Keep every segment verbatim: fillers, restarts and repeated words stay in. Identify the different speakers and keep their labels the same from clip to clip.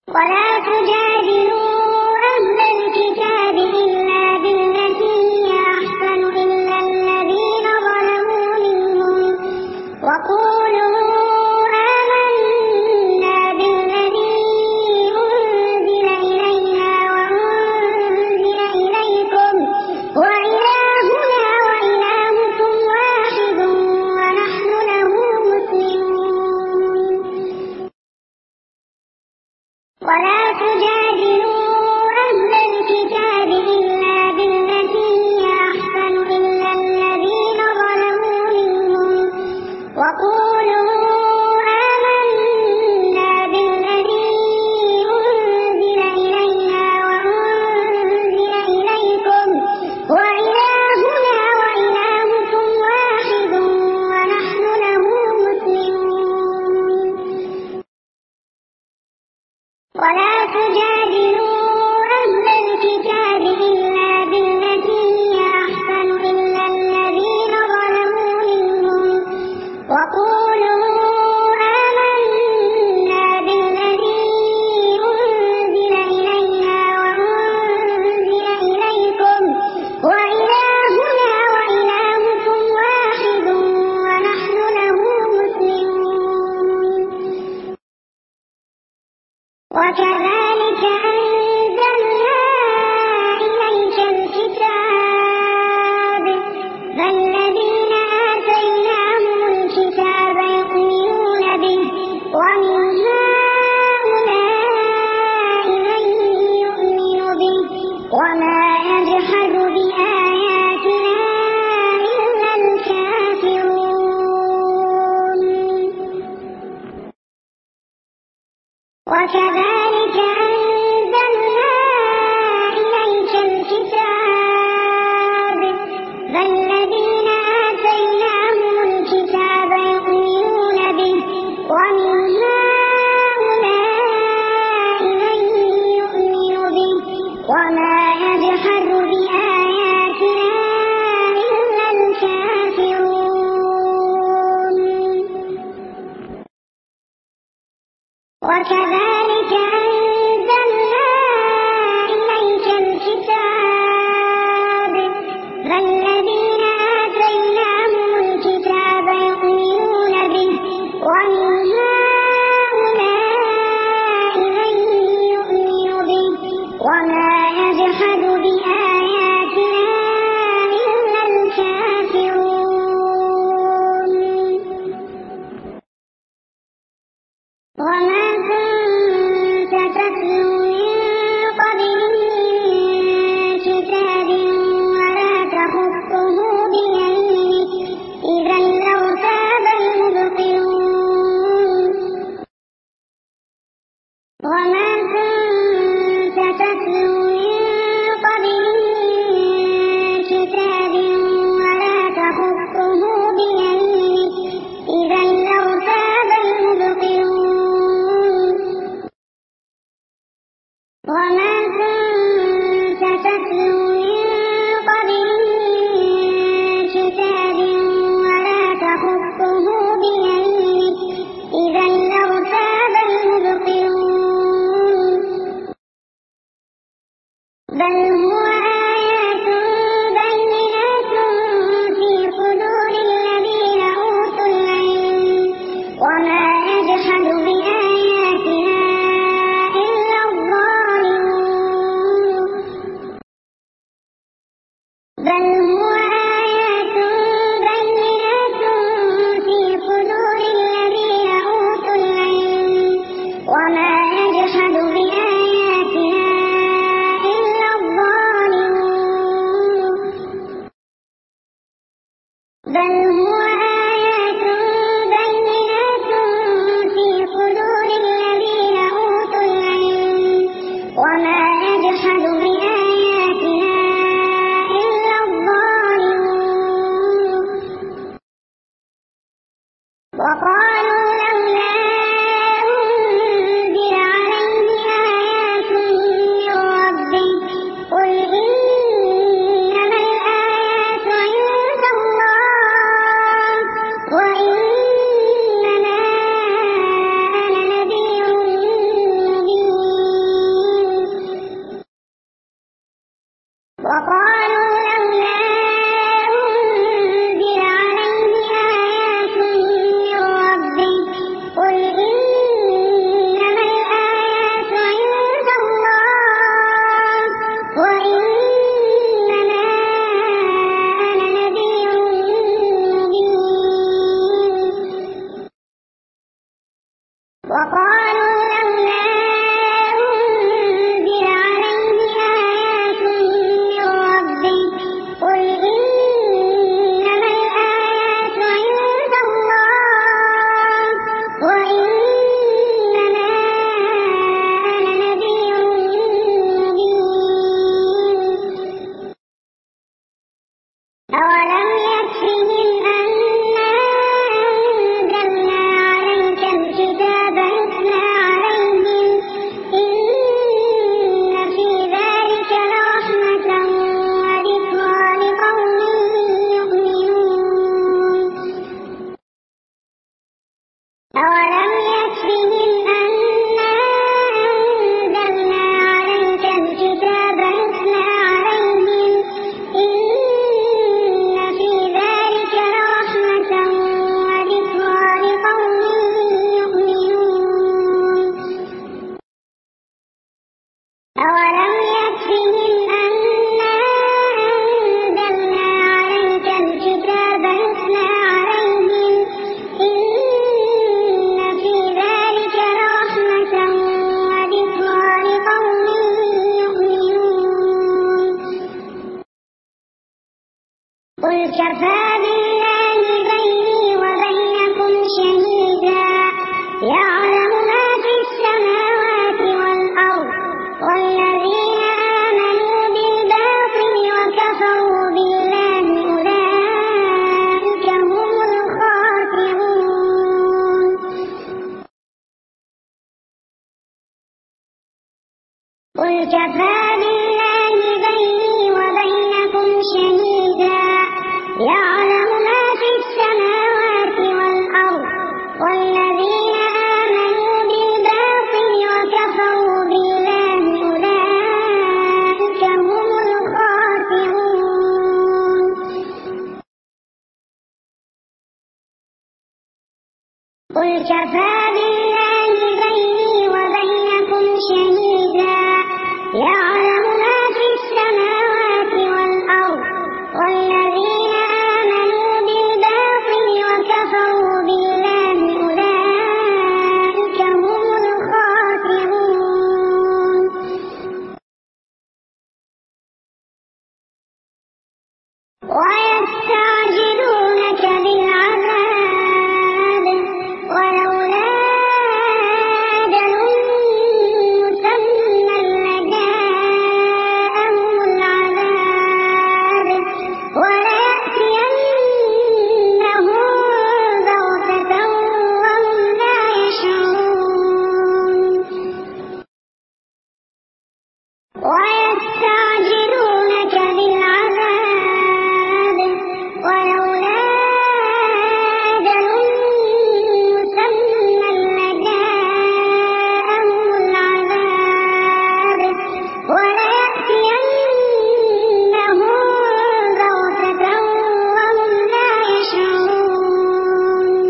Speaker 1: ولا تجادلوا أهل الكتاب إلا بالتي هي أحسن إلا الذين ظلموا منهم وقولوا آمنا بالذي أنزل إلينا وأنزل إليكم وإلهنا وإلهكم واحد ونحن له مسلمون. ولا تجادلوا أهل الكتاب إلا بالتي هي أحسن إلا الذين ظلموا منهم وقولوا آمنا بالذي أنزل إلينا وأنزل إليكم وإلهنا وإلهكم واحد ونحن له مسلمون. ولا تجادلوا أهل الكتاب إلا بالتي هي أحسن إلا الذين ظلموا منهم وقولوا آمنا بالذي أنزل إلينا وأنزل إليكم وإلهنا وإلهكم واحد ونحن له مسلمون. وكذلك أنزلنا إليك الكتاب فالذين آتيناهم الكتاب يؤمنون به ومن هؤلاء من يؤمن به وما يجحد بآياتنا إلا الكافرون. وكذلك أنزلنا إليك الكتاب فالذين آتيناهم الكتاب يؤمنون به ومن هؤلاء من يؤمن به وما يجحد بآياتنا إلا الكافرون. وكذلك أنزلنا إليك الكتاب فالذين آتيناهم الكتاب يؤمنون به ومن هؤلاء من يؤمن به وما يجحد بآياتنا إلا الكافرون. وما كنت تتلو من قبله من كتاب ولا تخطه بيمينك إذا لارتاب المبطلون. وما كنت تتلو من قبله من كتاب ولا تخطه بيمينك إذا لارتاب المبطلون. وما كنت تتلو من قبله من كتاب ولا تخطه بيمينك إذا لارتاب المبطلون. بل هو آيات بينات في صدور الذين أوتوا العلم وما يجحد بآياتنا إلا الظالمون. بل هو آيات بينات في صدور الذين أوتوا العلم وما يجحد بآياتنا إلا الظالمون. أولم يكفهم أنا أنزلنا عليك الكتاب يتلى عليهم إن في ذلك لرحمة وذكرى لقوم يؤمنون قل كفى بالله بيني وبينكم شهيدا يعلم ما في السماوات والأرض والذين آمنوا بالباطل وكفروا بالله أولئك هم الخاسرون قل كفى بالله بيني وبينكم شهيدا يعلم ما في السماوات والأرض والذين آمنوا بالباطل وكفروا بالله أولئك هم الخاسرون قل كفى بالله بيني وبينكم شهيدا يعلم ما في السماوات والأرض والذين آمنوا بالباطل وكفروا بالله أولئك هم الخاسرون ويستعجلونك بالعذاب ولولا أجل مسمى لجاءهم العذاب وليأتينهم بغتة وهم لا يشعرون ويستعجلونك بالعذاب ولولا أجل مسمى لجاءهم العذاب وليأتينهم بغتة وهم لا يشعرون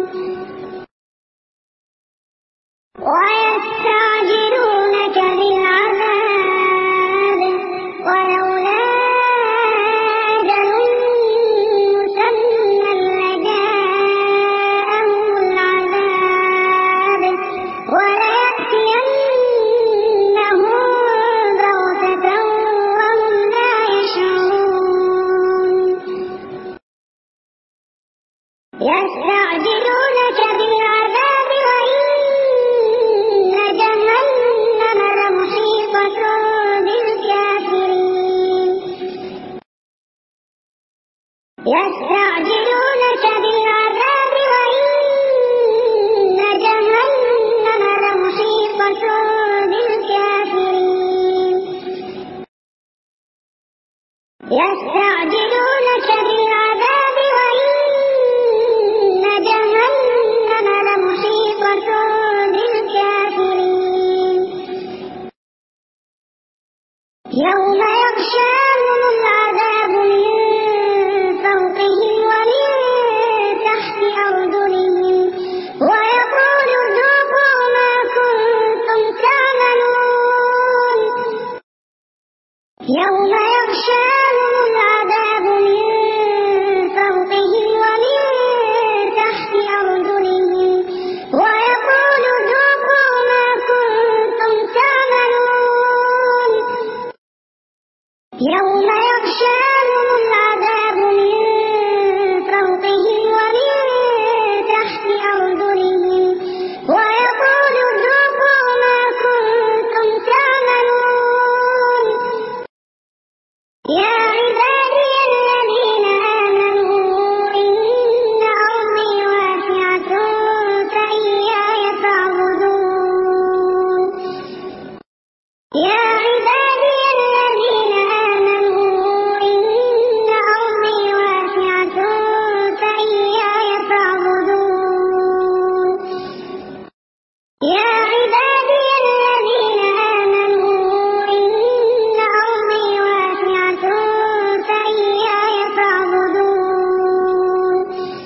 Speaker 1: ويستعجلونك بالعذاب ولولا أجل مسمى لجاءهم العذاب وليأتينهم بغتة وهم لا يشعرون يستعجلونك بالعذاب وإن جهنم لمحيطة بالكافرين يستعجلونك بالعذاب وإن جهنم لمحيطة بالكافرين يستعجلونك بالعذاب وإن جهنم لمحيطة بالكافرين يوم يغشاهم العذاب من فوقهم ومن تحت أرجلهم ويقول ذوقوا ما كنتم تعملون يوم يغشاهم العذاب من فوقهم ومن تحت أرجلهم ويقول ذوقوا ما كنتم تعملون يوم يغشاهم العذاب من فوقهم ومن تحت أرجلهم ويقول ذوقوا ما كنتم تعملون يا عبادي الذين آمنوا إن أرضي واسعة فإياي فاعبدون يا عبادي الذين آمنوا إن أرضي واسعة فإياي فاعبدون يا عبادي الذين آمنوا إن أرضي واسعة فإياي فاعبدون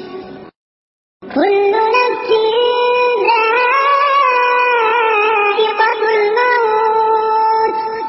Speaker 1: كل نفس ذائقة الموت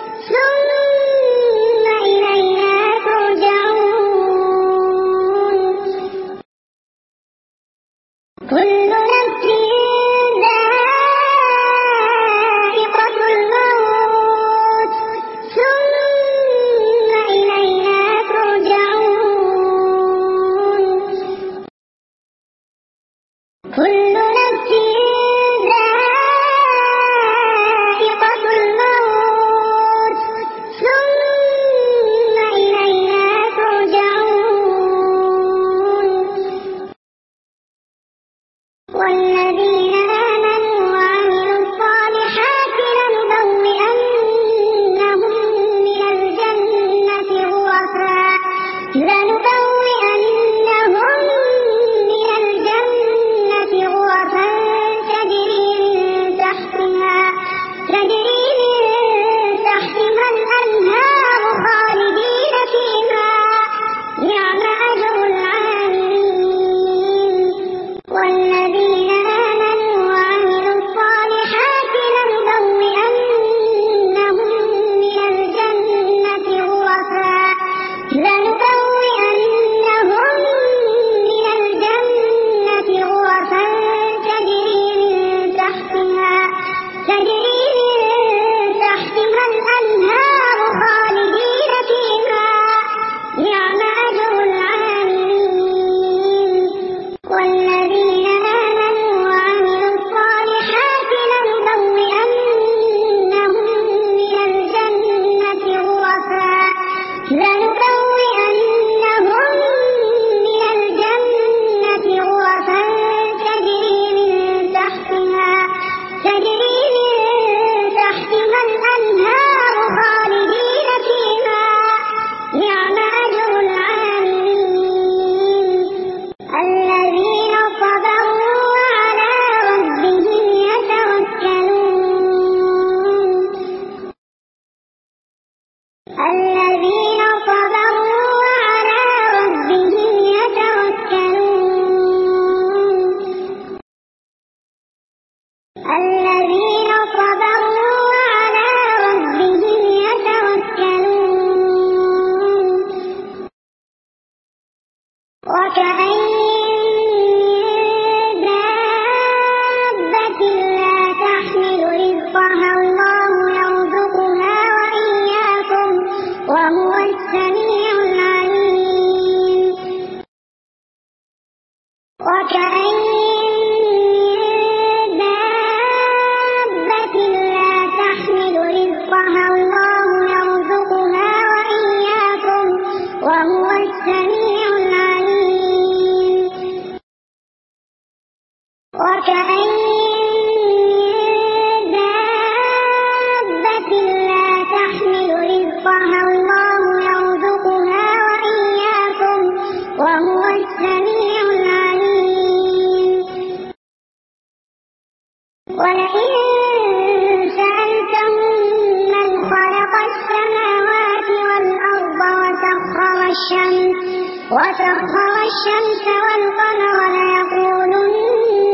Speaker 1: الشمس وسخر الشمس والقمر ليقولن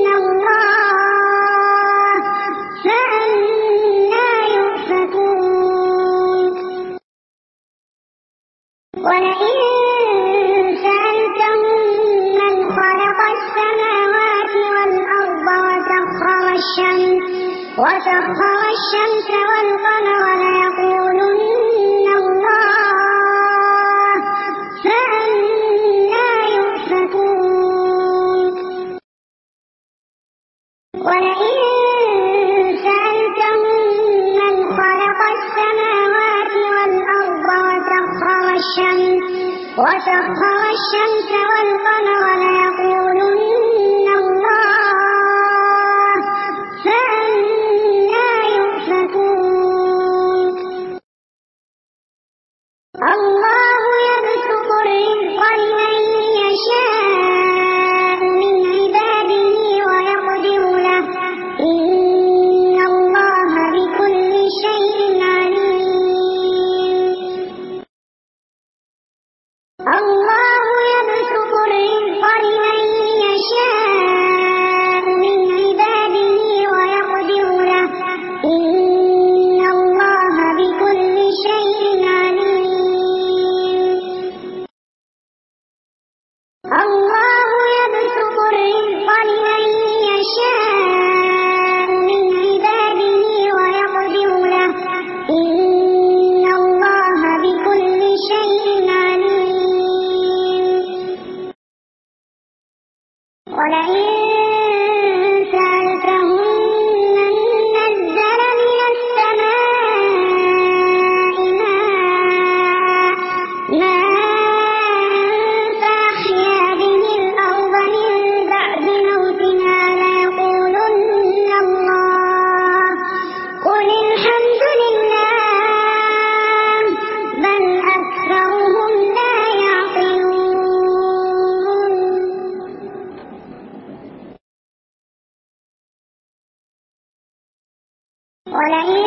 Speaker 1: الله فأنى يؤفكون ولئن سألتهم من خلق السماوات والأرض وسخر الشمس وسخر الشمس والقمر ليقولن الله فأنى يؤفكون ولئن سألتهم من خلق السماوات والأرض وسخر الشمس وسخر الشمس والقمر ليقولن الله فأنى يؤفكون الله يبسط الرزق لمن يشاء من عباده ويقدر له إن الله بكل شيء عليم الله يبسط الرزق لمن يشاء من عباده ويقدر له إن الله بكل شيء عليم الله يبسط الرزق لمن يشاء من عباده ويقدر له إن الله بكل شيء عليم ولئن سألتهم من نزل من السماء ماء فأحيا به الأرض من بعد موتها ليقولن الله قل الحمد لله بل أكثرهم لا يعقلون ولئن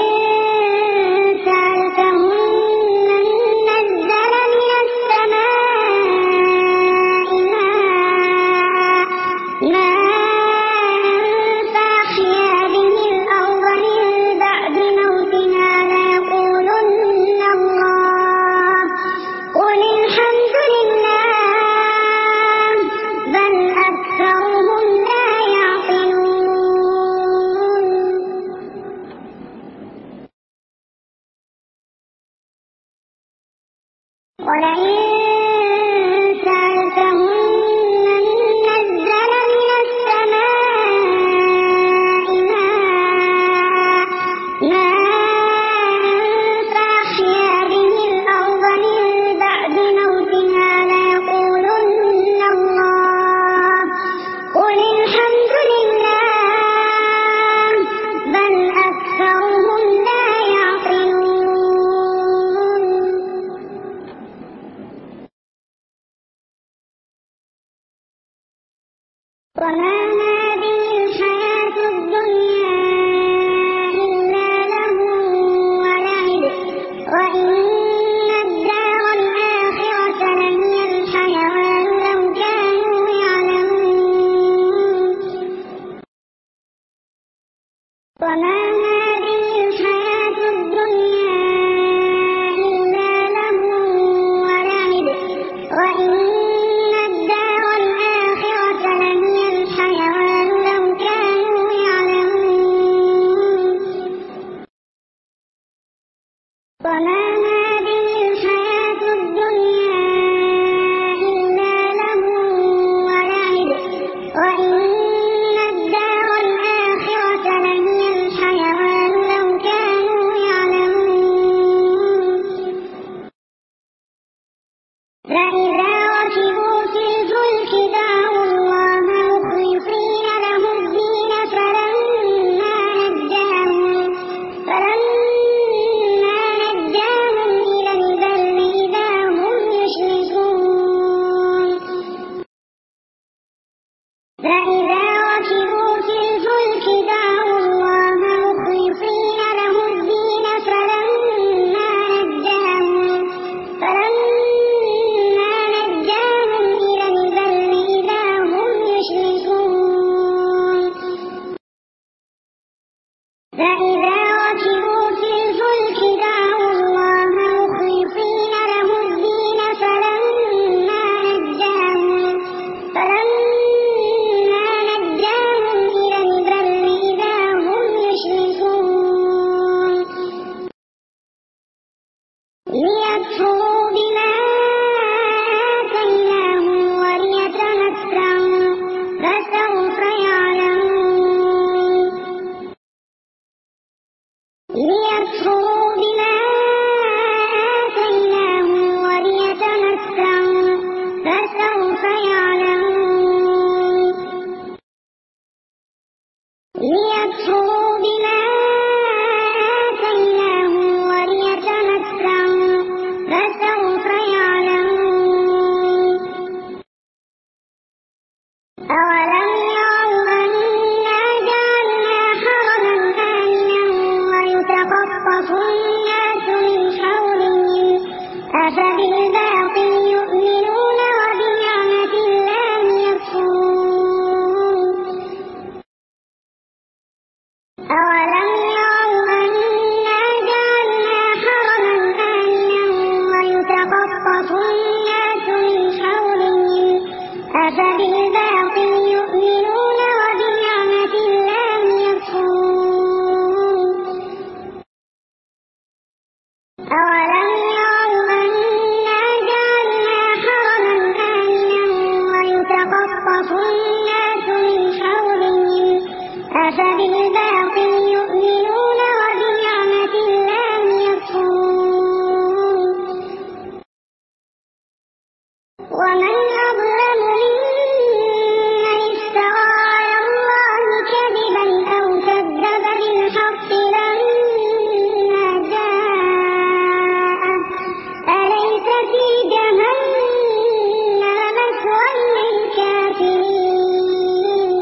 Speaker 1: سألتهم من نزل من السماء ماء فأحيا به الأرض من بعد موتها ليقولن الله قل الحمد لله بل أكثرهم لا يعقلون ولئن سألتهم من نزل من السماء ماء فأحيا به الأرض من بعد موتها ليقولن الله قل الحمد لله بل أكثرهم لا يعقلون وما هذه الحياة الدنيا إلا لهو ولعب وإن الدار الآخرة لهي الحيوان لو كانوا يعلمون وما هذه الحياة الدنيا إلا لهو ولعب وإن الدار الآخرة لهي الحيوان لو كانوا يعلمون وما هذه الحياة الدنيا إلا لهو ولعب وإن الدار الآخرة لهي الحيوان لو كانوا يعلمون فإذا ركبوا في الفلك دعوا الله مخلصين له الدين فلما نجاهم فلما نجاهم الناس من حولهم أفبالباطل يؤمنون وبنعمة الله يكفرون أولم يروا أنا جعلنا حرما آمنا ويتخطف الناس من حولهم أفبالباطل يؤمنون وبنعمة الله يكفرون أولم يروا أنا جعلنا حرما آمنا ويتخطف الناس من حولهم أفبالباطل يؤمنون وبنعمة الله يكفرون ومن أظلم ممن افترى على الله كذبا أو كذب بالحق لما جاءه أليس في جهنم مثوى للكافرين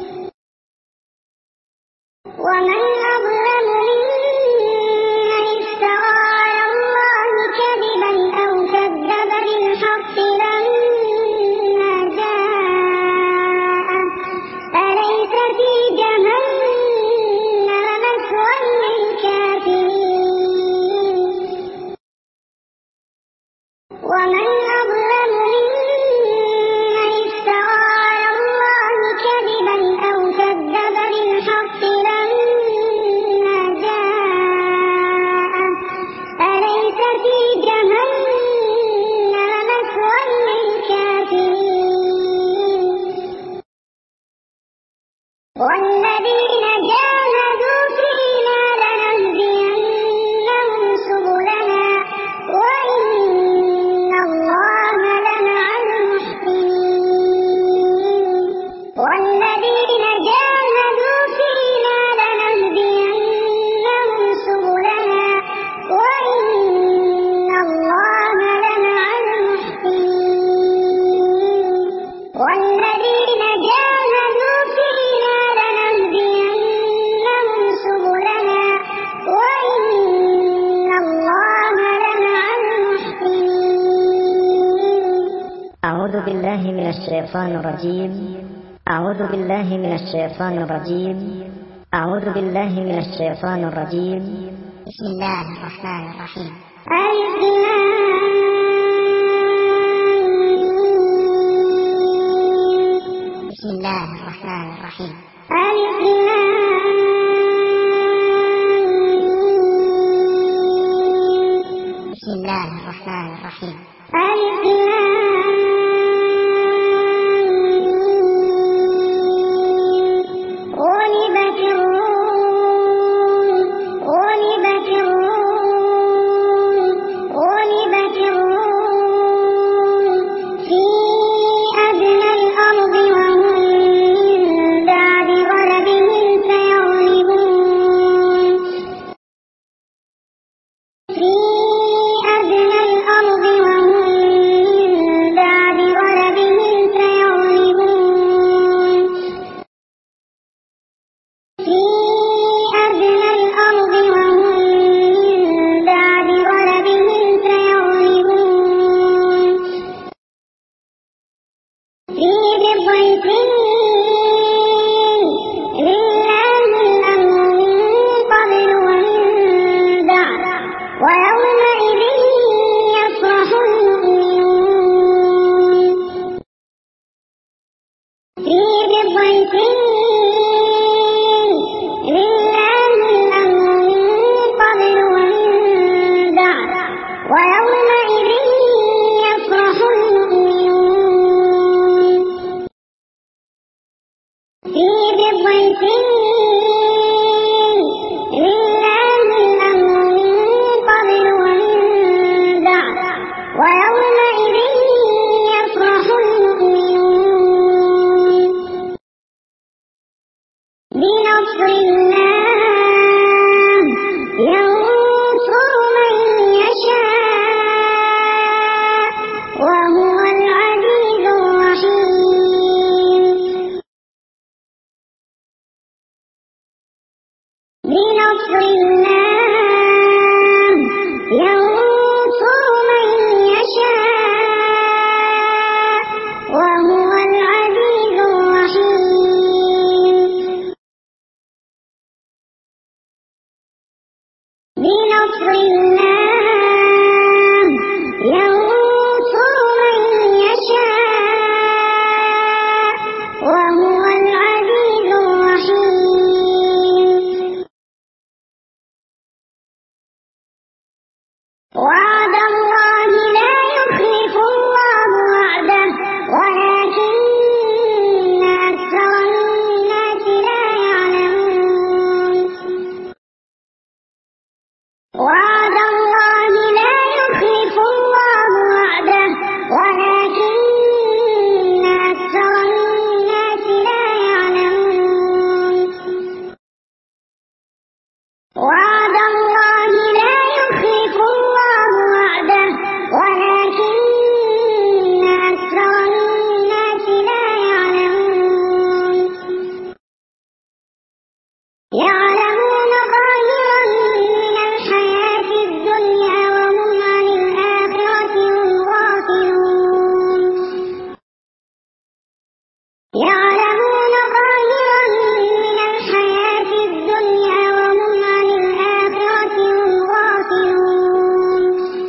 Speaker 1: ومن أظلم ممن افترى على الله كذبا أو كذب بالحق لما جاءه أليس في جهنم مثوى للكافرين ومن أظلم ممن افترى على الله كذبا أو كذب بالحق لما جاءه أليس في جهنم مثوى للكافرين والذين جاهدوا فينا لنهدينهم سبلنا وإن الله لمع المحسنين والذين جاهدوا فينا لنهدينهم سبلنا وإن الله لمع المحسنين والذين جاهدوا فينا لنهدينهم سبلنا وإن الله لمع المحسنين
Speaker 2: أعوذ بالله من الشيطان الرجيم أعوذ بالله من الشيطان الرجيم أعوذ بالله من الشيطان الرجيم بسم الله الرحمن الرحيم
Speaker 1: ألف لام
Speaker 2: بسم الله الرحمن الرحيم
Speaker 1: ألف لام
Speaker 2: بسم الله الرحمن الرحيم
Speaker 1: ألف لام غلبت الروم غلبت الروم غلبت الروم في أدنى الأرض وهم من بعد غلبهم سيغلبون في أدنى الأرض وهم من بعد غلبهم سيغلبون في أدنى الأرض وهم من بعد غلبهم سيغلبون في بضع سنين لله الأمر من قبل ومن بعد ويومئذ يفرح المؤمنون في بضع سنين لله الأمر من قبل ومن بعد ويومئذ يفرح المؤمنون في بضع سنين لله الأمر من قبل ومن بعد ويومئذ يفرح المؤمنون بنصر الله ينصر من يشاء وهو العزيز الرحيم بنصر الله بنصر الله ينصر من يشاء وهو العزيز الرحيم. وعد الله لا يخلف الله وعده ولكن أكثر الناس لا يعلمون. وعد الله لا يخلف الله وعده ولكن أكثر الناس لا يعلمون. وعد الله لا يخلف الله وعده ولكن أكثر الناس لا يعلمون. يعلمون ظاهرا من الحياة الدنيا وهم عن الآخرة هم غافلون. يعلمون ظاهرا من الحياة الدنيا وهم عن الآخرة هم غافلون.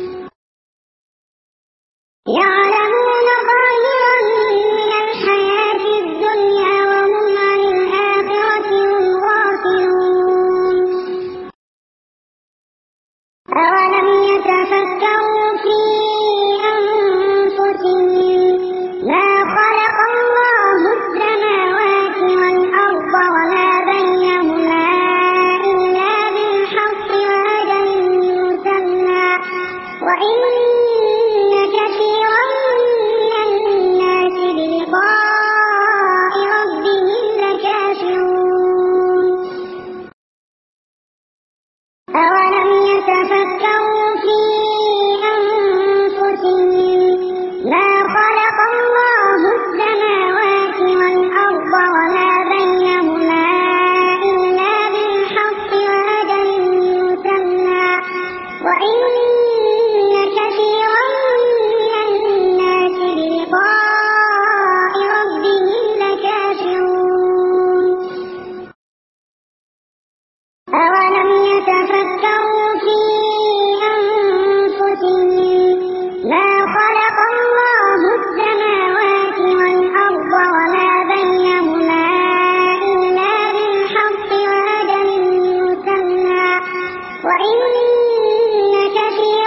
Speaker 1: يعلمون ظاهرا من الحياة الدنيا وهم عن الآخرة هم غافلون. أولم يتفكروا في أنفسهم ما خلق الله السماوات والأرض وما بينهما إلا بالحق وأجل مسمى وإن كثيرا من الناس بلقاء ربهم لكافرون. أولم يتفكروا في أنفسهم ما خلق الله السماوات والأرض وما بينهما إلا بالحق وأجل مسمى وإن كثيرا من الناس بلقاء ربهم لكافرون. أولم يتفكروا في أنفسهم ما خلق الله السماوات والأرض وما بينهما إلا بالحق وأجل مسمى وإن كثيرا من الناس بلقاء ربهم لكافرون. أولم يتفكروا في أنفسهم ما خلق الله السماوات والأرض وما بينهما إلا بالحق وأجل مسمى وإن كثيرا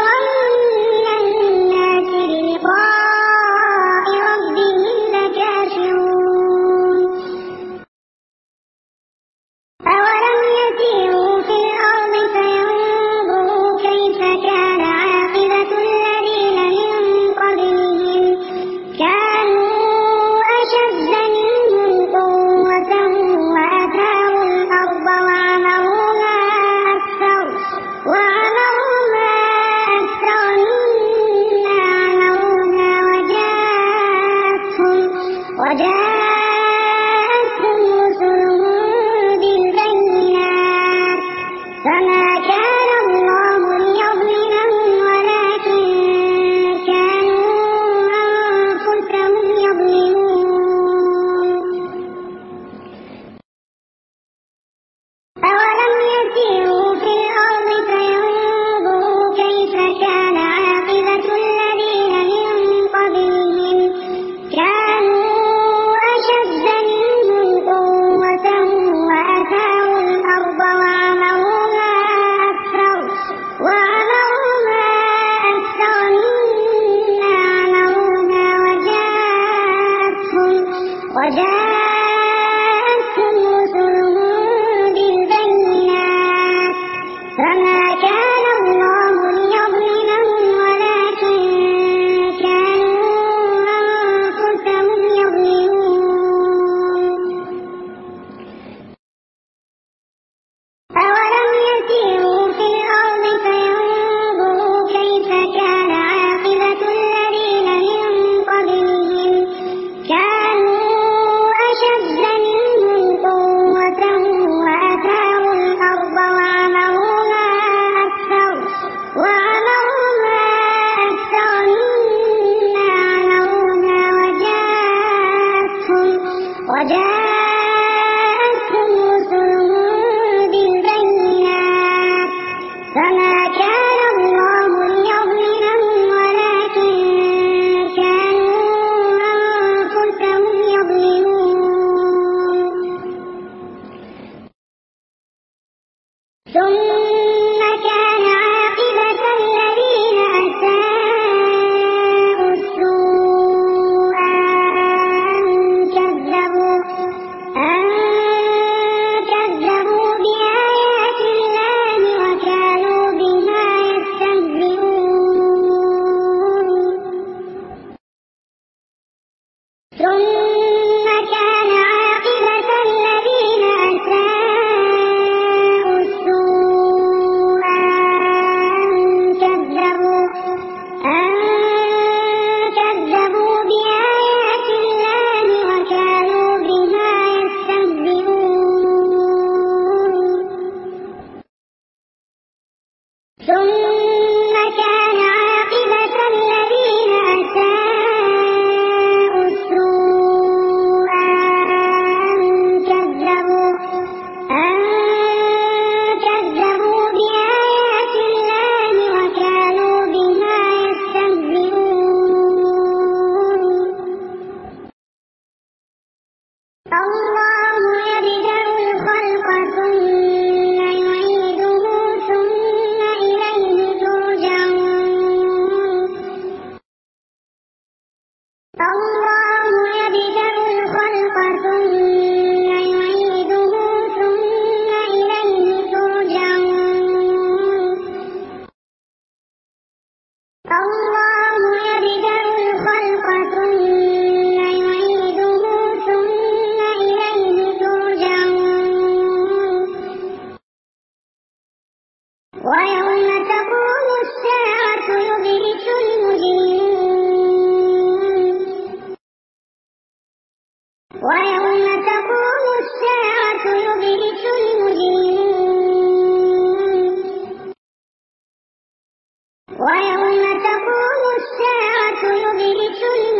Speaker 1: ويوم تقوم الساعة يبلس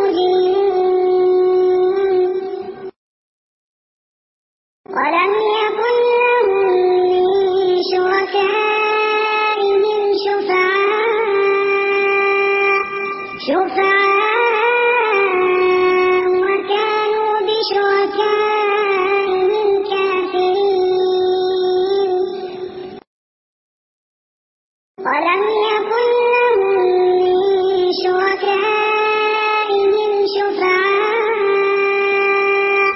Speaker 1: المجرمون ولم يكن لهم من شركائهم شفعاء شفعاء وكانوا بشركائهم كافرين ولم يكن لهم من شركائهم شفعاء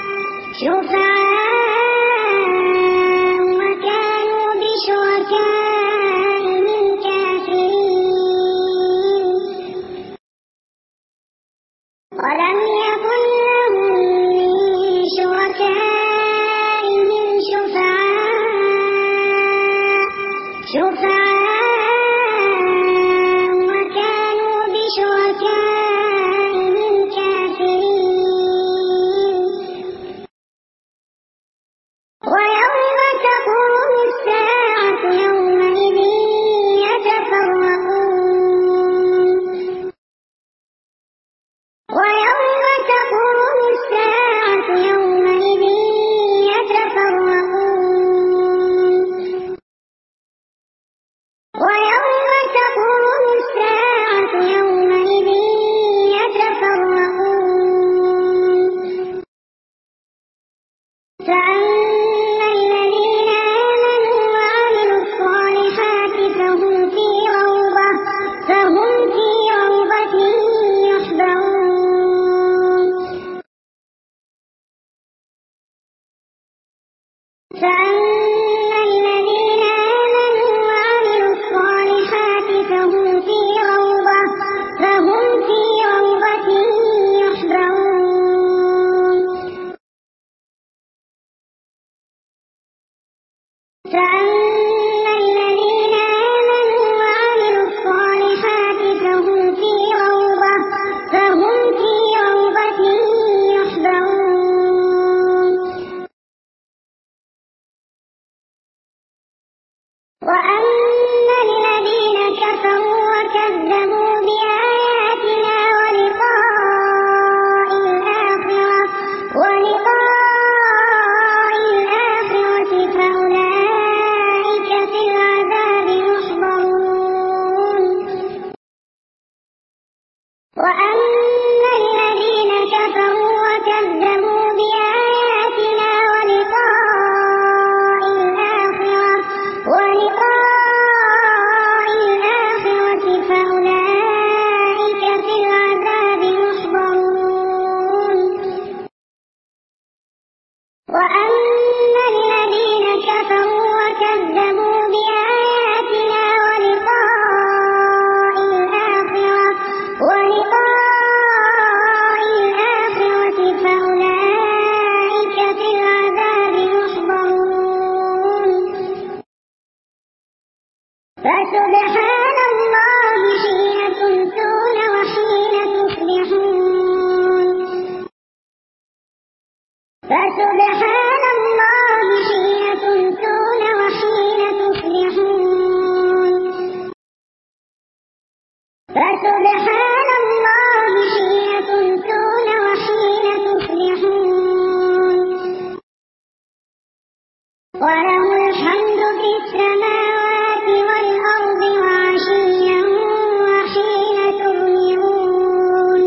Speaker 1: شفعاء وكانوا بشركائهم كافرين ولم يكن لهم من شركائهم شفعاء شفعاء وكانوا بشركائهم كافرين ويوم تقوم الساعة يومئذ يتفرقون ويوم تقوم الساعة يومئذ يتفرقون ويوم تقوم الساعة يومئذ يتفرقون فأما الذين آمنوا وعملوا الصالحات فهم في روضة فهم في روضة يحبرون فأما الذين آمنوا وعملوا الصالحات فهم في روضة فهم في روضة يحبرون فأما الذين آمنوا وعملوا الصالحات فهم في روضة فهم في روضة يحبرون وأما الذين كفروا وكذبوا بآياتنا ولقاء الآخرة ولقاء الآخرة فأولئك في العذاب محضرون وأما الذين كفروا وكذبوا بآياتنا ولقاء الآخرة ولقاء الآخرة فأولئك في العذاب محضرون وأما الذين كفروا وكذبوا بآياتنا ولقاء الآخرة ولقاء الآخرة فأولئك في العذاب محضرون فسبحان الله حين تمسون وحين تصبحون فسبحان الله حين تمسون وحين تصبحون فسبحان الله حين تمسون وحين تصبحون وله الحمد في السماوات والأرض وعشيا وحين تظهرون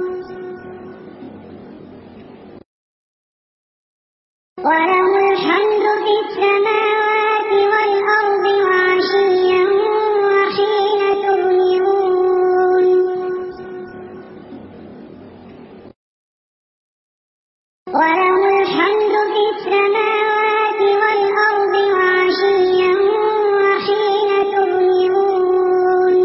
Speaker 1: وله الحمد في السماوات والأرض وعشيا وحين تظهرون وله الحمد في السماوات والأرض وعشيا وحين تظهرون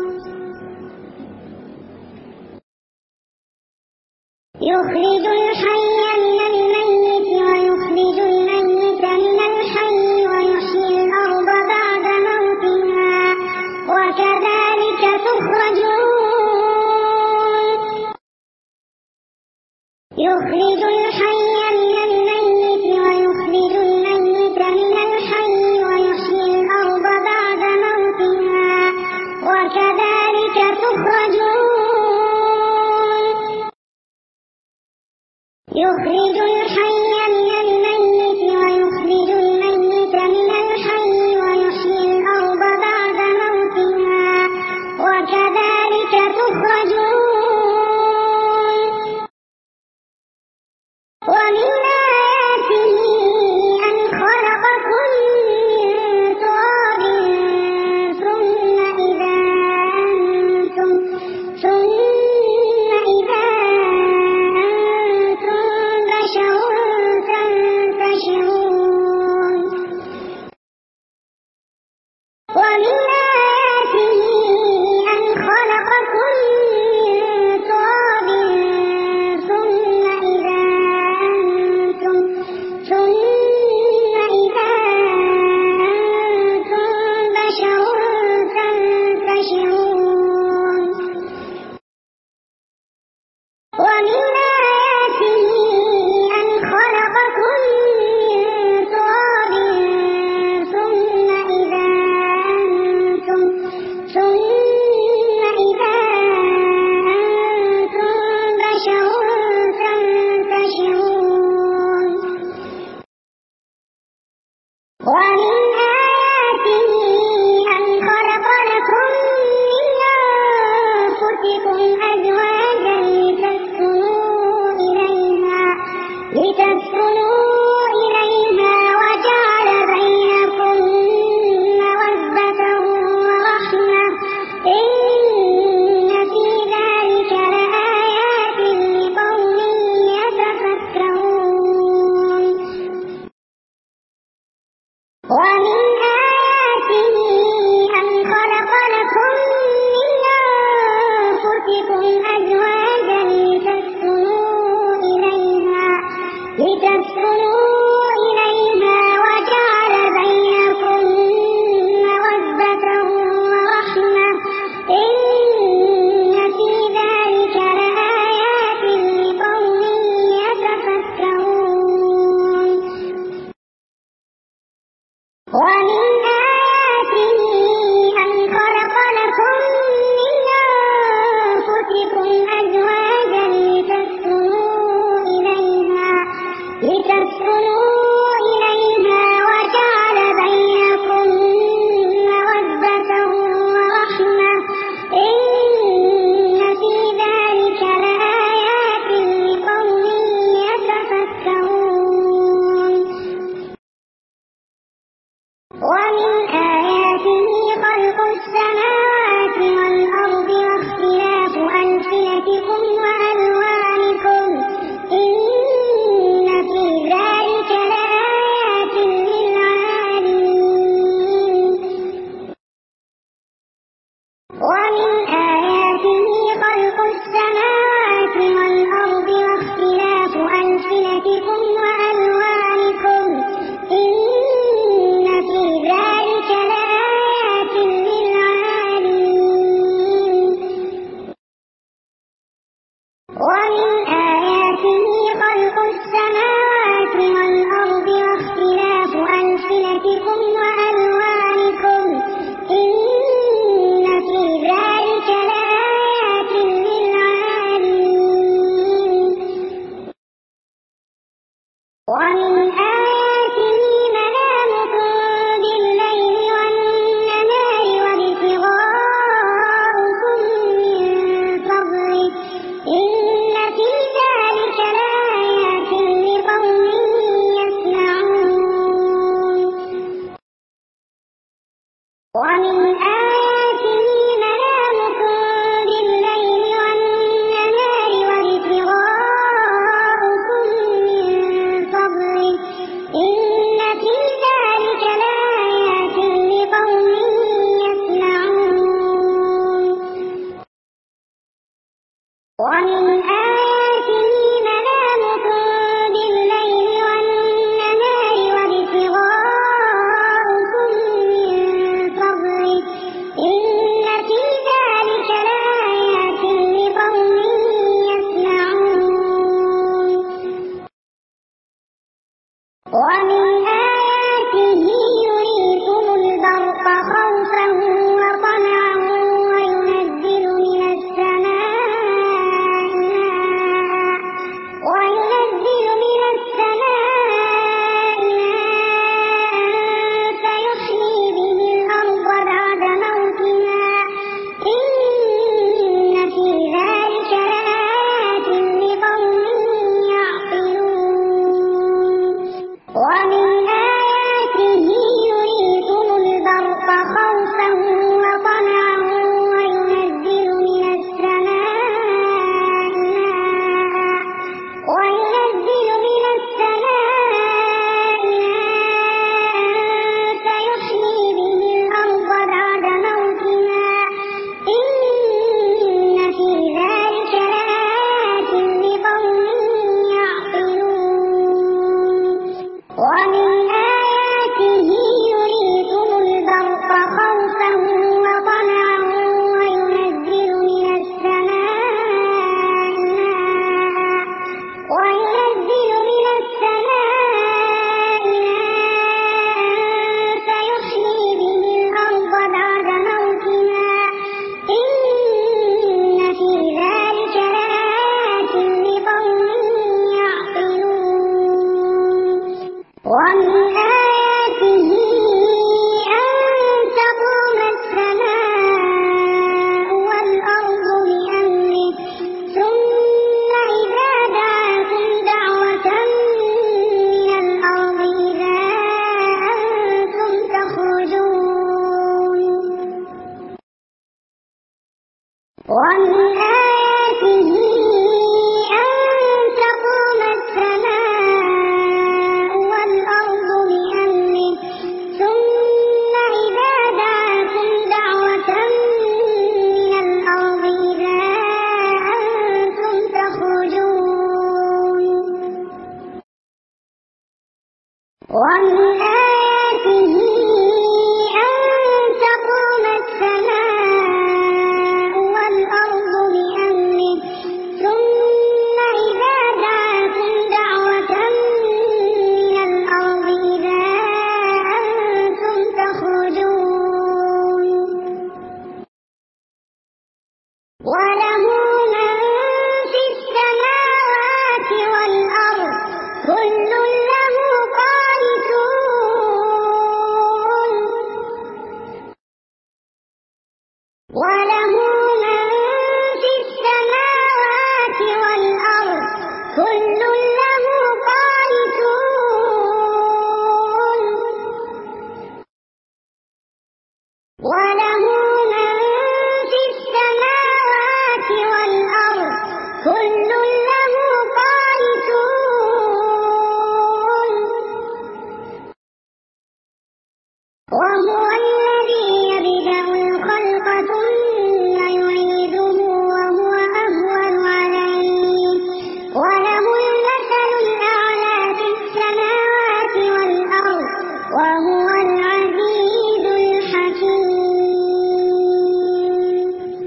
Speaker 1: يخرج الحي من الميت ويخرج الميت من الحي ويحيي الأرض بعد موتها وكذلك تخرجون يخرج الحي من الميت ويخرج الميت من الحي ويحيي الأرض بعد موتها وكذلك تخرجون يخرج الحي من الميت ويخرج الميت من الحي ويحيي الأرض بعد موتها وكذلك تخرجون ومن آياته أن خلقكم من تراب ثم إذا أنتم ثم إذا أنتم بشر تنتشرون ومن آياته أن خلقكم من تراب ثم إذا أنتم ثم إذا أنتم بشر تنتشرون ومن آياته أن خلقكم من تراب ثم إذا أنتم ثم إذا أنتم بشر تنتشرون ومن آياته أن خلق لكم من أنفسكم أزواجا لتسكنوا إليها لتسكنوا إليها وجعل بينكم مودة ورحمة إن في ذلك لآيات لقوم يتفكرون ومن آياته أن خلق لكم من أنفسكم أزواجا لتسكنوا إليها لتسكنوا إليها وجعل بينكم مودة ورحمة إن في ذلك لآيات لقوم يتفكرون ومن آياته أن خلق لكم من أنفسكم أزواجا لتسكنوا إليها لتسكنوا إليها وجعل بينكم مودة ورحمة إن في ذلك لآيات لقوم يتفكرون ومن آياته خلق السماوات والأرض واختلاف ألسنتكم وألوانكم إن في ذلك لآيات للعالمين ومن آياته خلق السماوات والأرض واختلاف ألسنتكم وألوانكم إن في ذلك لآيات للعالمين ومن آياته خلق السماوات والأرض واختلاف ألسنتكم وألوانكم إن في ذلك لآيات للعالمين ومن آياته منامكم بالليل والنهار وابتغاؤكم من فضله إن في ذلك لآيات لقوم يسمعون ومن آياته منامكم بالليل والنهار وابتغاؤكم من فضله إن في ذلك لآيات لقوم يسمعون ومن آياته منامكم بالليل والنهار وابتغاؤكم من فضله إن في ذلك لآيات لقوم يسمعون ومن آياته يريكم البرق خوفا وطمعا وينزل من ومن آياته أن تقوم السماء والأرض بأمره ثم إذا دعاكم دعوة من الأرض إذا أنتم تخرجون. ومن آياته أن تقوم السماء والأرض بأمره ثم إذا دعاكم دعوة من الأرض إذا أنتم تخرجون. وله من في السماوات والأرض كل له قانتون. وله من في السماوات والأرض كل له قانتون. وله من في السماوات والأرض كل له قانتون. وهو الذي يبدأ الخلق ثم يعيده وهو أهون عليه وله المثل الأعلى في السماوات والأرض وهو العزيز الحكيم.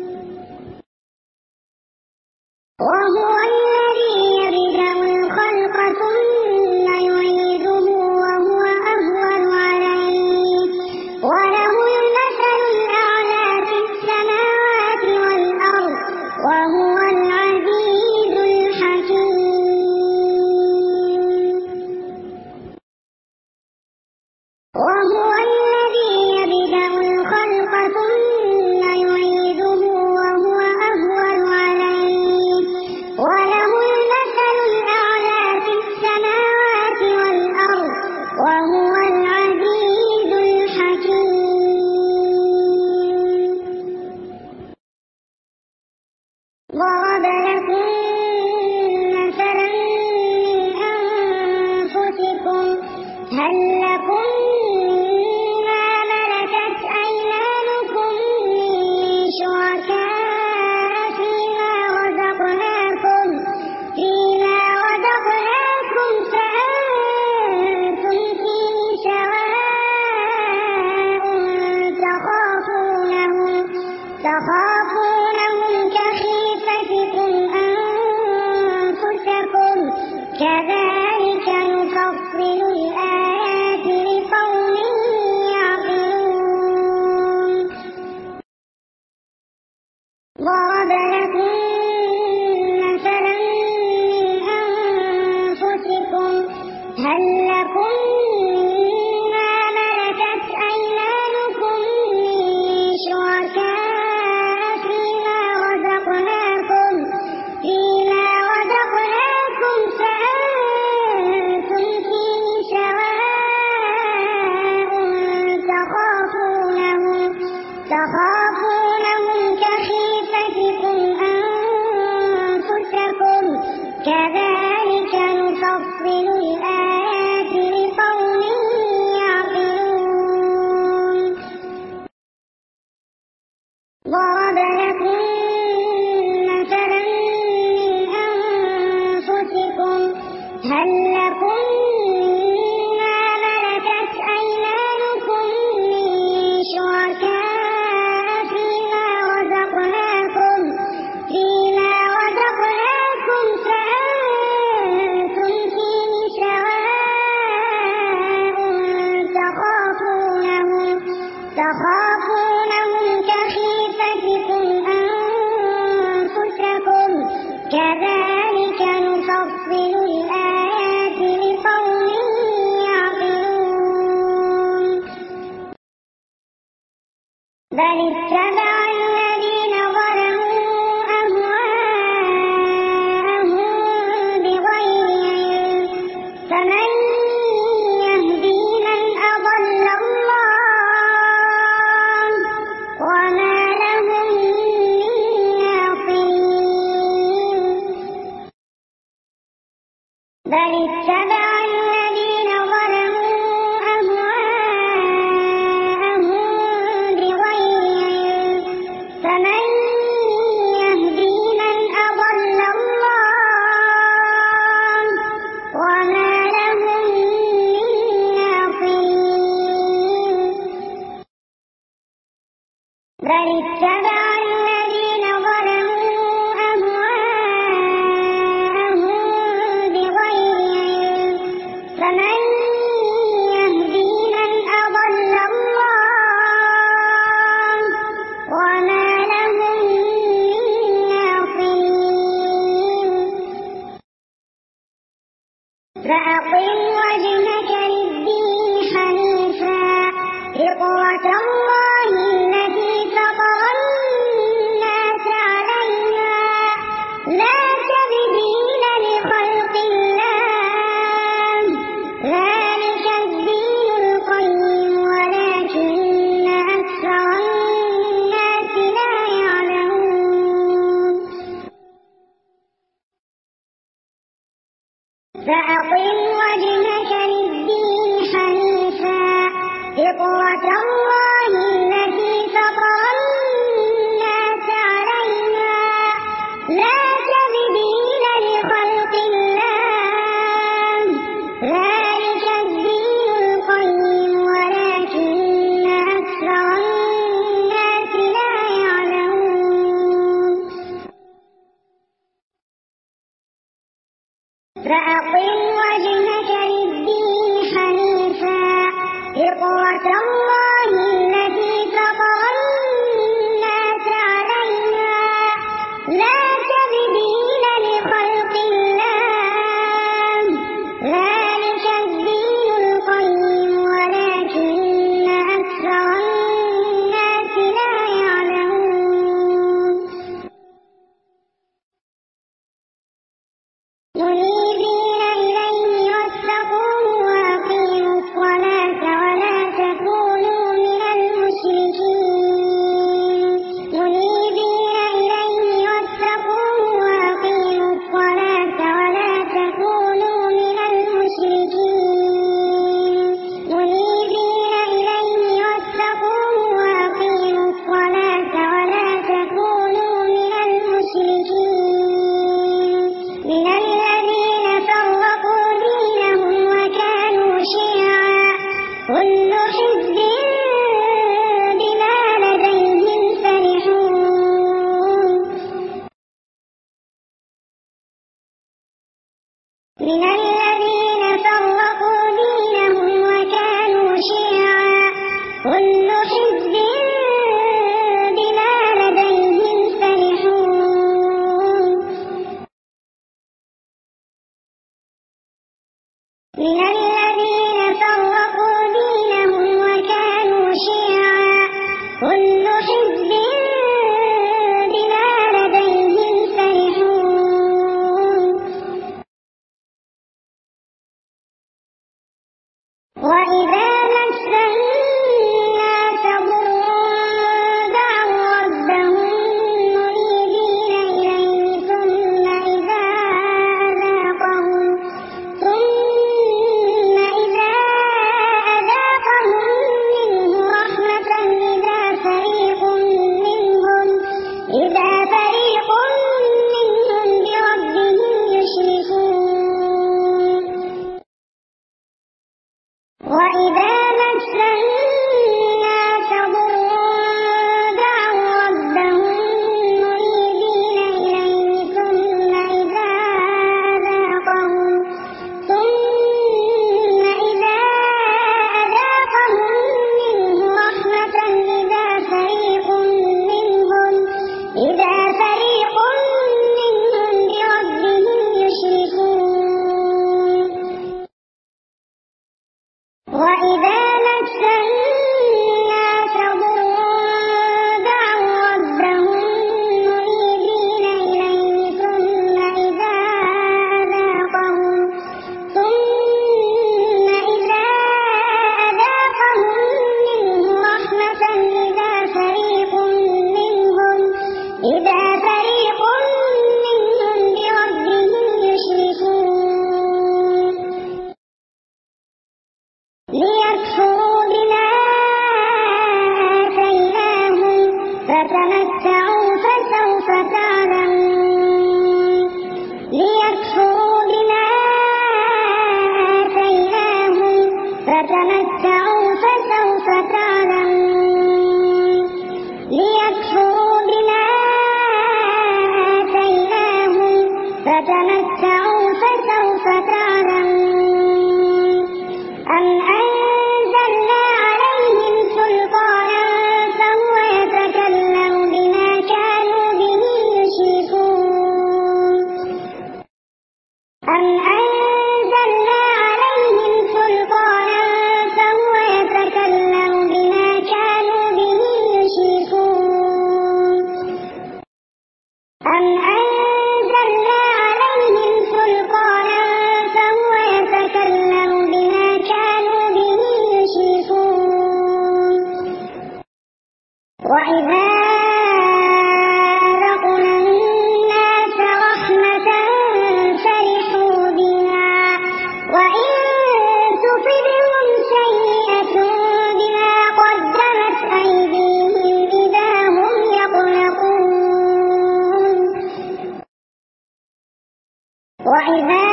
Speaker 1: وهو الذي يبدأ الخلق ثم يعيده وهو أهون عليه وله المثل الأعلى في السماوات والأرض وهو العزيز الحكيم. وهو الذي يبدأ الخلق ثم يعيده وهو أهون عليه وله المثل الأعلى في السماوات والأرض وهو العزيز الحكيم. ضرب لكم مثلا من أنفسكم هل لكم مما ملكت أيمانكم من شركاء فيما رزقناكم فيما رزقناكم فأنتم فيه سواء تخافونهم تخافونهم كخيفتكم أنفسكم كذلك نفصل الآيات لقوم يعقلون. ضرب لكم مثلا من أنفسكم هل لكم مما ملكت أيمانكم من شركاء فيما رزقناكم فيما رزقناكم فأنتم فيه سواء تخافونهم تخافونهم كخيفتكم أنفسكم كذلك نفصل الآيات لقوم يعقلون. ضرب لكم مثلا من أنفسكم هل لكم مما ملكت أيمانكم من شركاء فيما رزقناكم فيما رزقناكم فأنتم فيه سواء تخافونهم تخافونهم كخيفتكم أنفسكم كذلك نفصل الآيات لقوم يعقلون. بل اتبع الذين ظلموا أهواءهم بغير علم فمن يهدي من أضل الله وما لهم من فأقم وجهك للدين حنيفا فطرة الله التي فطر الناس عليها لا تبديل لخلق الله ذلك الدين القيم ولكن أكثر الناس لا يعلمون فأقم وجهك للدين حنيفا فطرة الله التي فطر الناس عليها لا تبديل لخلق الله ذلك الدين القيم ولكن أكثر الناس لا يعلمون منيبين إليه واتقوه وأقيموا الصلاة ولا تكونوا من المشركين منيبين إليه واتقوه وأقيموا الصلاة ولا تكونوا من المشركين منيبين إليه واتقوه وأقيموا الصلاة ولا تكونوا من المشركين من الذين فرقوا دينهم وكانوا شيعا كل حزب بما لديهم فرحون من الذين فرقوا دينهم وكانوا شيعا كل حزب بما لديهم فرحون من الذين فرقوا دينهم وكانوا شيعا كل حزب بما لديهم فرحون وإذا مس الناس ضر دعوا ربهم منيبين إليه ثم إذا أذاقهم ثم إذا أذاقهم منه رحمة إذا فريق منهم إذا فريق منهم بربهم يشركون وإذا مس الناس ضر دعوا ربهم منيبين إليه ثم إذا أذاقهم ثم إذا أذاقهم منه رحمة إذا فريق منهم إذا فريق منهم بربهم يشركون وإذا مس الناس ضر دعوا ربهم منيبين إليه ثم إذا أذاقهم ثم إذا أذاقهم منه رحمة إذا فريق منهم إذا فريق منهم بربهم يشركون ليكفروا بما آتيناهم فتمتعوا فسوف تعلمون ليكفروا بما آتيناهم فتمتعوا فسوف تعلمون ليكفروا بما آتيناهم فتمتعوا فسوف تعلمون أم أنزلنا عليهم سلطانا فهو يتكلم بما كانوا به يشركون أم أنزلنا عليهم سلطانا فهو يتكلم بما كانوا به يشركون أم أنزلنا عليهم سلطانا وإذا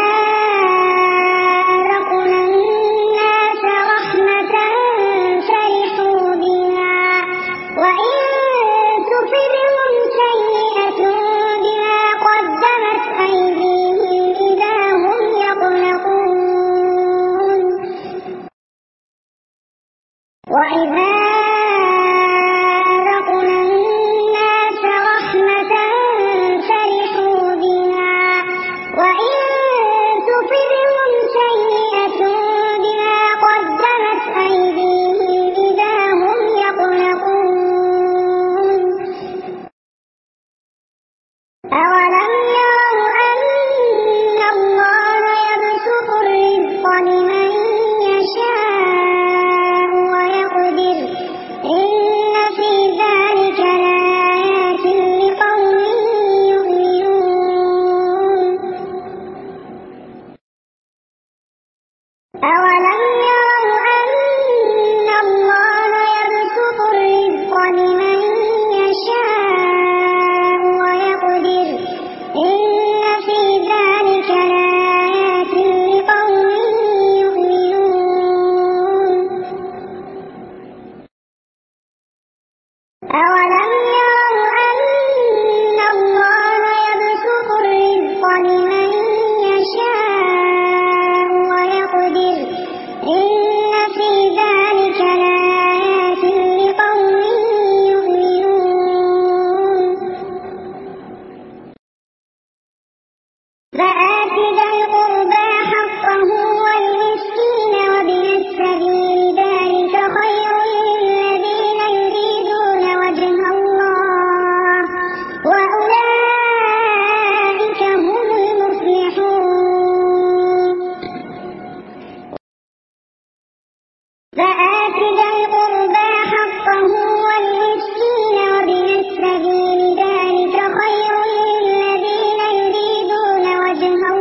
Speaker 1: أذقنا الناس رحمة فرحوا بها وإن تصبهم سيئة بما قدمت أيديهم إذا هم يقنطون وإذا أذقنا الناس رحمة فرحوا بها وإن تصبهم سيئة بما قدمت أيديهم إذا هم يقنطون أولم يروا أن الله يبسط الرزق لمن يشاء ويقدر إن في ذلك لآيات لقوم يؤمنون أولم يروا أن الله يبسط الرزق لمن يشاء ويقدر إن في ذلك لآيات لقوم يؤمنون أولم يروا أن الله يبسط الرزق لمن يشاء ويقدر إن في ذلك لآيات لقوم يؤمنون فآت ذا القربى حقه والمسكين وابن السبيل ذلك خير للذين يريدون وجه الله وأولئك هم المفلحون فآت ذا القربى حقه والمسكين وابن السبيل ذلك خير للذين يريدون وجه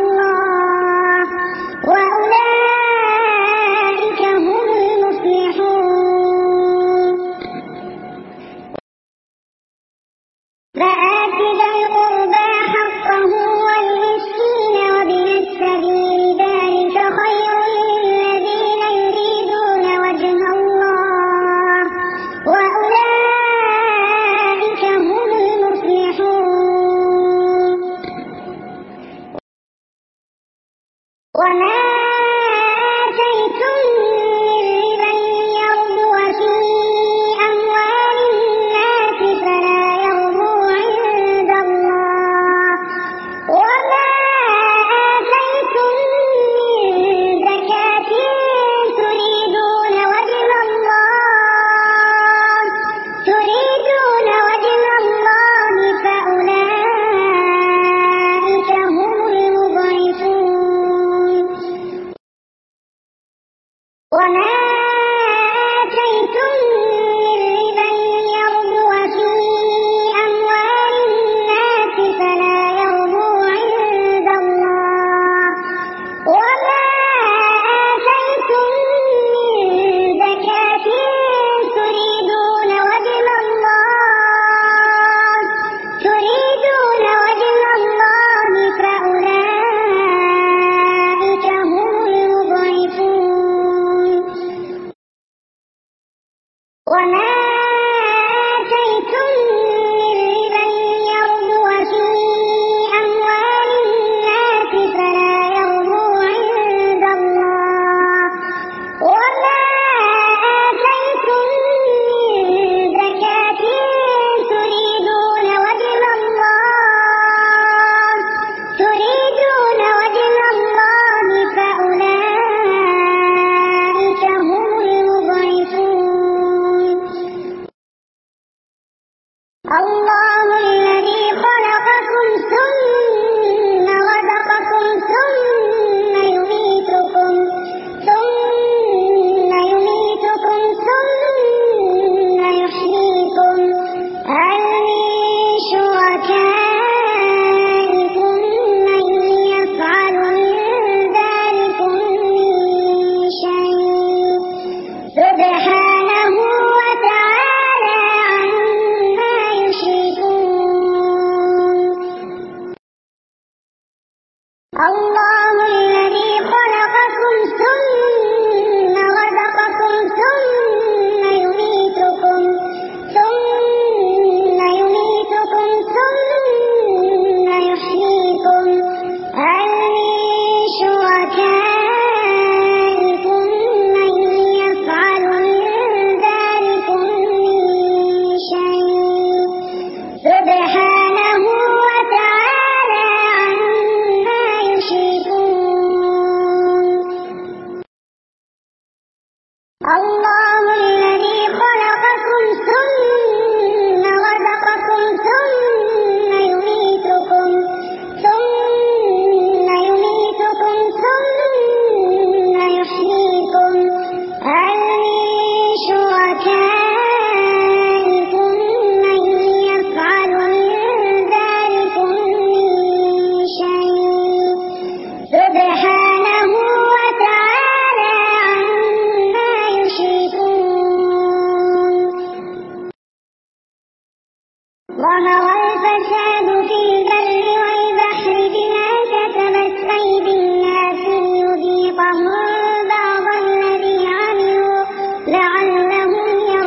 Speaker 1: الفساد في البر والبحر بما كسبت أيدي الناس ليذيقهم بعض الذي عملوا لعلهم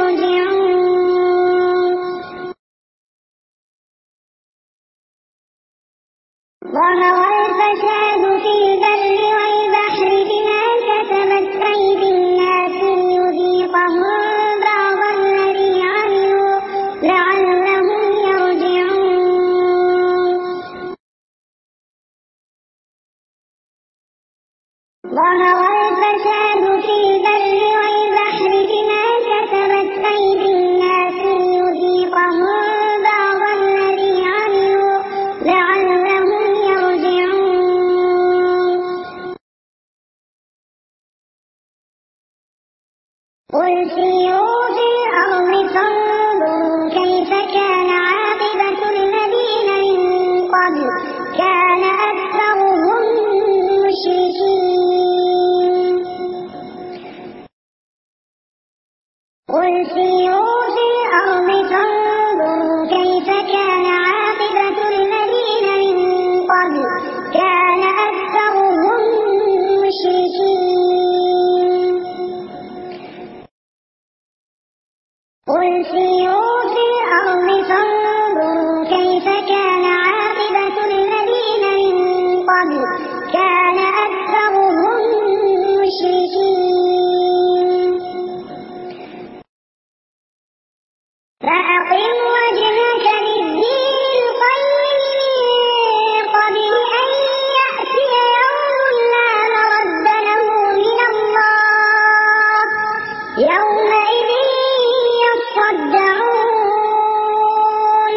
Speaker 1: يرجعون. ظهر الفساد في البر والبحر بما كسبت أيدي الناس ليذيقهم بعض الذي عملوا لعلهم يرجعون. ظهر الفساد في البر والبحر بما كسبت أيدي الناس ليذيقهم بعض الذي عملوا لعلهم يرجعون. قل سيروا في الأرض فانظروا كيف كان عاقبة الذين من قبل كان أكثرهم مشركين. قل سيروا في الأرض فانظروا كيف كان عاقبة الذين من قبل كان أكثرهم مشركين. قل سيروا في الأرض فانظروا كيف كان عاقبة الذين من قبل كان أكثرهم مشركين. فأقم وجهك للدين القيم من قبل أن يأتي يوم لا مرد له من الله يومئذ يصدعون.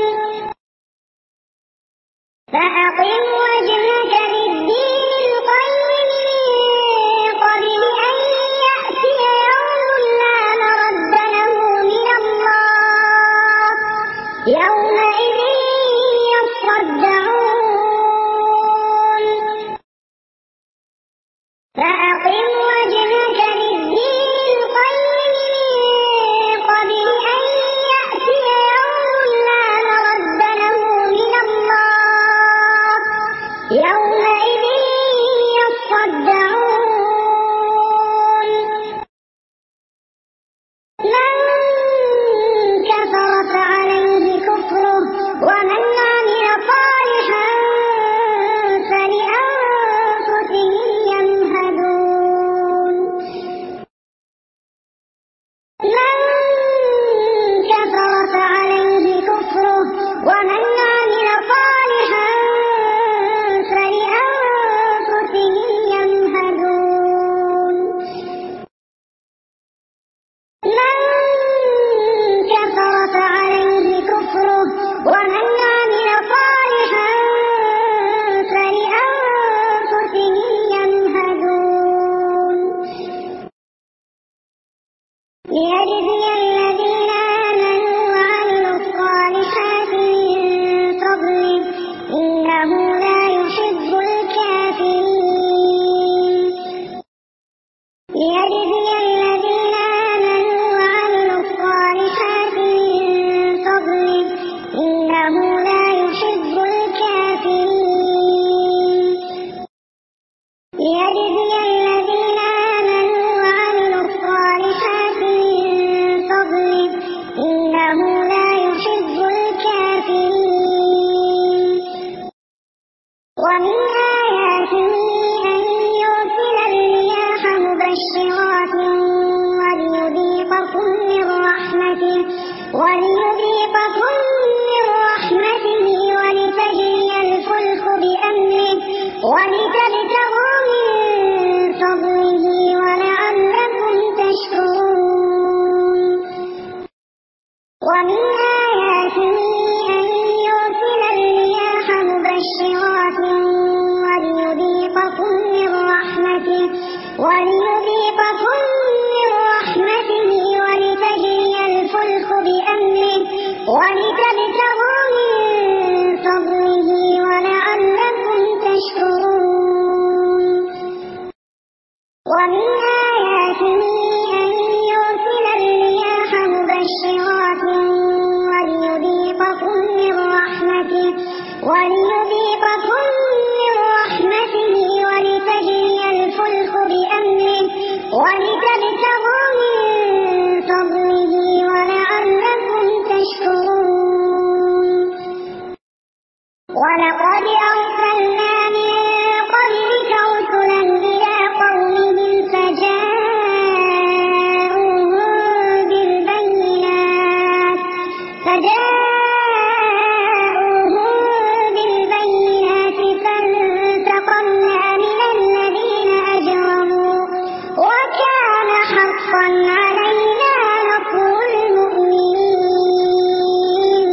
Speaker 1: فأقم وجهك للدين القيم من قبل أن يأتي يوم لا مرد له من الله يومئذ يصدعون. فأقم وجهك للدين القيم من قبل أن يأتي يوم لا مرد له من الله يومئذ وليذيقكم من رحمته ولتجري الفلك بأمره ولتبتغوا من فضله ولعلكم تشكرون. ولقد أرسلنا من قبلك رسلا إلى قومهم فجاءوهم بالبينات فجاءوهم بالبينات فانتقمنا من الذين أجرموا وكان حقا علينا نصر المؤمنين.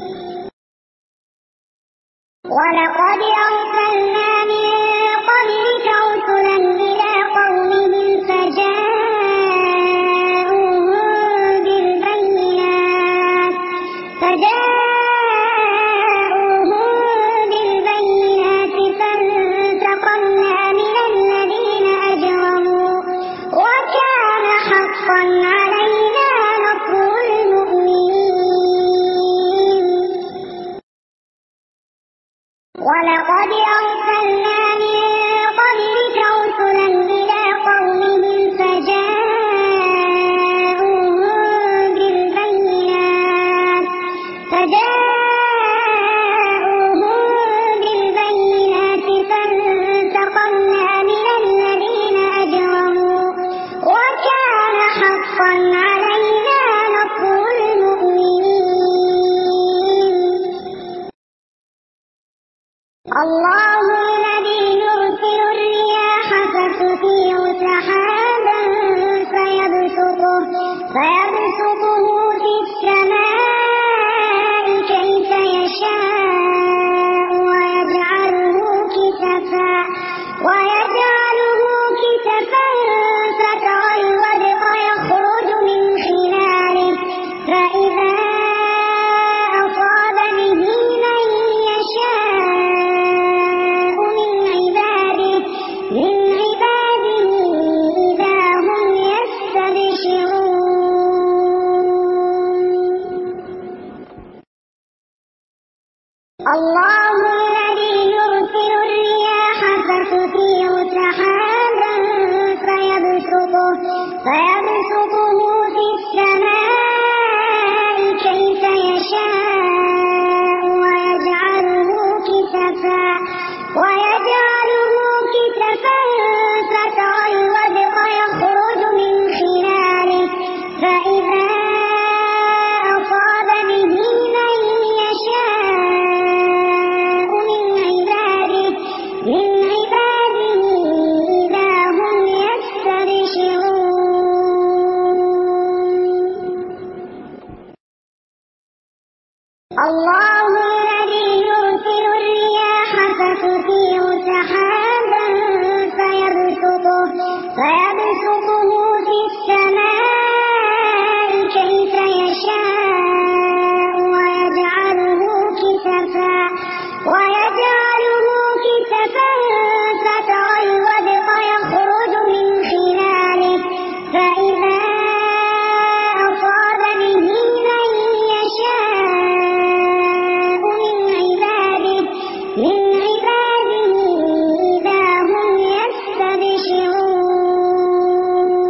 Speaker 1: ولقد أرسلنا من قبلك رسلا إلى قومهم فجاءوهم بالبينات فجاءوهم بالبينات فانتقمنا من الذين أجرموا وكان حقا علينا نصر المؤمنين. ولقد أرسلنا من قبلك رسلا إلى قومهم فجاءوهم بالبينات فجاءوهم بالبينات فانتقمنا من الذين أجرموا وكان حقا علينا نصر المؤمنين. الله الذي يرسل الرياح فتثير سحابا فيبسطه فيبسطه في السماء كيف يشاء ويجعله كسفا ويجعله كسفا فترى الودق يخرج من خلاله فإذا أصاب به من يشاء من عباده من عباده إذا هم يستبشرون. الله الذي يرسل الرياح فتثير سحابا فيبسطه فيبسطه في السماء كيف يشاء ويجعله كسفا ويجعله كسفا فترى الودق يخرج من خلاله فإذا أصاب به من يشاء من عباده من عباده إذا هم يستبشرون. الله الذي يرسل الرياح فتثير سحابا فيبسطه فيبسطه في السماء كيف يشاء ويجعله كسفا ويجعله كسفا فترى الودق يخرج من خلاله فإذا أصاب به من يشاء من عباده من عباده إذا هم يستبشرون.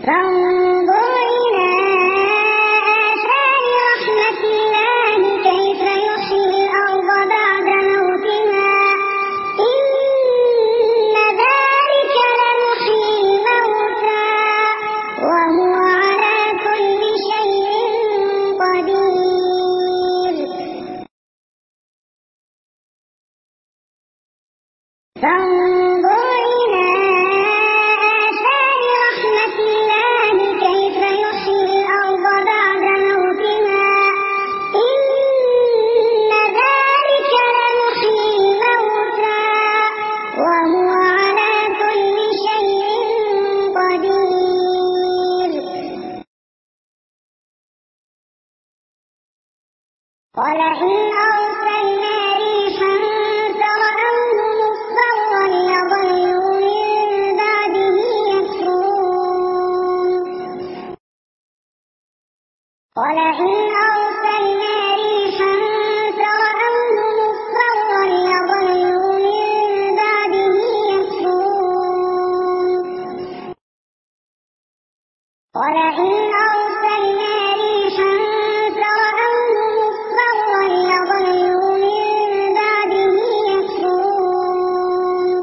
Speaker 1: فانظر إلى آثار رحمة الله كيف يحيي الأرض بعد موتها إن ذلك لمحيي الموتى وهو على كل شيء قدير فانظر إلى آثار رحمة الله كيف يحيي الأرض بعد موتها إن ذلك لمحيي الموتى وهو على كل شيء قدير ولئن أرسلنا ريحا فرأوه مصفرا لظلوا من بعده يكفرون ولئن أرسلنا ريحا فرأوه مصفرا لظلوا من بعده يكفرون ولئن أرسلنا ريحا فرأوه مصفرا لظلوا من بعده يكفرون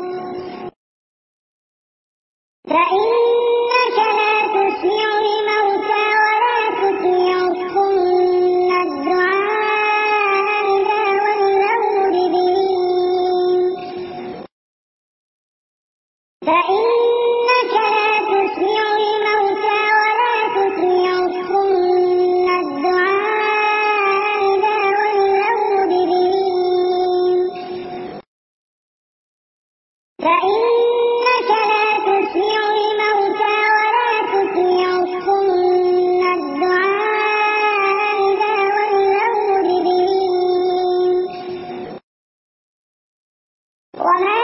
Speaker 1: فإنك لا تسمع الموتى ولا تسمع الصم الدعاء إذا ولوا مدبرين فإنك لا تسمع الموتى ولا تسمع الصم الدعاء إذا ولوا مدبرين فإنك لا تسمع الموتى ولا تسمع الصم الدعاء إذا ولوا مدبرين وما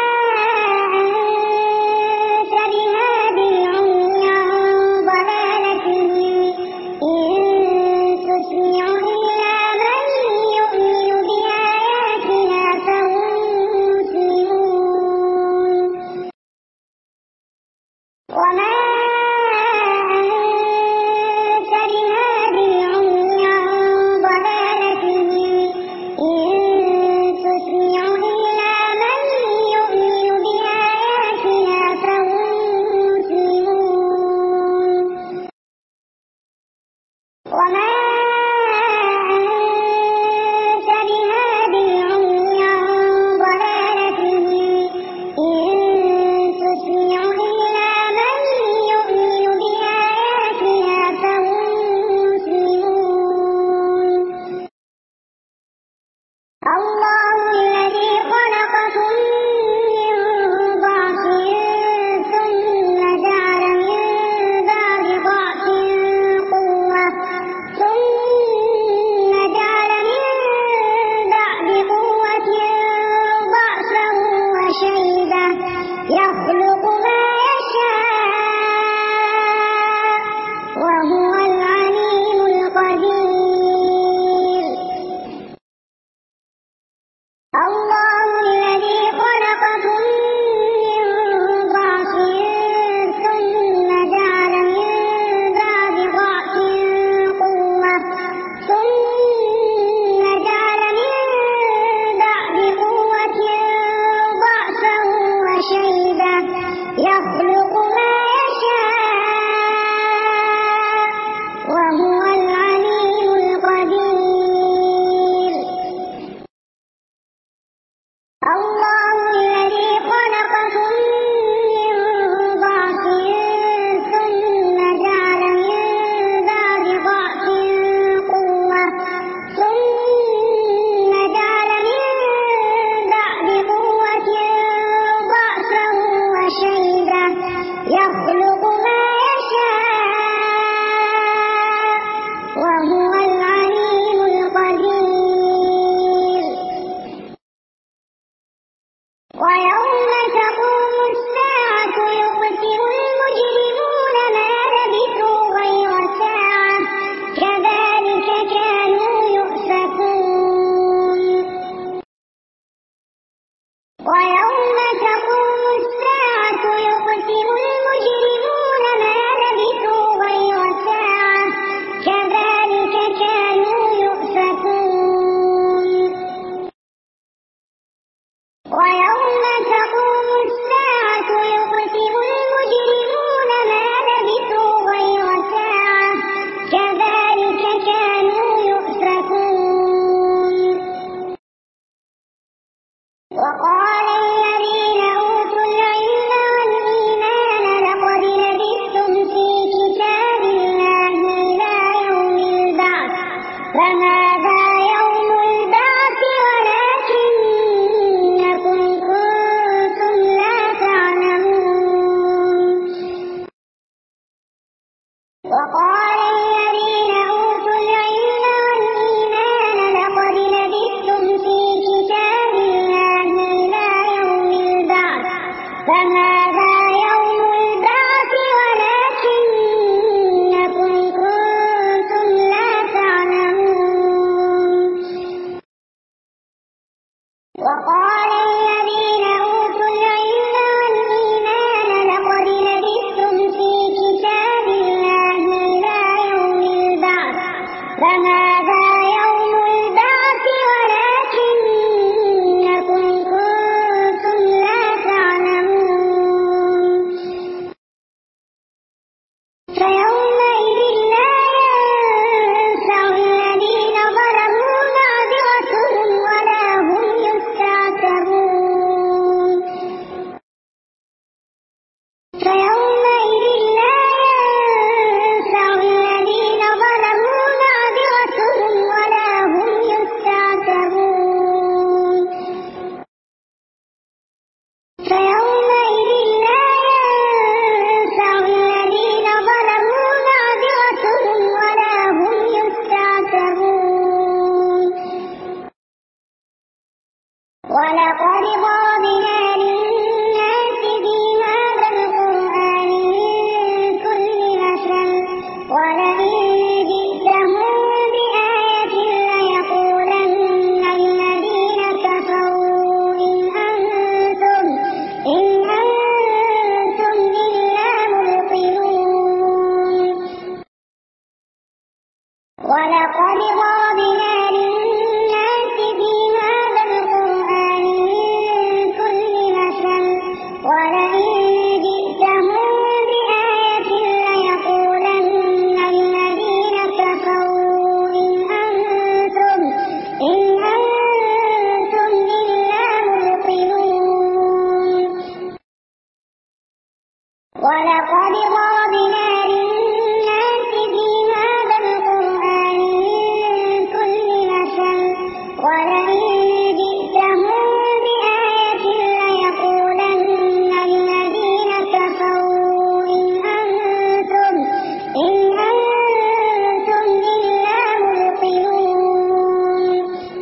Speaker 1: أنت بهاد العمي عن ضلالتهم إن تسمع إلا من يؤمن بآياتنا فهم مسلمون وما أنت بهاد العمي عن ضلالتهم إن تسمع إلا من يؤمن بآياتنا فهم مسلمون وما أنت بهاد العمي عن ضلالتهم إن تسمع إلا من يؤمن بآياتنا فهم مسلمون الله الذي خلقكم من ضعف ثم جعل من بعد ضعف قوة ثم جعل من بعد قوة ضعفا وشيبة يخلق ما يشاء وهو العليم القدير الله الذي خلقكم من ضعف ثم جعل من بعد ضعف قوة ثم جعل من بعد قوة ضعفا وشيبة يخلق ما يشاء وهو العليم القدير الله الذي خلقكم من ضعف ثم جعل من بعد ضعف قوة ثم جعل من بعد قوة ضعفا وشيبة يخلق ما يشاء وهو العليم القدير ويوم تقوم الساعة يقسم المجرمون ما لبثوا غير ساعة كذلك كانوا يؤفكون ويوم تقوم الساعة يقسم المجرمون ولقد ضربنا للناس في هذا القرآن من كل مثل ولئن جئتهم بآية ليقولن الذين كفروا إن أنتم إن أنتم إلا مبطلون.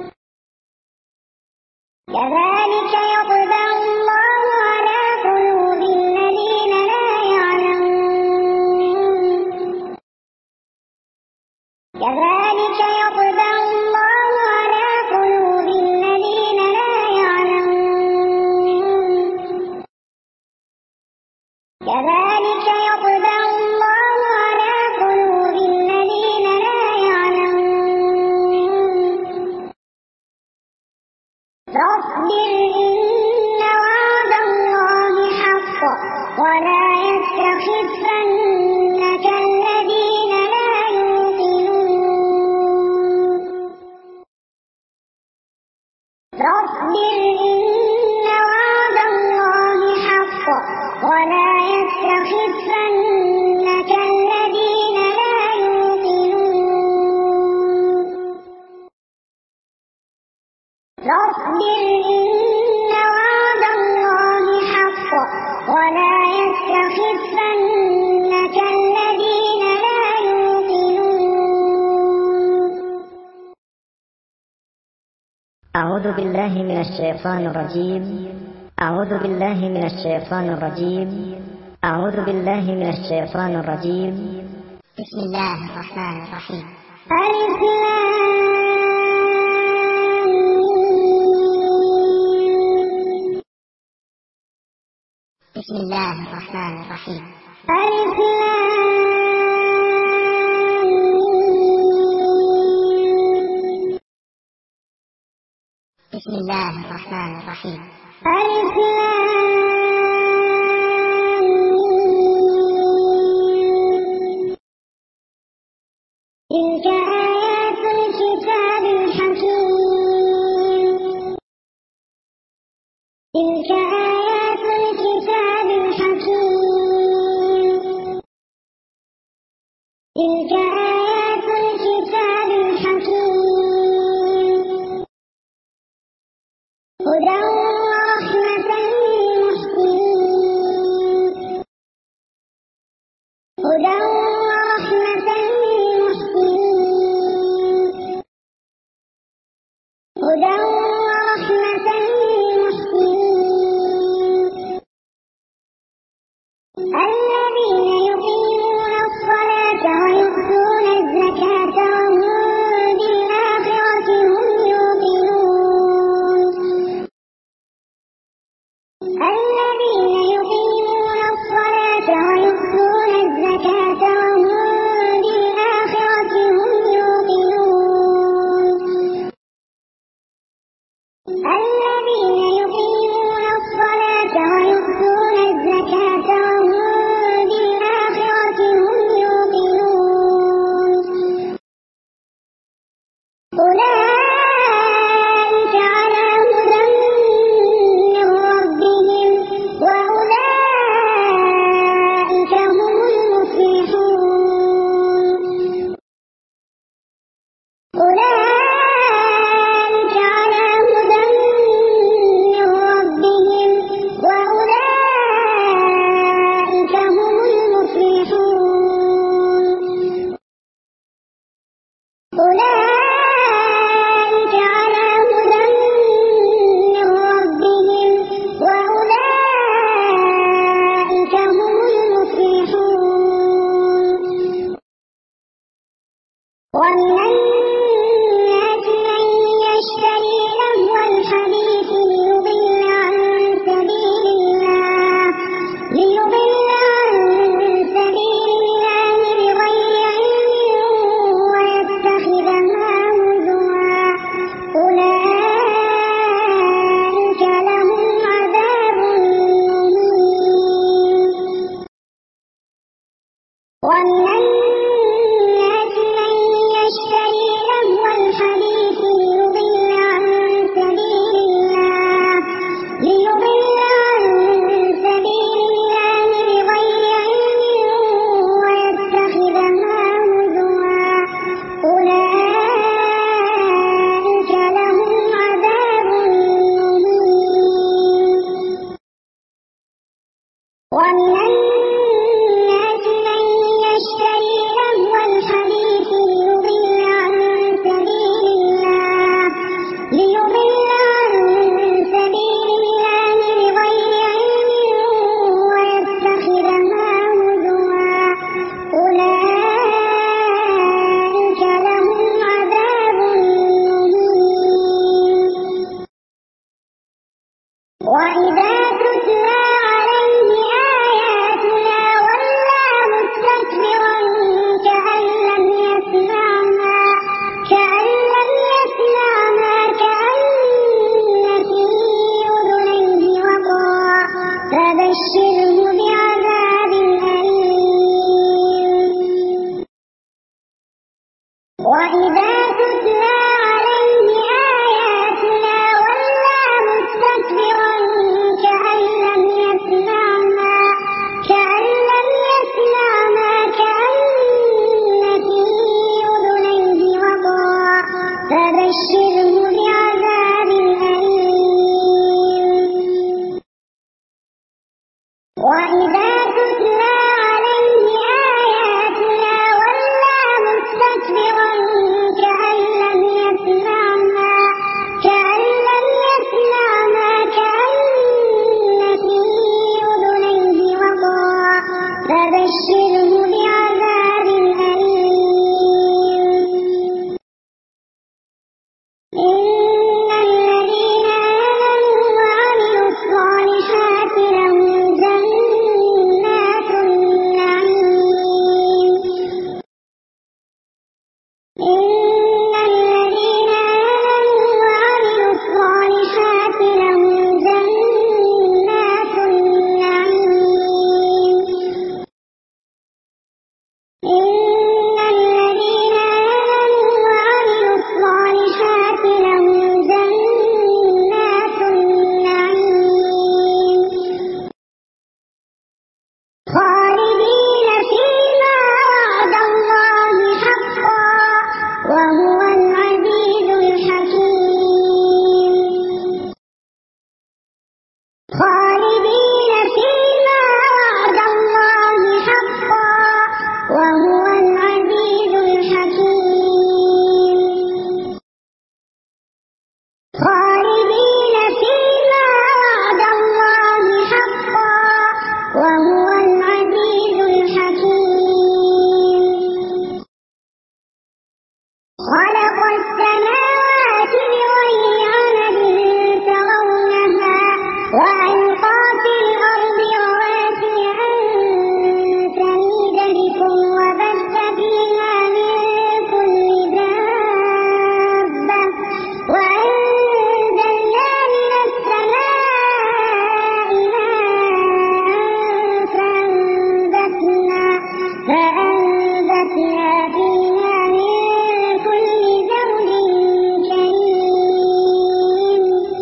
Speaker 1: كذلك يطبع الله على قلوب الذين لا يعلمون. كذلك يطبع الله على قلوب الذين لا يعلمون. كذلك يطبع الله على قلوب الذين لا يعلمون. فاصبر إن وعد الله حق ولا يستخفنك الذين لا يوقنون. فاصبر إن وعد الله حق ولا يستخفنك الذين لا يوقنون. فاصبر إن وعد الله حق ولا يستخفنك الذين لا يوقنون.
Speaker 2: أعوذ بالله من الشيطان الرجيم. أعوذ بالله من الشيطان الرجيم. أعوذ بالله من الشيطان الرجيم.
Speaker 1: بسم الله الرحمن الرحيم. ألف لام ميم. بسم الله الرحمن الرحيم. ألف لام ميم. بسم الله الرحمن الرحيم. ألف لام ميم. تلك آيات الكتاب الحكيم. تلك آيات الكتاب الحكيم. تلك آيات الكتاب الحكيم. هدى ورحمة للمحسنين. هدى ورحمة للمحسنين. هدى ورحمة للمحسنين. الذين يقيمون الصلاة ويؤتون الزكاة وهم بالآخرة هم يوقنون. الذين يقيمون الصلاة ويؤتون الزكاة وهم بالآخرة هم يوقنون. الذين يقيمون الصلاة ويؤتون الزكاة وهم بالآخرة فبشره بعذاب أليم. إن الذين آمنوا وعملوا الصالحات لهم جنات النعيم. إن الذين آمنوا وعملوا الصالحات لهم جنات النعيم. إن الذين آمنوا وعملوا الصالحات لهم جنات النعيم خالدين فيما وعد الله حقا وهو العزيز الحكيم. خالدين فيما وعد الله حقا وهو العزيز الحكيم. خالدين فيما وعد الله حقا وهو العزيز الحكيم. خلق السماوات بغير عمد ترونها وألقى في الأرض رواسي أن تميد بكم وبث فيها من كل دابة وأنزلنا من السماء ماء فأنبتنا فأنبتنا فيها من كل زوج كريم.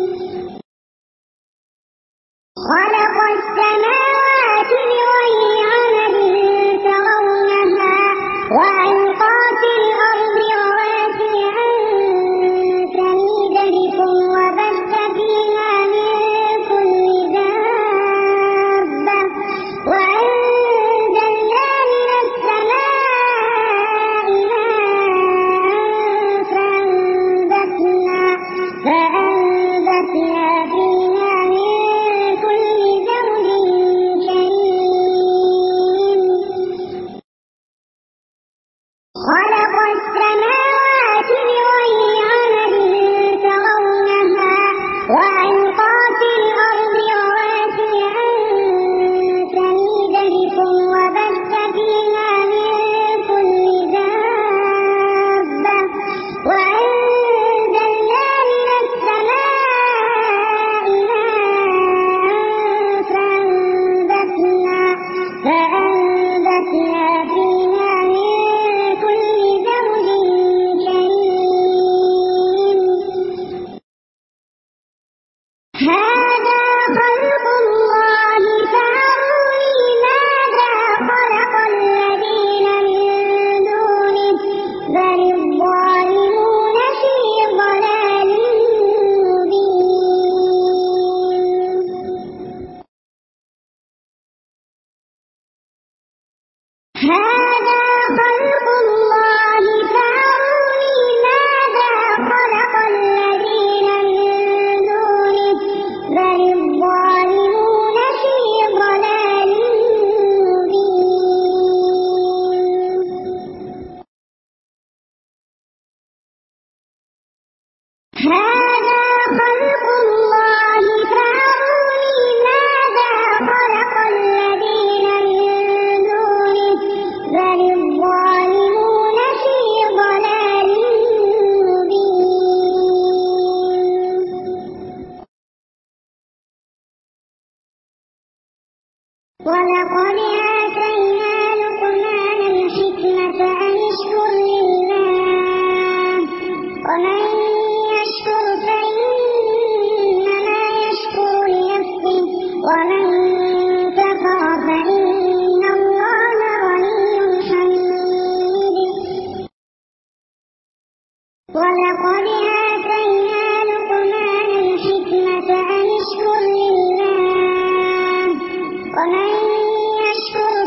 Speaker 1: خلق السماوات بغير عمد ترونها وألقى في الأرض رواسي أن تميد بكم وبث فيها من كل دابة وأنزلنا من السماء ماء فأنبتنا فأنبتنا فيها من كل زوج كريم. خلق السماوات بغير عمد ترونها وألقى في الأرض رواسي أن تميد بكم وبث فيها من كل دابة وأنزلنا من السماء ماء فأنبتنا فأنبتنا فيها من كل زوج كريم. هذا خلق الله فأروني ماذا خلق الذين من دونه بل الظالمون في ضلال مبين. هذا خلق الله فأروني ماذا خلق الذين من دونه بل الظالمون في ضلال مبين. هذا خلق الله فأروني ماذا خلق الذين من دونه بل الظالمون في ضلال مبين. ولقد آتينا لقمان الحكمة أن اشكر لله ومن يشكر فإنما يشكر لنفسه ومن كفر فإن الله غني حميد. ولقد آتينا لقمان الحكمة أن اشكر لله ومن يشكر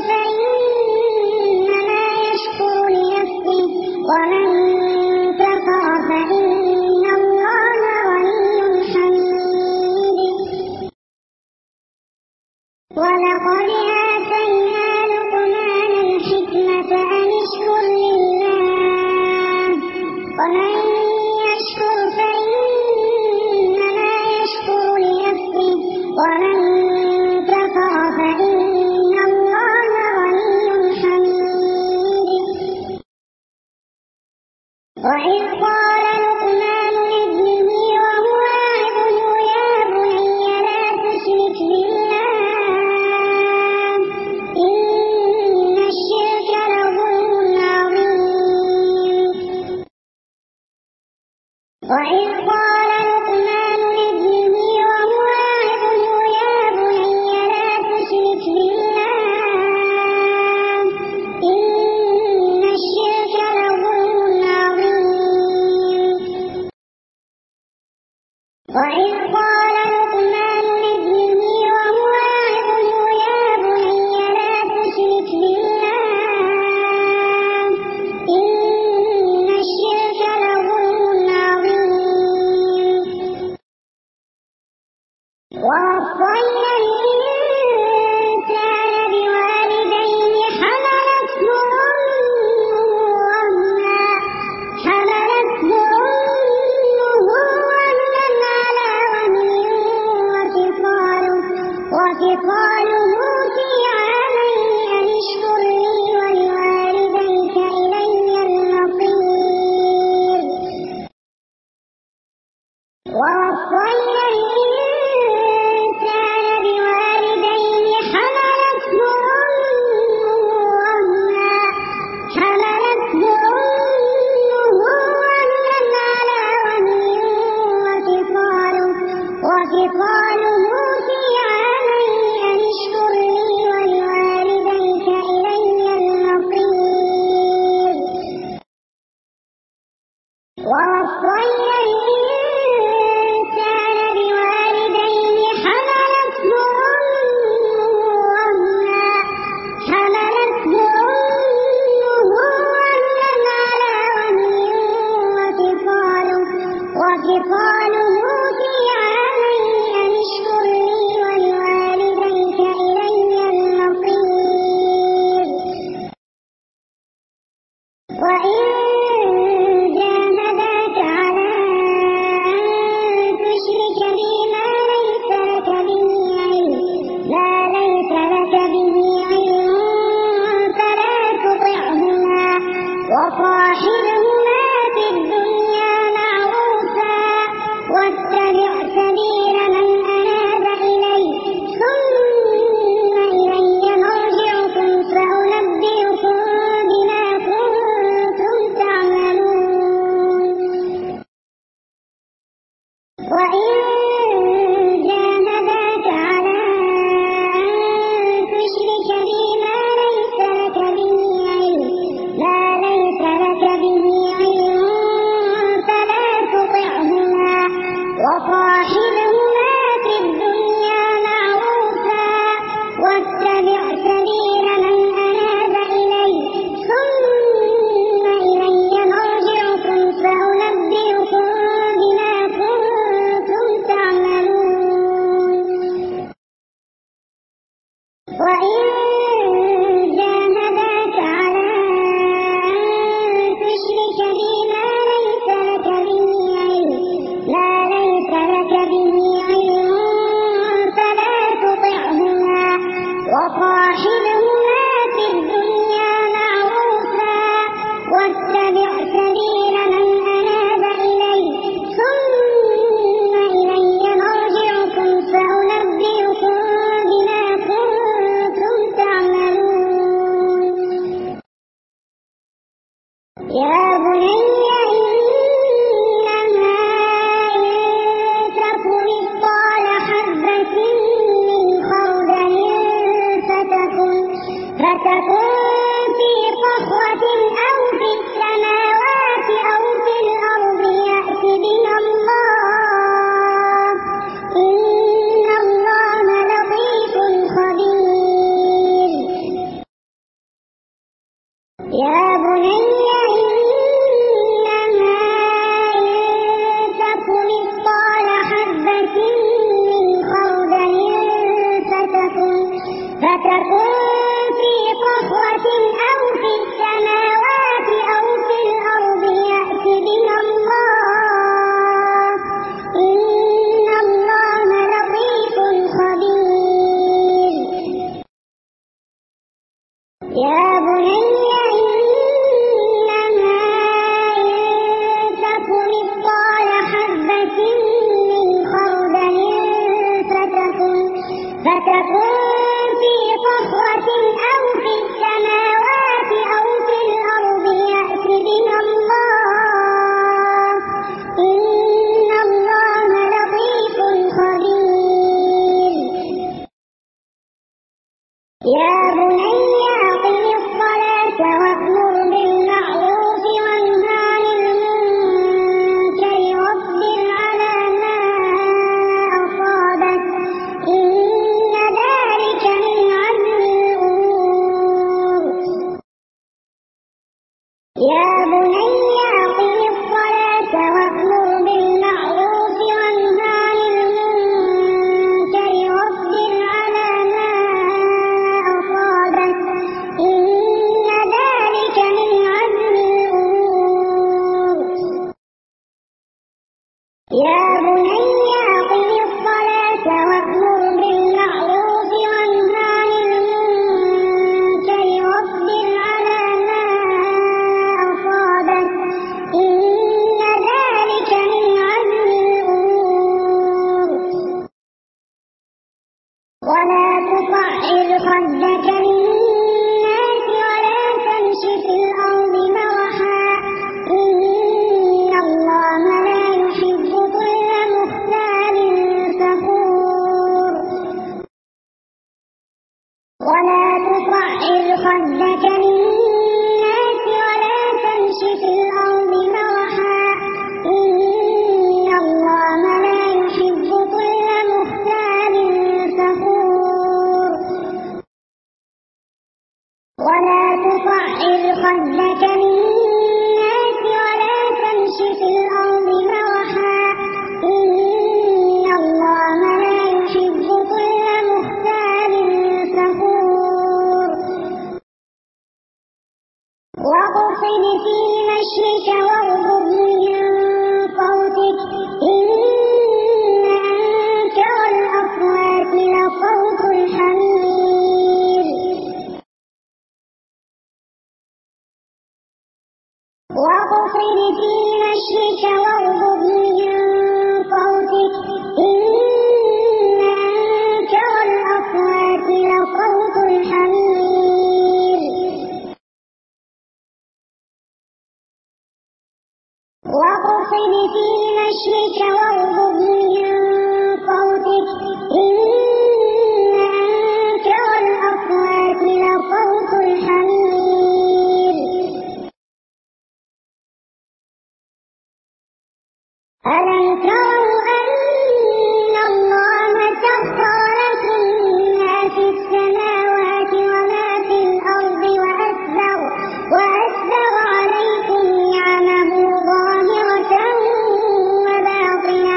Speaker 1: يا بني إنما إن تك مثقال حبة من خردل فتكن فتكن في صخرة أو في السماوات أو في الأرض يأت بها الله إن الله لطيف خبير. يا بني إنما إن تك مثقال حبة من خردل فتكن فتكن في صخرة أو في السماوات أو في الأرض يأت بها الله إن الله لطيف خبير. يا بني إنما إن تك مثقال حبة من خردل فتكن فتكن في صخرة أو في السماوات أو في الأرض يأت بها الله إن الله لطيف خبير. يا بني أقم الصلاة وأمر بالمعروف وانه عن المنكر واصبر على ما أصابك إن ذلك من عزم الأمور. يا بني أقم الصلاة وأمر بالمعروف وانه عن المنكر واصبر على ما أصابك إن ذلك من عزم الأمور. يا بني أقم الصلاة وأمر بالمعروف وانه عن المنكر واصبر على ما أصابك إن ذلك من عزم الأمور. ولا تصعر خدك للناس ولا تمش في الأرض مرحا إن الله لا يحب كل مختال فخور. ولا تصعر خدك للناس ولا تمش في الأرض مرحا إن الله لا يحب كل مختال فخور. ولا تصعر خدك للناس ولا تمش في الأرض مرحا إن الله لا يحب كل مختال فخور. واقصد في مشيك واغضض من صوتك إن أنكر الأصوات لصوت الحمير. واقصد في مشيك واغضض من صوتك إن أنكر الأصوات لصوت الحمير. واقصد في مشيك واغضض من صوتك إن أنكر الأصوات لصوت الحمير. ألم تروا أن الله سخر لكم ما في السماوات وما في الأرض وأسبغ وأسبغ عليكم نعمه ظاهرة وباطنة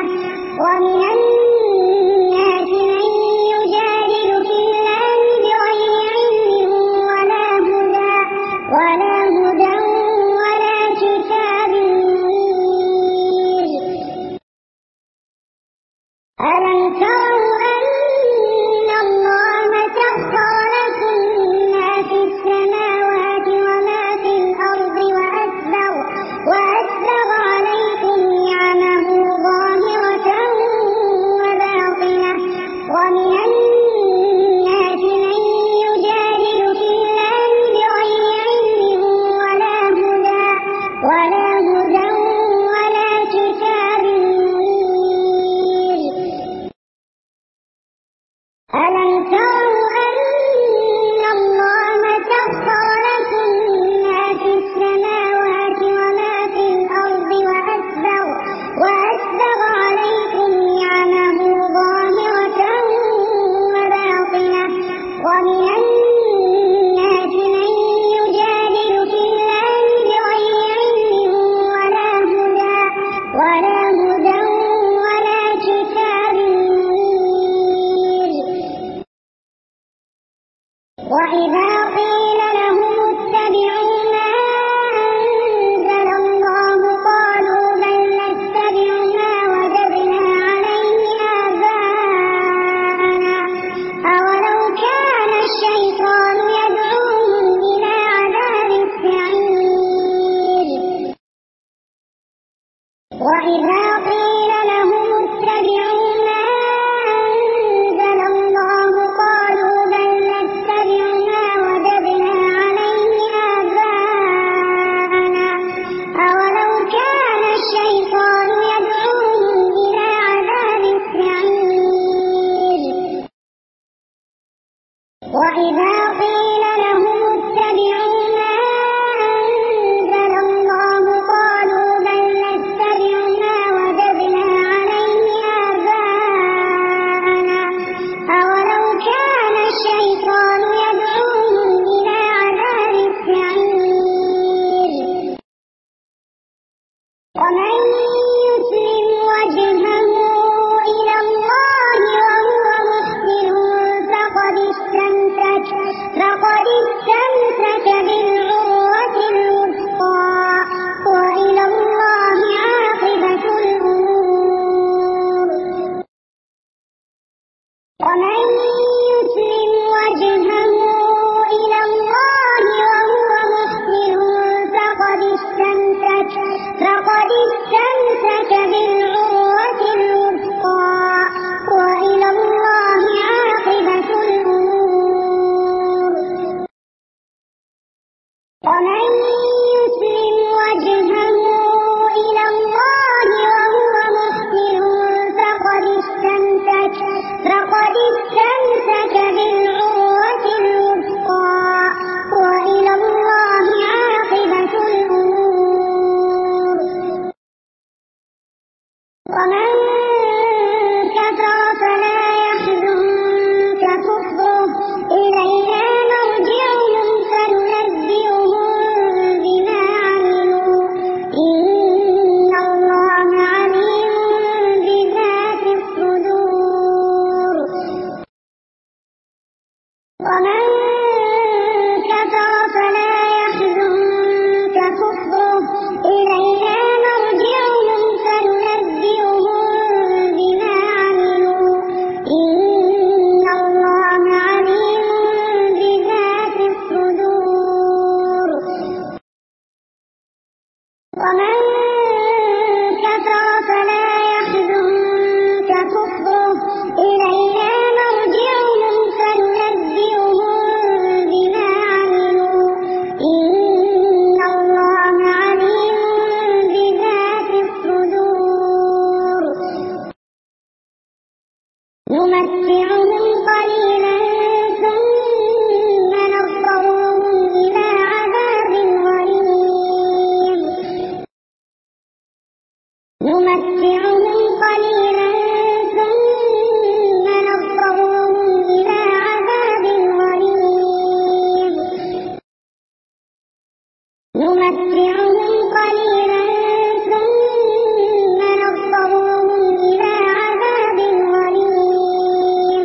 Speaker 1: نمتعهم قليلا ثم نضطرهم إلى عذاب غليظ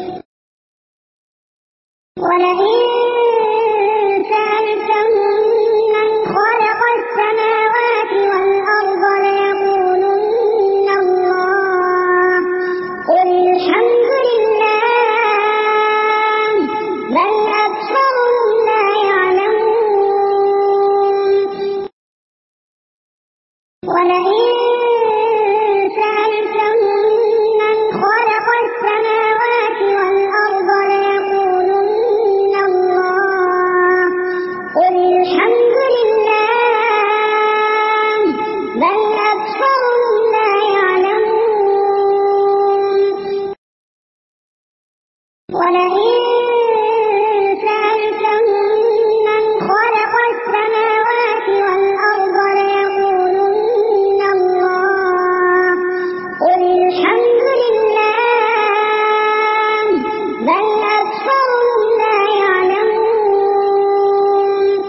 Speaker 1: ولئن سألتهم من خلق السماوات والأرض ليقولن الله قل الحمد لله بل أكثرهم لا يعلمون ولئن سألتهم من خلق السماوات والأرض ليقولن الله قل الحمد لله بل أكثرهم لا يعلمون ولئن سألتهم من خلق السماوات والأرض ليقولن الله قل الحمد لله بل أكثرهم لا يعلمون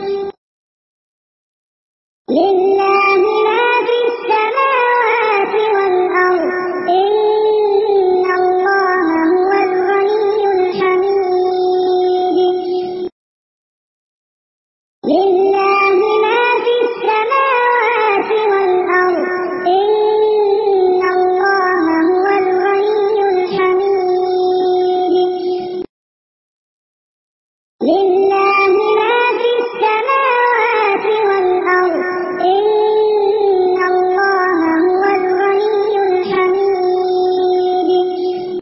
Speaker 1: لله ما في السماوات والأرض إن الله هو الغني الحميد لله ما في السماوات والأرض إن الله هو الغني الحميد لله ما في السماوات والأرض إن الله هو الغني الحميد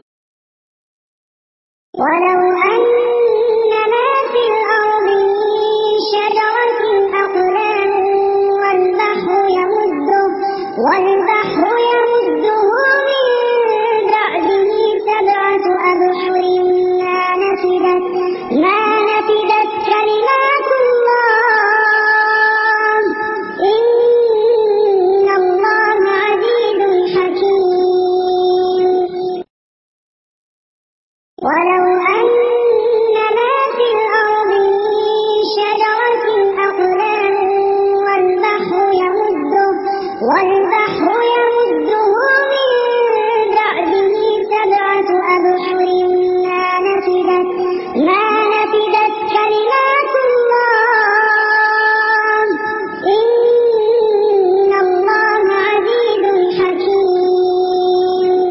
Speaker 1: ولو أن ما في الأرض من شجرة أقلام والبحر يمده والبحر يمده من بعده سبعة أبحر ما نفدت ما نفدت كلمات الله إن الله عزيز حكيم ولو أن ما في الأرض من شجرة أقلام والبحر يمده والبحر يمده من بعده سبعة أبحر ما نفدت ما نفدت كلمات الله إن الله عزيز حكيم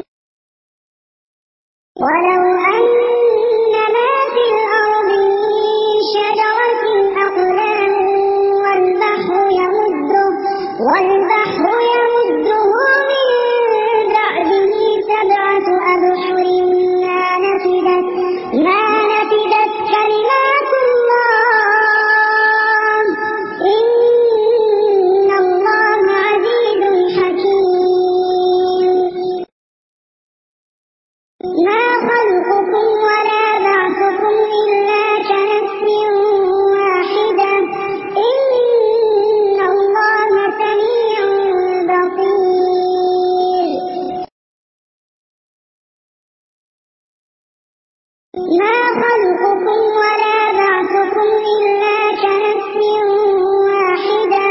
Speaker 1: ولو أن ما في الأرض من شجرة أقلام والبحر يمده والبحر يمده من بعده سبعة أبحر ما نفدت ما نفدت كلمات الله إن الله عزيز حكيم ما خلقكم ولا بعثكم إلا كنفس واحدة إن الله سميع بصير ما خلقكم ولا بعثكم إلا كنفس واحدة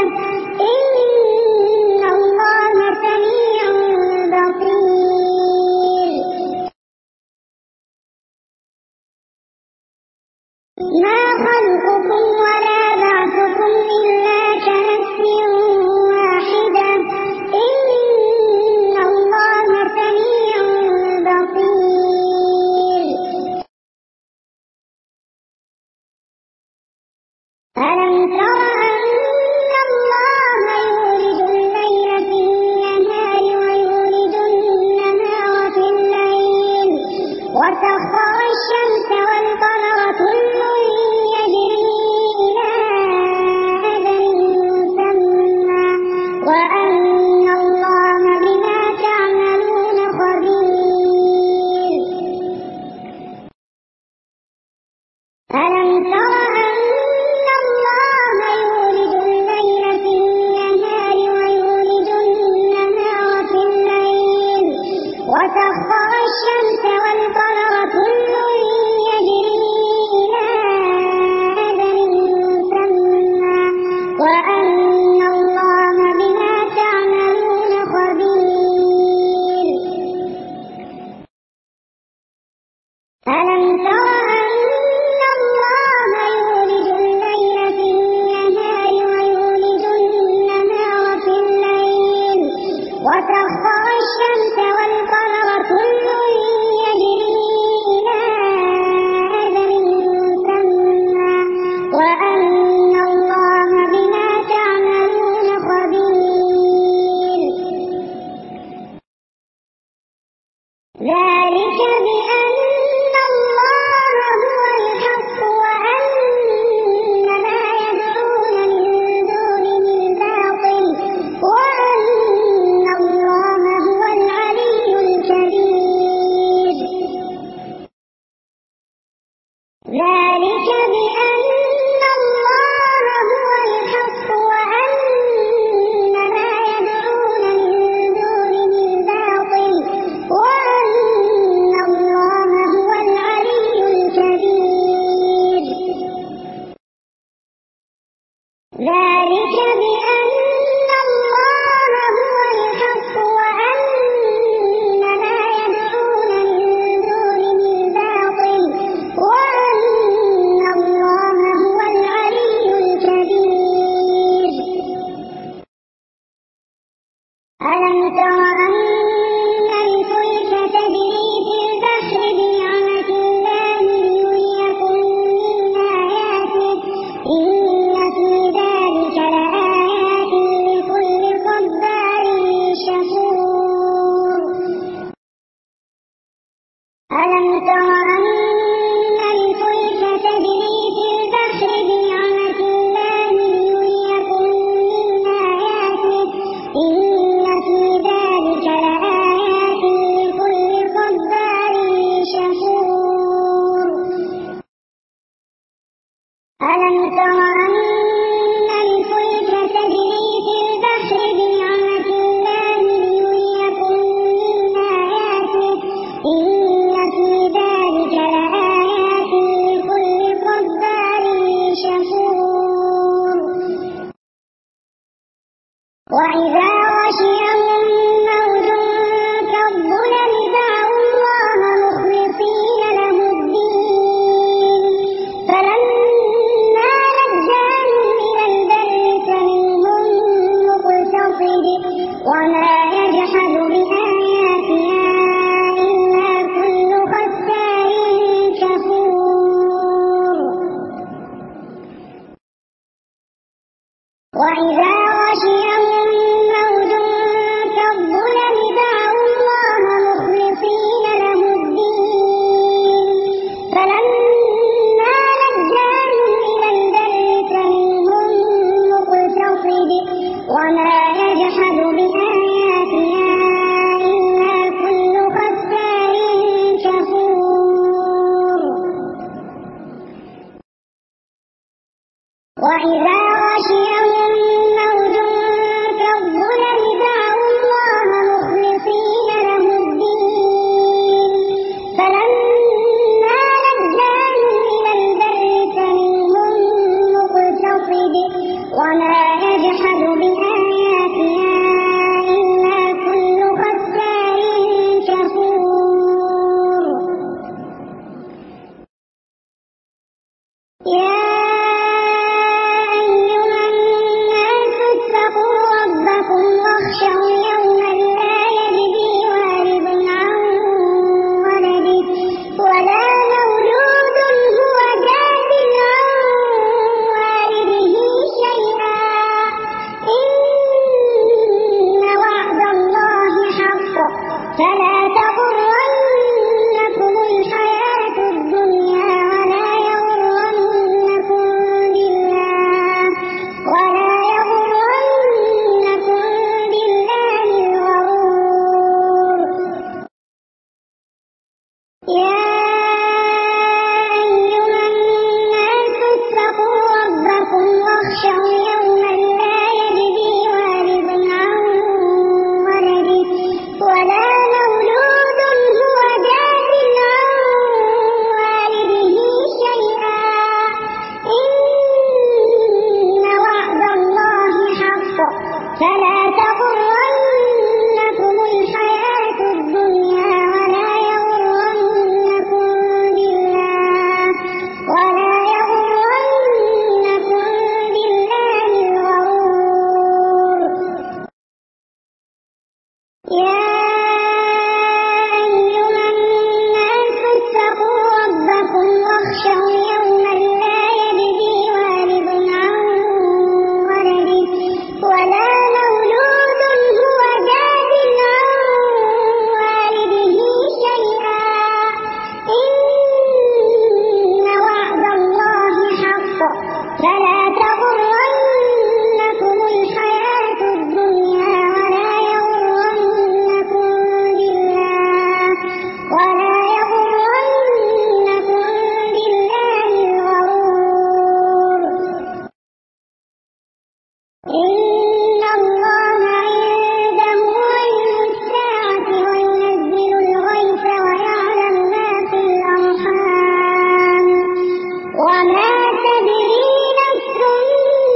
Speaker 1: إن الله سميع بصير ما خلقكم ولا بعثكم إلا كنفس واحدة إن الله سميع بصير ألم تر أن الله يولج الليل في النهار ويولج النهار في الليل وسخر الشمس والقمر كل يجري إلى أجل مسمى وأن الله بما تعملون خبير ألم تر أن الله ذلك بأن الله هو الحق وأن ما يدعون من دونه الباطل وأن الله هو العلي الكبير. ألم تر أن الفلك تجري في البحر بنعمة الله ليريكم من آياته إن في ذلك لآيات لكل صبار شكور. ألم تر أن الفلك تجري في البحر بنعمة الله ليريكم من آياته إن في ذلك لآيات لكل صبار شكور. ألم تر أن الفلك تجري في البحر بنعمة الله ليريكم من آياته إن في ذلك لآيات لكل صبار شكور. وإذا غشيهم موج كالظلل دعوا الله مخلصين له الدين فلما نجاهم إلى البر فمنهم مقتصد وما يجحد بآياتنا إلا كل ختار كفور. وإذا غشيهم موج كالظلل دعوا الله مخلصين له الدين فلما نجاهم إلى البر فمنهم مقتصد وما يجحد بآياتنا إلا كل ختار كفور. وإذا غشيهم موج كالظلل دعوا الله مخلصين له الدين فلما نجاهم إلى البر فمنهم مقتصد وما يجحد بآياتنا إلا كل ختار كفور. يا أيها الناس اتقوا ربكم واخشوا يوما لا يجزي والد عن ولده ولا مولود هو جاز عن والده شيئا إن وعد الله حق فلا تغرنكم الحياة الدنيا ولا يغرنكم بالله ولا يغرنكم بالله الغرور. يا أيها الناس اتقوا ربكم واخشوا يوما لا يجزي والد عن ولده ولا مولود هو جاز عن والده شيئا إن وعد الله حق فلا تغرنكم الحياة الدنيا ولا يغرنكم بالله ولا يغرنكم بالله الغرور. يا أيها الناس اتقوا ربكم واخشوا يوما لا يجزي والد عن ولده ولا مولود هو جاز عن والده شيئا إن وعد الله حق فلا تغرنكم الحياة الدنيا ولا يغرنكم بالله ولا يغرنكم بالله الغرور. إن الله عنده علم الساعة وينزل الغيث ويعلم ما في الأرحام وما تدري نفس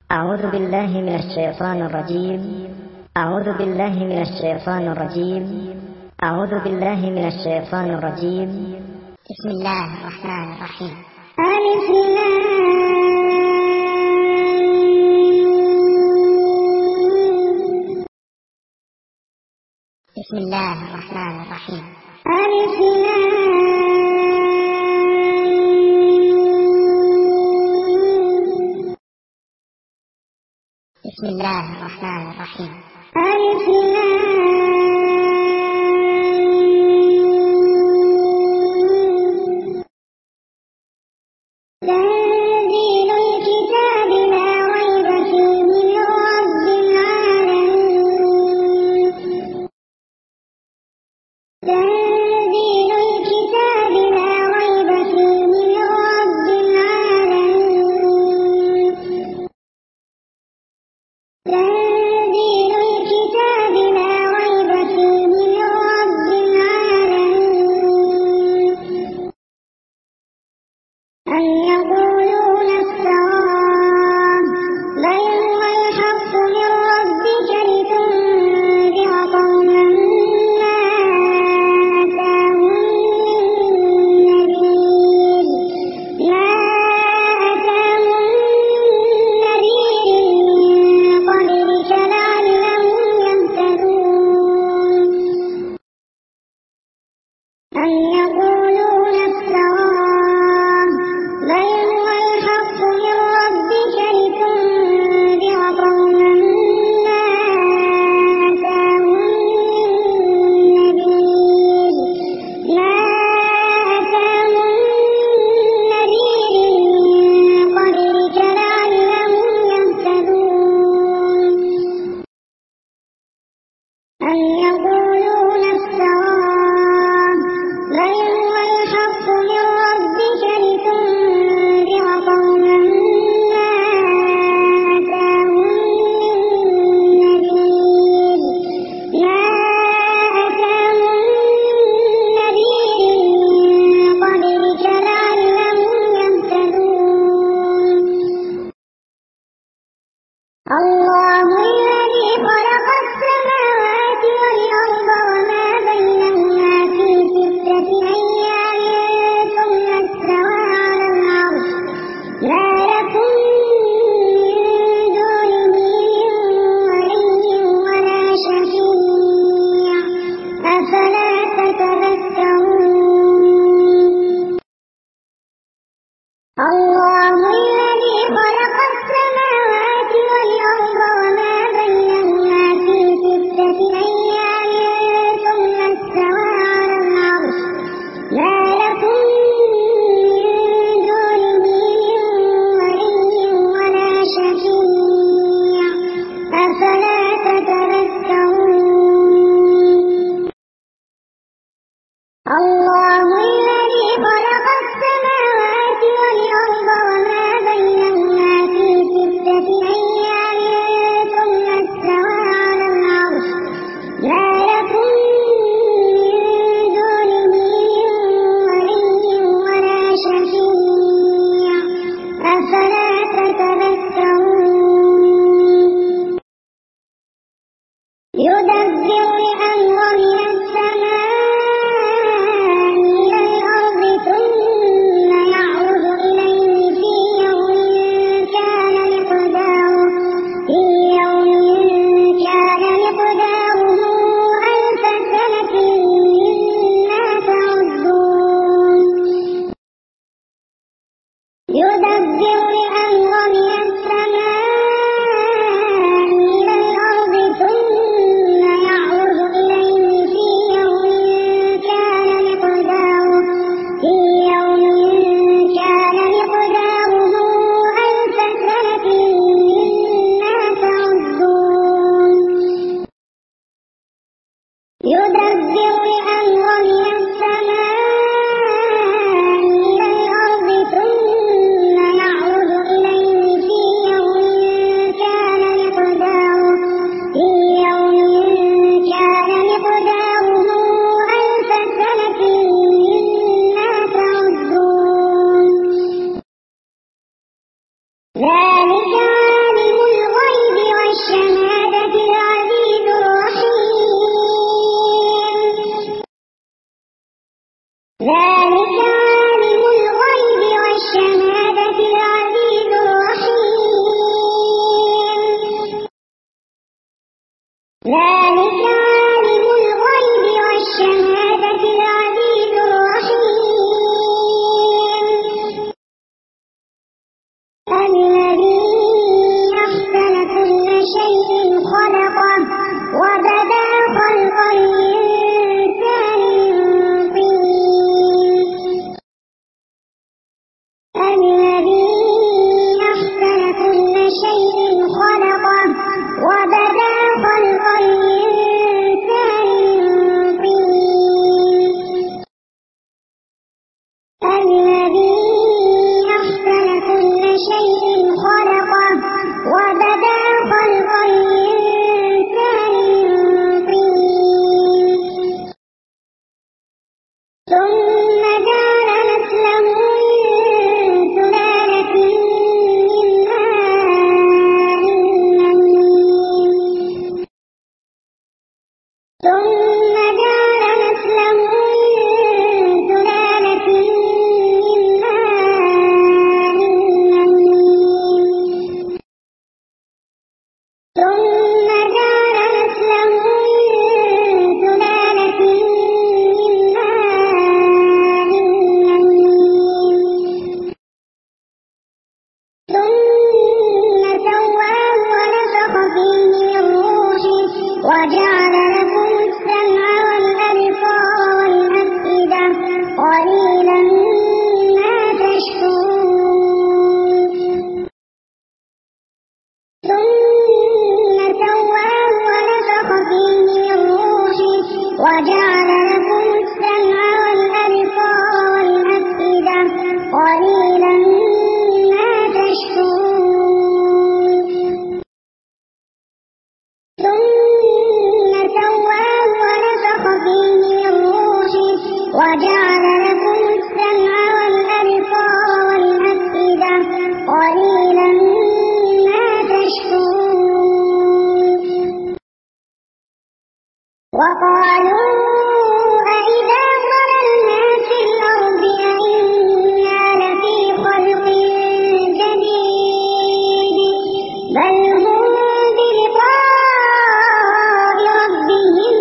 Speaker 2: أعوذ بالله من الشيطان الرجيم أعوذ بالله من الشيطان الرجيم أعوذ بالله من الشيطان الرجيم
Speaker 1: بسم الله الرحمن الرحيم ألف لام بسم الله الرحمن الرحيم ألف بسم الله الرحمن الرحيم ألف تنزيل الكتاب لا ريب فيه من رب العالمين تنزيل الكتاب لا ريب فيه من رب العالمين تنزيل الكتاب لا ريب فيه من رب العالمين أم يقولون افتراه بل هو الحق من ربك لتنذر قوما ما أتاهم من نذير ما أتاهم من نذير من قبلك لعلهم يهتدون أم يقولون افتراه بل هو الحق من ربك لتنذر قوما ما أتاهم من نذير ما أتاهم من نذير من قبلك لعلهم يهتدون أم يقولون افتراه بل هو الحق من ربك لتنذر قوما ما أتاهم من نذير ما أتاهم من نذير من قبلك لعلهم يهتدون الله الذي خلق السماوات والأرض وما بينهما في ستة أيام ثم استوى على العرش ما لكم من دونه من ولي ولا شفيع أفلا تتذكرون الله الذي خلق السماوات والأرض وما بينهما في ستة أيام ثم استوى على العرش ما لكم من دونه من ولي ولا شفيع أفلا تتذكرون الله الذي خلق السماوات والأرض وما بينهما في ستة أيام ثم استوى على العرش ما لكم من دونه من ولي ولا شفيع أفلا تتذكرون يدبر الأمر من السماء إلى الأرض ثم يعرج إليه في يوم كان مقداره في يوم كان مقداره ألف سنة مما تعدون يدبر الأمر من السماء إلى الأرض ثم يعرج إليه في يوم كان مقداره في يوم كان مقداره ألف سنة مما تعدون يدبر الأمر من السماء إلى الأرض ثم يعرج إليه في يوم كان مقداره في يوم كان مقداره ألف سنة مما تعدون ذلك عالم ذلك عالم الغيب والشهادة العزيز الرحيم الذي أحسن كل شيء خلقه وبدأ خلق الإنسان من طين الذي أحسن كل شيء خلقه وبدأ خلق الإنسان من طين الذي أحسن كل شيء خلقه وبدأ خلق الإنسان من طين ثم جعل نسله من سلالة من ماء مهين ثم جعل نسله من سلالة من ماء مهين ثم جعل نسله من سلالة من ماء مهين ثم سواه ونفخ فيه من روحه وجعل لكم السمع والأبصار والأفئدة قليلا ما تشكرون ثم سواه ونفخ فيه من روحه وجعل لكم السمع والأبصار والأفئدة قليلا ما تشكرون ثم سواه ونفخ فيه من روحه وجعل لكم السمع والأبصار والأفئدة قليلا ما تشكرون وقالوا أإذا ضللنا في الأرض أإنا لفي خلق جديد بل هم بلقاء ربهم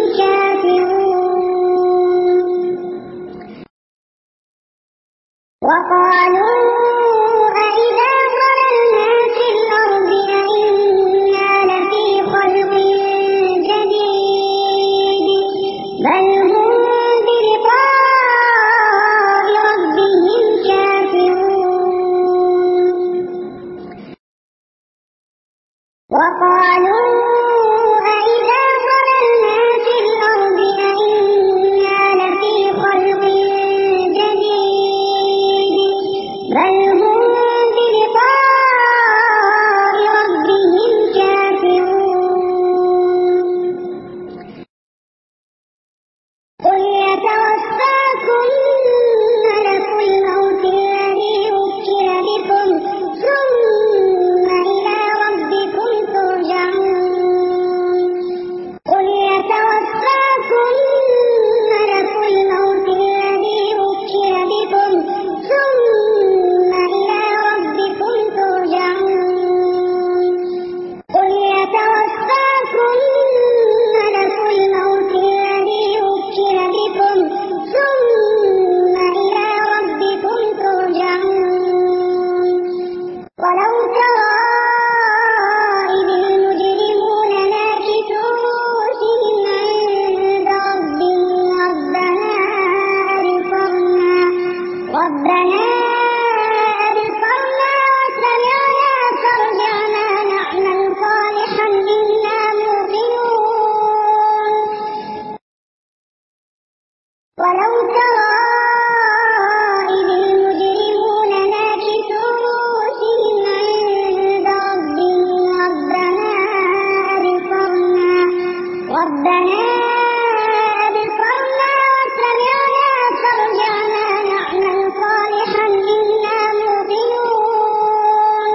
Speaker 1: كافرون وقالوا أإذا ضللنا في الأرض أإنا لفي خلق جديد بل هم بلقاء ربهم كافرون وقالوا أإذا ضللنا في الأرض أإنا لفي خلق جديد بل هم بلقاء ربهم كافرون قل يتوفاكم ملك الموت الذي وكل بكم ثم إلى ربكم ترجعون قل يتوفاكم ملك الموت الذي وكل بكم ثم إلى ربكم ترجعون قل يتوفاكم ملك الموت الذي وكل بكم ثم إلى ربكم ترجعون ولو ترى إذ المجرمون ناكسوا رؤوسهم عند ربهم ربنا أبصرنا ربنا أبصرنا وسمعنا فارجعنا نعمل صالحا إنا موقنون ولو ترى إذ المجرمون ناكسوا رؤوسهم عند ربهم ربنا أبصرنا ربنا أبصرنا وسمعنا فارجعنا نعمل صالحا إنا موقنون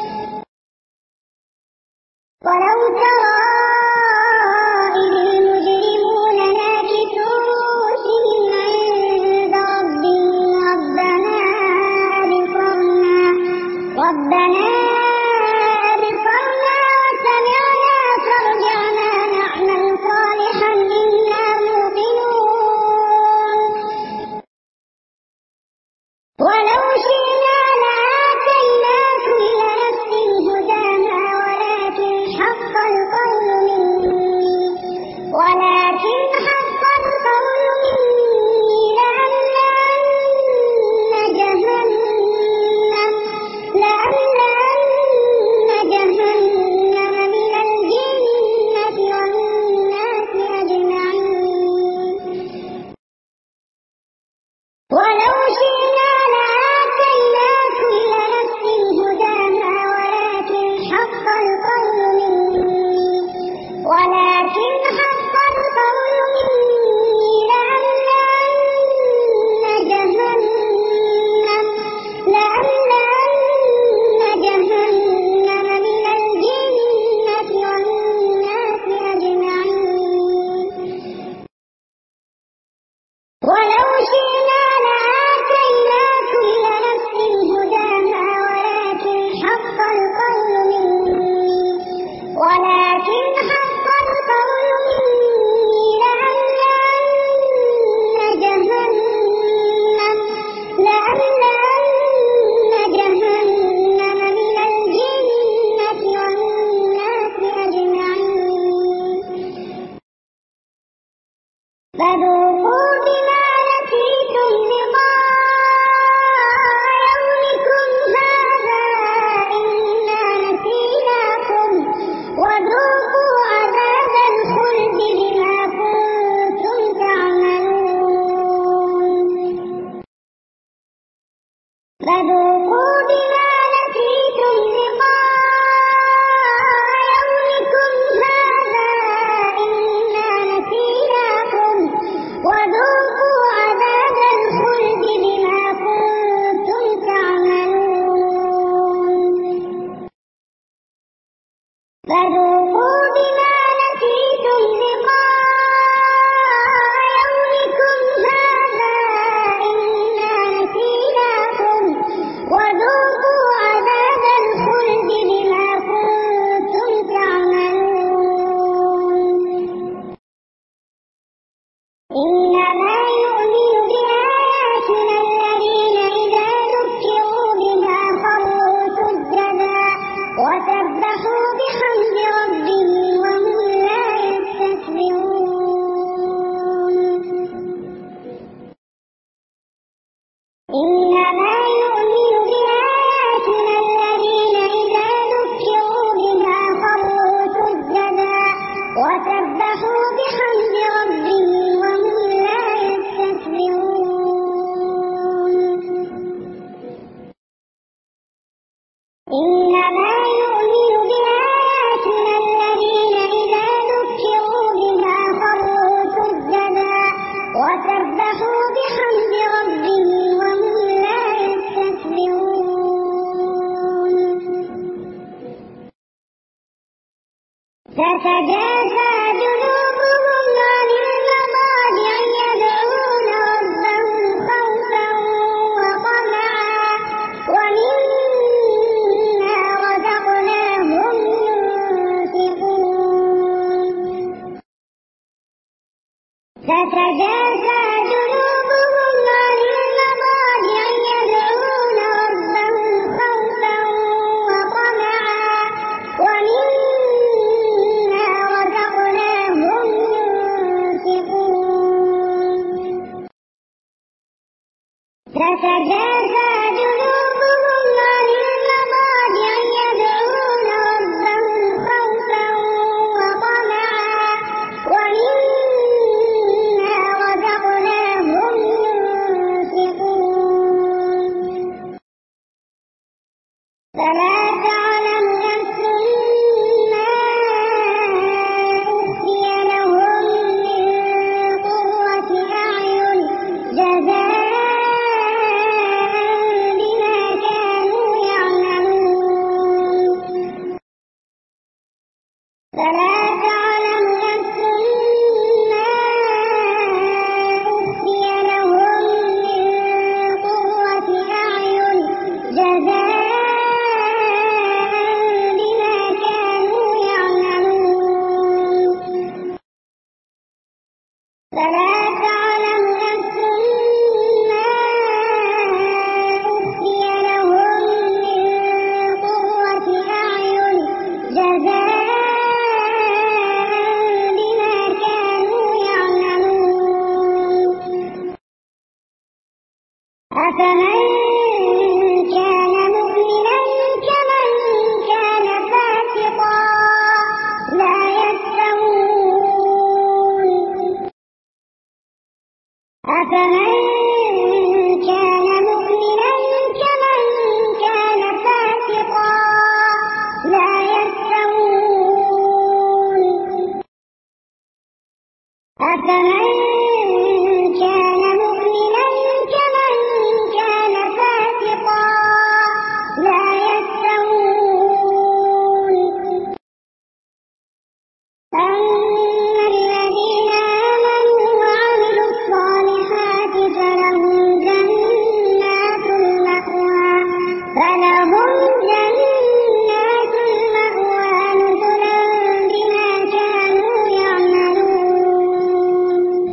Speaker 1: ولو ترى إذ المجرمون ناكسوا رؤوسهم عند ربهم ربنا أبصرنا ربنا أبصرنا وسمعنا فارجعنا نعمل فذوقوا بما نسيتم لقاء يومكم هذا إنا نسيناكم وذوقوا عذاب الخلد بما كنتم تعملون إنما يؤمن بآياتنا الذين إذا ذكروا بها خروا سجدا وسبحوا بحمد ربهم وهم لا يستكبرون إنما يؤمن بآياتنا الذين إذا ذكروا بها خروا سجدا وسبحوا بحمد ربهم وهم لا يستكبرون إنما يؤمن بآياتنا الذين إذا ذكروا بها خروا سجدا وسبحوا بحمد ربهم وهم لا يستكبرون تتجافى جنوبهم عن المضاجع يدعون ربهم خوفا وطمعا ومما رزقناهم ينفقون تتجافى جنوبهم عن المضاجع يدعون ربهم خوفا وطمعا ومما رزقناهم ينفقون تتجافى جنوبهم عن المضاجع يدعون ربهم خوفا وطمعا ومما رزقناهم ينفقون فلا تعلم نفس ما أخفي لهم من قرة أعين جزاء بما كانوا يعملون فلا تعلم نفس ما أخفي لهم من قرة أعين جزاء بما كانوا يعملون فلا تعلم نفس ما أخفي لهم من قرة أعين جزاء بما كانوا يعملون أفمن كان مؤمنا كمن كان فاسقا لا يستوون أفمن كان مؤمنا كمن كان فاسقا لا يستوون أفمن كان مؤمنا كمن كان فاسقا لا يستوون أما الذين آمنوا وعملوا الصالحات فلهم جنات المأوى فلهم جنات المأوى نزلا بما كانوا يعملون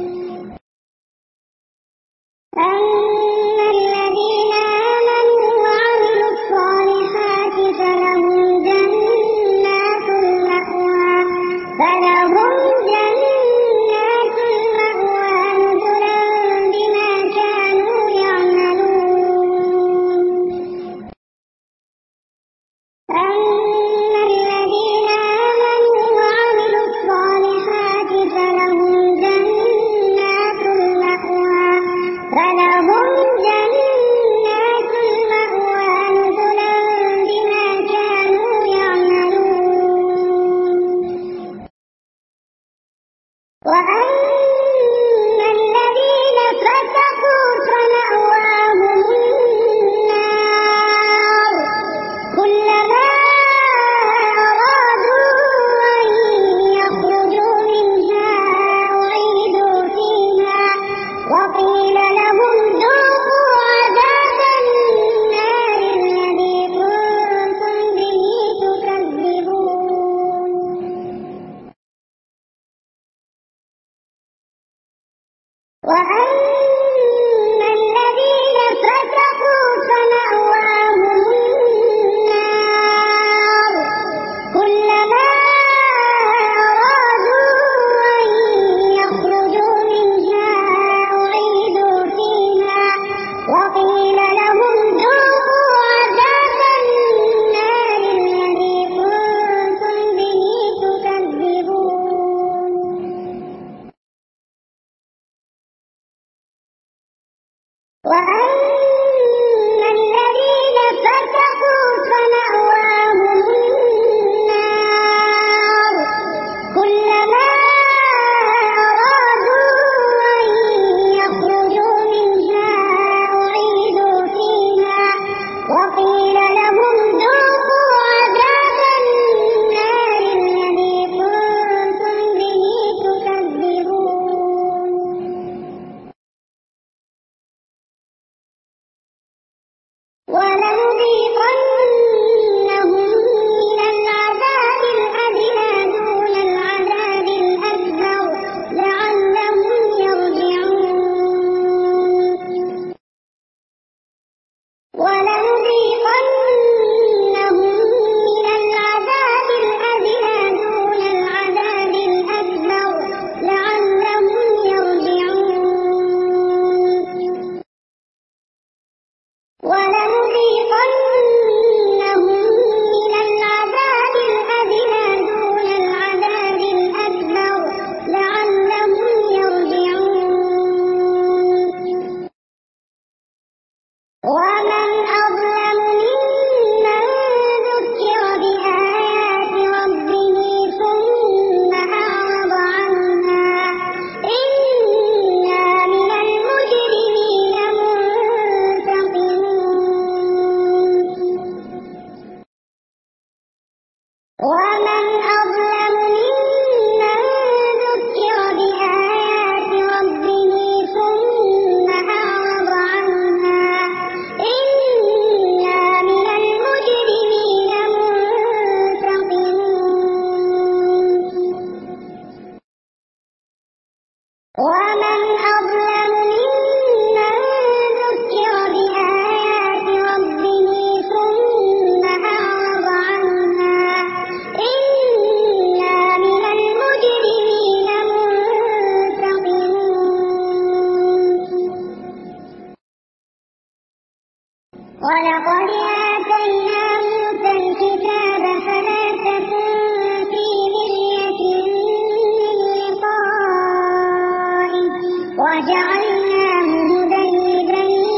Speaker 1: وجعلناه هدى لبني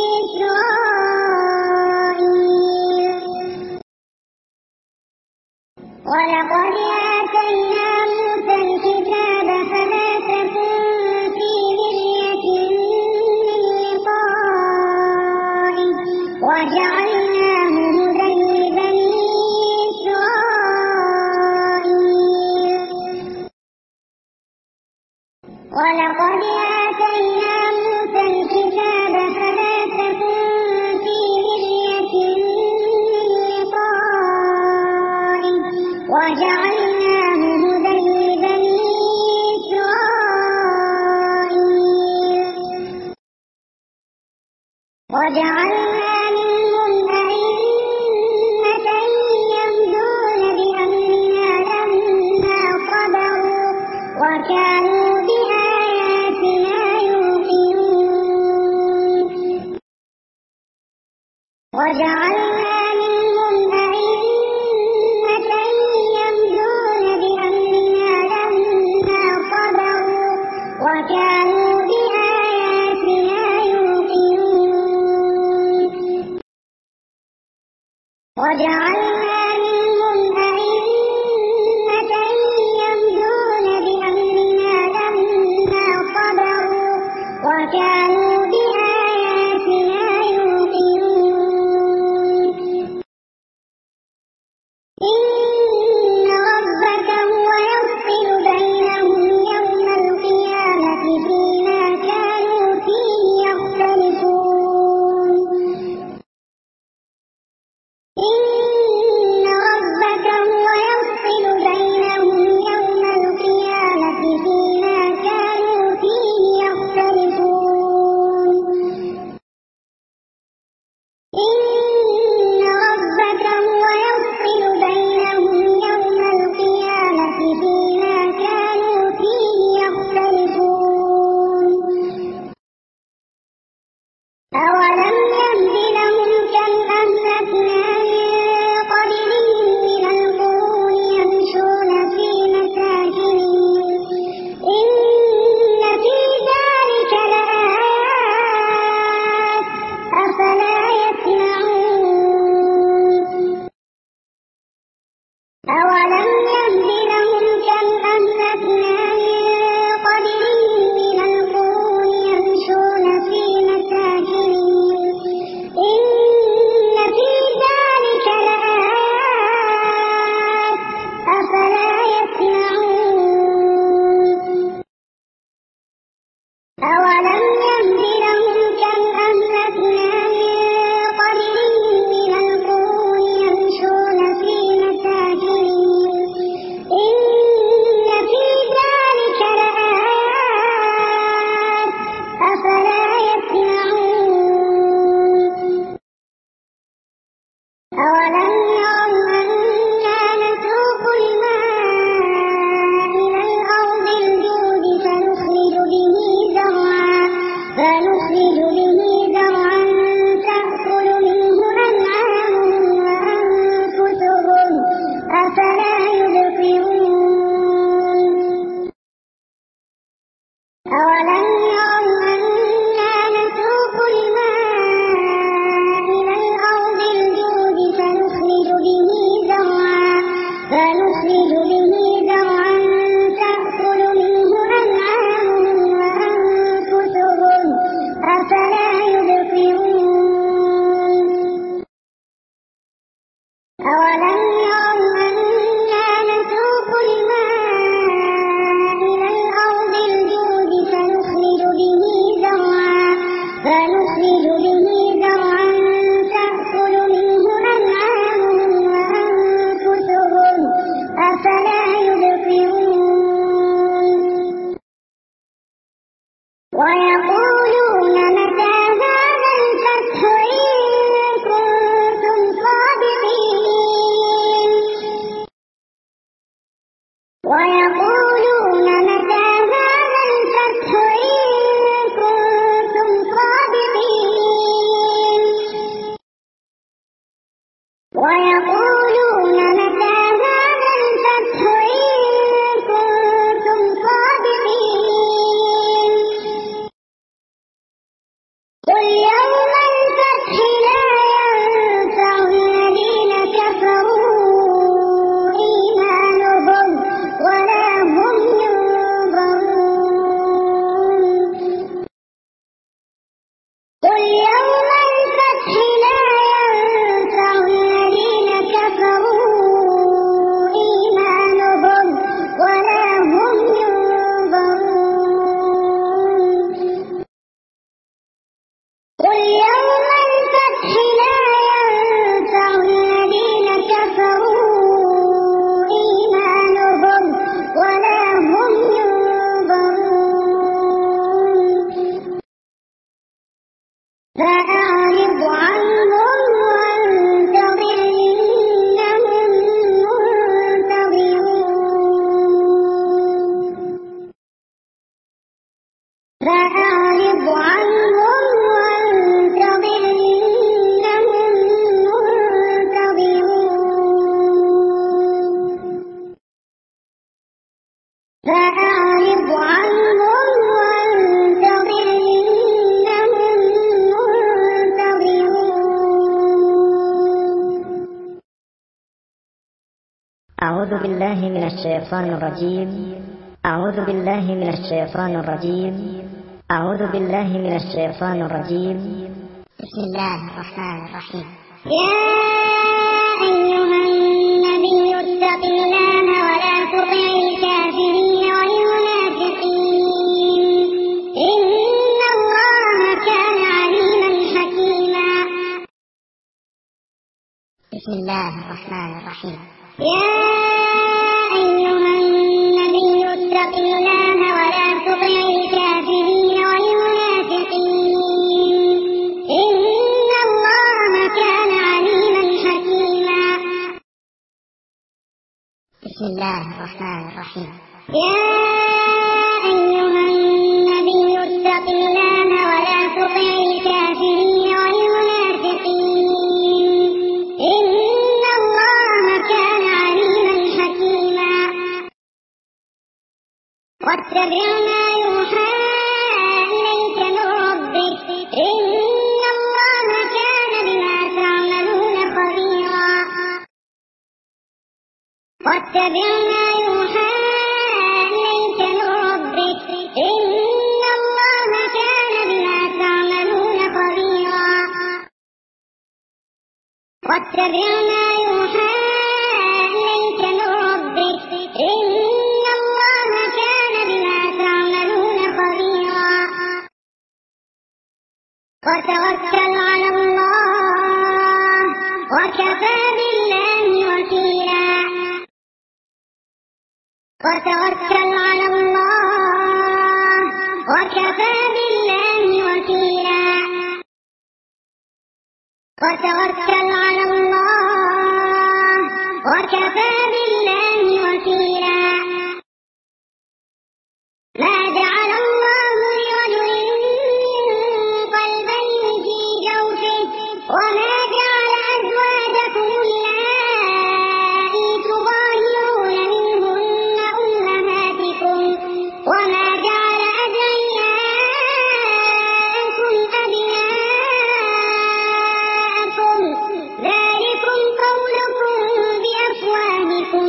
Speaker 1: إسرائيل. ولقد آتينا موسى الكتاب فلا تكن في مرية من لقائه وجعلناه هدى لبني إسرائيل. ولقد آتينا موسى الكتاب فلا تكن في مرية من لقائه وجعلناه هدى لبني إسرائيل. وجعلنا منهم أئمة يهدون بأمرنا لما صبروا وكانوا بآياتنا يوقنون. وجعلنا منهم أئمة يهدون بأمرنا لما صبروا وكانوا بآياتنا يوقنون. وجعلنا منهم أئمة يهدون بأمرنا لما صبروا وكانوا بآياتنا يوقنون. إن ربك هو يفصل بينهم يوم القيامة فيما كانوا فيه يختلفون. إن ربك هو يفصل بينهم يوم القيامة فيما كانوا فيه يختلفون. إن ربك هو يفصل بينهم يوم القيامة فيما كانوا فيه يختلفون. أولم يهد لهم كم أهلكنا من قبلهم من القرون يمشون في مساكنهم إن في ذلك لآيات أفلا يسمعون. أولم يهد لهم كم أهلكنا من قبلهم من القرون يمشون في مساكنهم إن في ذلك لآيات أفلا يسمعون. أولم يهد لهم كم أهلكنا من قبلهم من القرون يمشون في مساكنهم إن في ذلك لآيات أفلا يسمعون. أولم يروا أنا نسوق الماء إلى الأرض الجود فنخرج به زرعا فنخرج به زرعا تأكل منه أنعامهم وأنفسهم أفلا يبصرون. أولم يروا أنا نسوق الماء إلى الأرض الجود فنخرج به زرعا فنخرج به زرعا تأكل منه أنعامهم وأنفسهم أفلا يبصرون. أولم يروا أنا نسوق الماء إلى الأرض الجود فنخرج به زرعا فنخرج به زرعا تأكل منه أنعامهم وأنفسهم أفلا يبصرون. ويقولون متى هذا الفتح إن كنتم صادقين. ويقولون متى هذا الفتح إن كنتم صادقين. ويقولون متى هذا الفتح إن كنتم صادقين. فأعرض عنهم وانتظر إنهم منتظرون.
Speaker 2: أعوذ بالله من الشيطان الرجيم. أعوذ بالله من الشيطان الرجيم. أعوذ بالله من الشيطان الرجيم.
Speaker 1: بسم الله الرحمن الرحيم. يا أيها النبي اتق الله ولا تطع الكافرين والمنافقين إن الله كان عليما حكيما. بسم الله الرحمن الرحيم. يا أيها النبي اتق الله ولا تطع الكافرين والمنافقين إن الله كان عليما حكيما. بسم الله الرحمن الرحيم. يا أيها النبي اتق الله ولا تطع الكافرين والمنافقين إن الله كان عليما حكيما. واتبع ما يوحى إليك من ربك إن الله كان بما تعملون خبيرا. واتبع ما يوحى إليك من ربك إن الله كان بما تعملون خبيرا. واتبع ما يوحى إليك من ربك إن الله كان بما تعملون خبيرا. وتوكل على الله وكفى بالله وكيلا. وتوكل على الله وكفى بالله وكيلا. وتوكل على الله وكفى بالله وكيلا. ما جعل الله لرجل من قلبين في جوفه وما جعل أزواجكم اللائي تظاهرون منهن أمهاتكم وما جعل أدعياءكم أبناءكم ذلكم قولكم بأفواهكم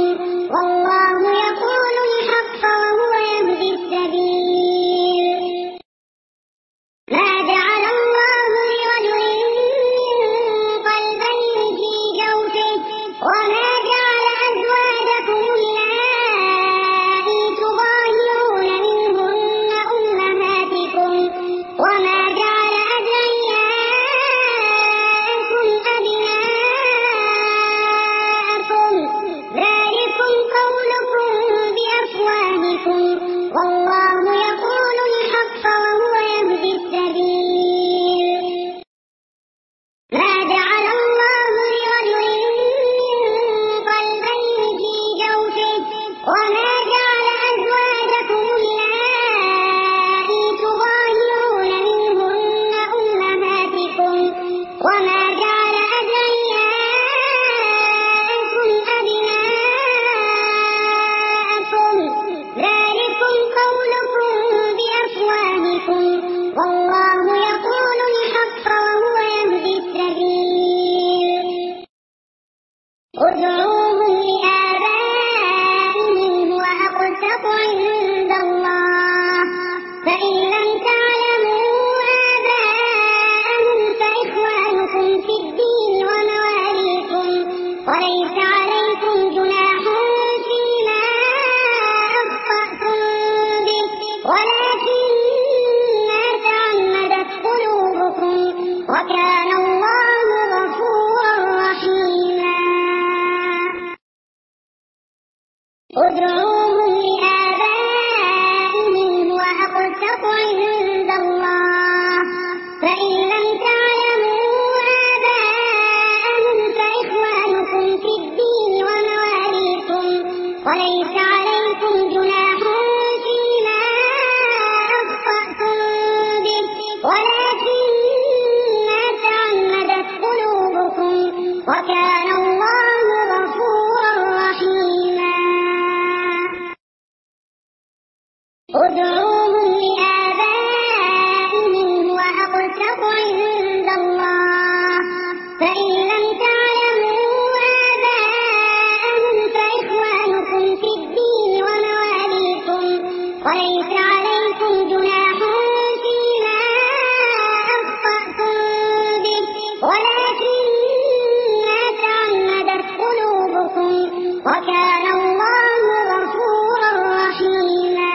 Speaker 1: ادعوهم لآبائهم هو أقسط عند الله فإن لم تعلموا آباءهم فإخوانكم في الدين ومواليكم وليس عليكم جناح فيما أخطأتم به ولكن ما تعمدت قلوبكم وكان الله غفورا رحيما.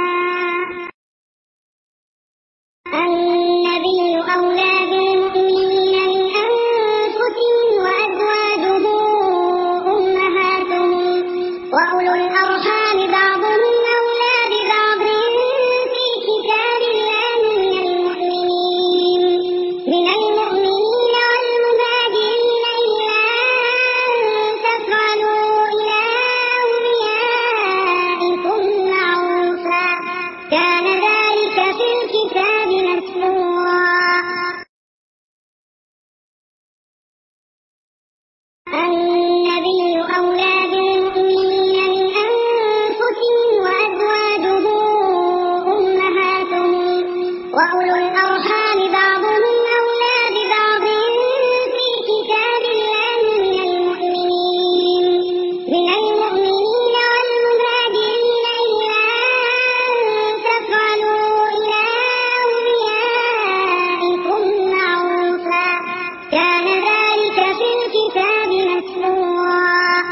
Speaker 1: النبي أولى بالمؤمنين من أنفسهم وأزواجه أمهاتهم وأولو الأرحام بعضهم أولى ببعض في كتاب الله من المؤمنين من المؤمنين والمهاجرين إلا أن تفعلوا إلى أوليائكم معروفا كان ذلك في الكتاب مسطورا. النبي أولى بالمؤمنين من أنفسهم وأزواجه أمهاتهم وأولو الأرحام بعضهم أولى ببعض في كتاب الله من المؤمنين من المؤمنين والمهاجرين إلا أن تفعلوا إلى أوليائكم معروفا كان ذلك في الكتاب مسطورا.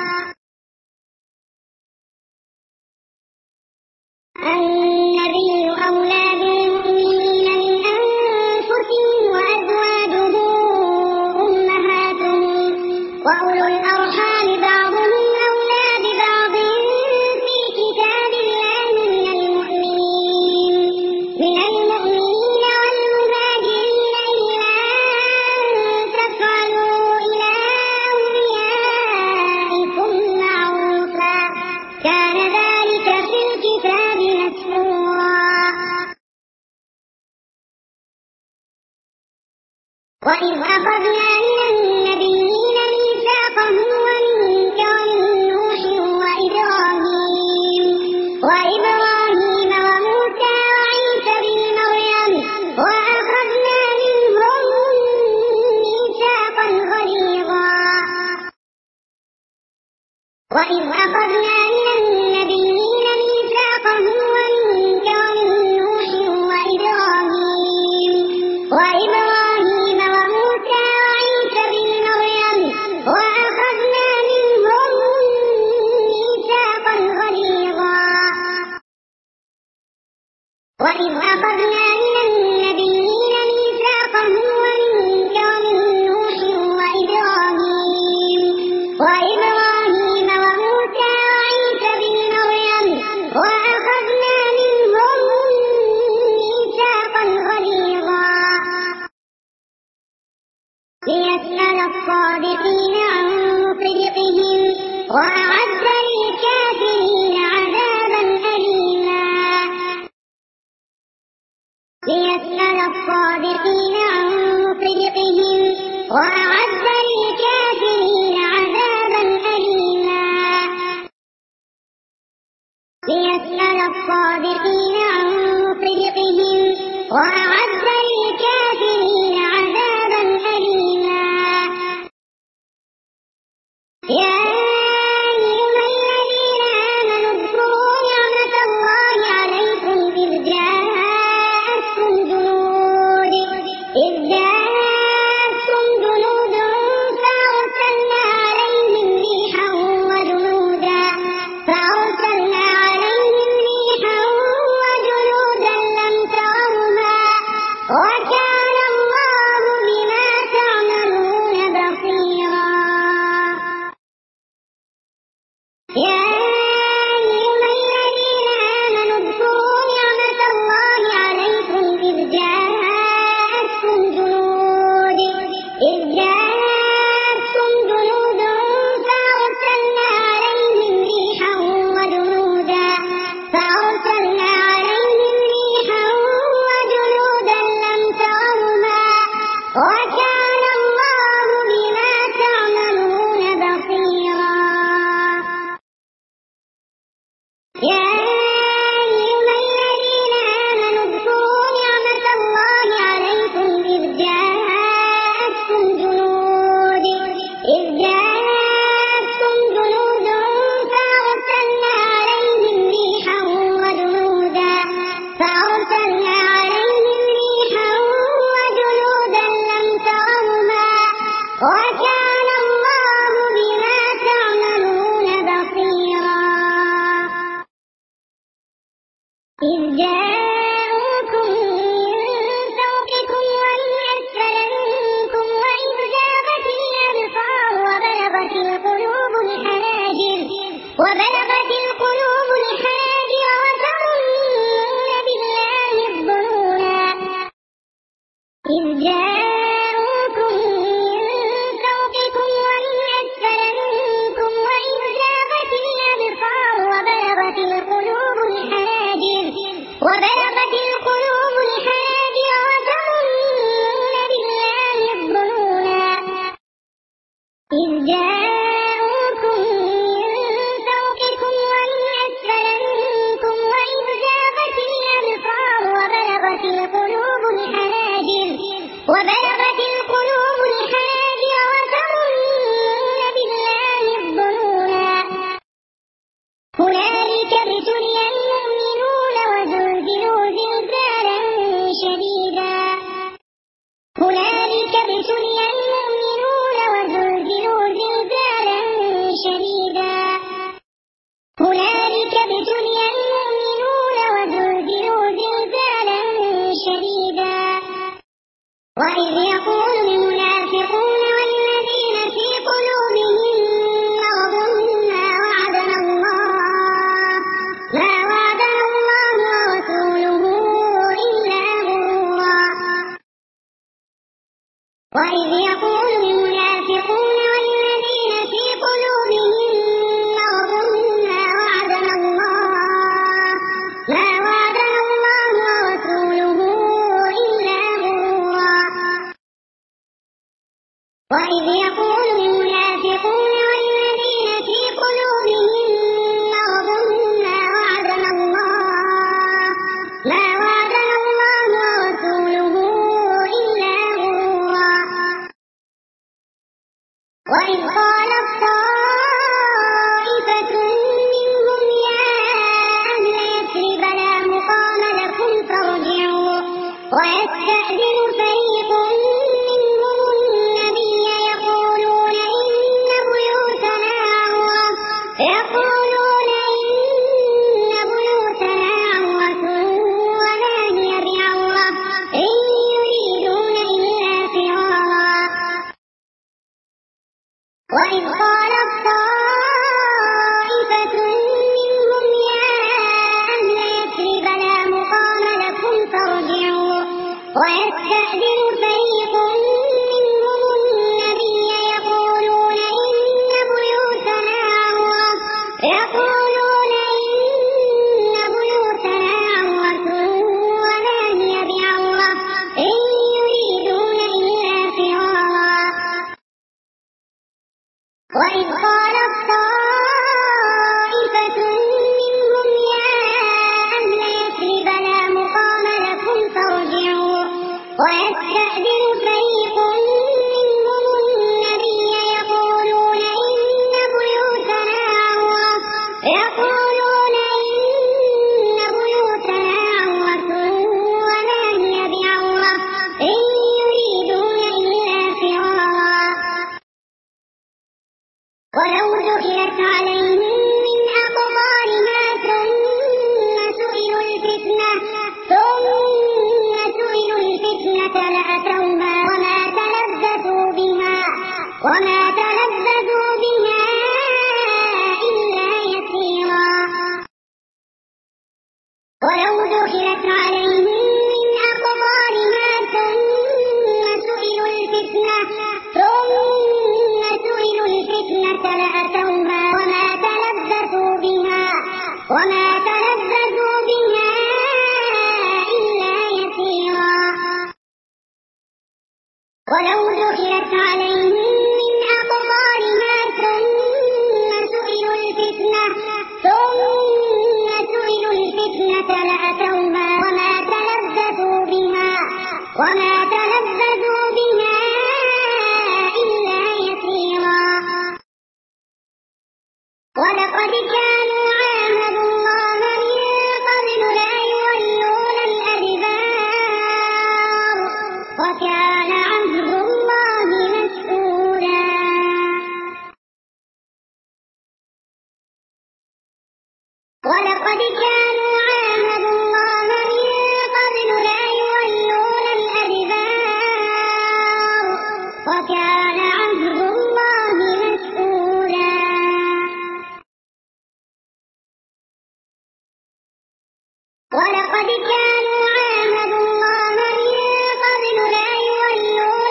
Speaker 1: النبي أولى بالمؤمنين من أنفسهم وأزواجه أمهاتهم وأولو الأرحام بعضهم أولى ببعض في كتاب الله من المؤمنين من المؤمنين والمهاجرين إلا أن تفعلوا إلى أوليائكم معروفا كان ذلك في الكتاب مسطورا. وإذ أخذنا من النبيين ميثاقهم ومنك ومن نوح وإبراهيم وإبراهيم وموسى وعيسى بن مريم وأخذنا منهم ميثاقا غليظا. وإذ أخذنا من النبيين ميثاقهم ومنك ومن نوح وإبراهيم وإبراهيم وموسى وعيسى بن مريم وأخذنا منهم ميثاقا غليظا. وإذ أخذنا من النبيين ميثاقهم ومنك ومن نوح وإبراهيم وإبراهيم وموسى وعيسى بن مريم وأخذنا منهم ميثاقا غليظا. ليسأل الصادقين عن صدقهم وأعد للكافرين عذابا أليما. ليسأل الصادقين عن صدقهم وأعد للكافرين عذابا أليما. ليسأل الصادقين عن صدقهم وأعد للكافرين عذابا أليما. يا أيها الذين آمنوا اذكروا نعمة الله عليكم إذ جاءتكم جنود إذ جاءتكم جنود فأرسلنا عليهم ريحا وجنودا فأرسلنا عليهم ريحا وجنودا لم تروها وكان الله بما تعملون بصيرا. يا أيها الذين آمنوا اذكروا نعمة الله عليكم إذ جاءتكم جنود إذ جاءتكم جنود فأرسلنا عليهم ريحا وجنودا فأرسلنا عليهم ريحا وجنودا لم تروها وكان الله بما تعملون بصيرا. يا أيها الذين إذ جاءوكم من فوقكم ومن أسفل منكم وإذ زاغت الأبصار وبلغت القلوب الحناجر وبلغت القلوب الحناجر وتظنون بالله الظنونا إذ جاءوكم من فوقكم ومن أسفل منكم وإذ زاغت الأبصار وبلغت القلوب الحناجر وبلغت القلوب الحناجر وتظنون بالله الظنونا إذ جاءوكم من فوقكم ومن أسفل منكم وإذ زاغت الأبصار وبلغت القلوب الحناجر وبلغت القلوب الحناجر وتظنون بالله الظنونا هنالك ابتلي المؤمنون وزلزلوا زلزالا شديدا هنالك ابتلي المؤمنون وزلزلوا زلزالا شديدا هنالك ابتلي المؤمنون وزلزلوا زلزالا شديدا وإذ يقول المنافقون والذين في قلوبهم مرض ما وعدنا الله ما وعدنا الله ورسوله إلا غرورا وإذ يقول المنافقون والذين في قلوبهم مرض ما وعدنا الله ما وعدنا الله ورسوله إلا غرورا وإذ يقول المنافقون والذين في قلوبهم مرض ما وعدنا الله ما وعدنا الله ورسوله إلا غرورا وإذ قالت طائفة منهم يا أهل يثرب لا مقام لكم فارجعوا ويستأذن فريق منهم النبي يقولون إن بيوتنا عورة يقولون إن بيوتنا عورة وما هي بعورة إن يريدون إلا فرارا وإذ قالت طائفة منهم يا أهل يثرب لا مقام لكم فارجعوا ويستأذن فريق منهم النبي يقولون إن بيوتنا عورة يقولون إن بيوتنا عورة وما هي بعورة إن يريدون إلا فرارا وإذ قالت طائفة منهم يا أهل يثرب لا مقام لكم فارجعوا ويستأذن فريق منهم النبي يقولون إن بيوتنا عورة يقولون إن بيوتنا عورة وما هي بعورة إن يريدون إلا فرارا ولو دخلت عليهم من أقطارها ثم سئلوا الفتنة ثم سئلوا الفتنة لأتوها وما تلبثوا بها وما تلبثوا بها إلا يسيرا ولو دخلت عليهم من أقطارها ثم سئلوا الفتنة ثم سئلوا الفتنة لأتوها وما تلبثوا بها وما تلبثوا بها إلا يسيرا ولو دخلت عليهم من أقطارها ثم سئلوا الفتنة ثم سئلوا الفتنة لأتوها وما تلبثوا بها وما تلبثوا بها إلا يسيرا ولقد كانوا عاهدوا الله من قبل لا يولون الأدبار وكان عهد الله مسؤولا ولقد كانوا عاهدوا الله ولقد كانوا عاهدوا الله من قبل لا يولون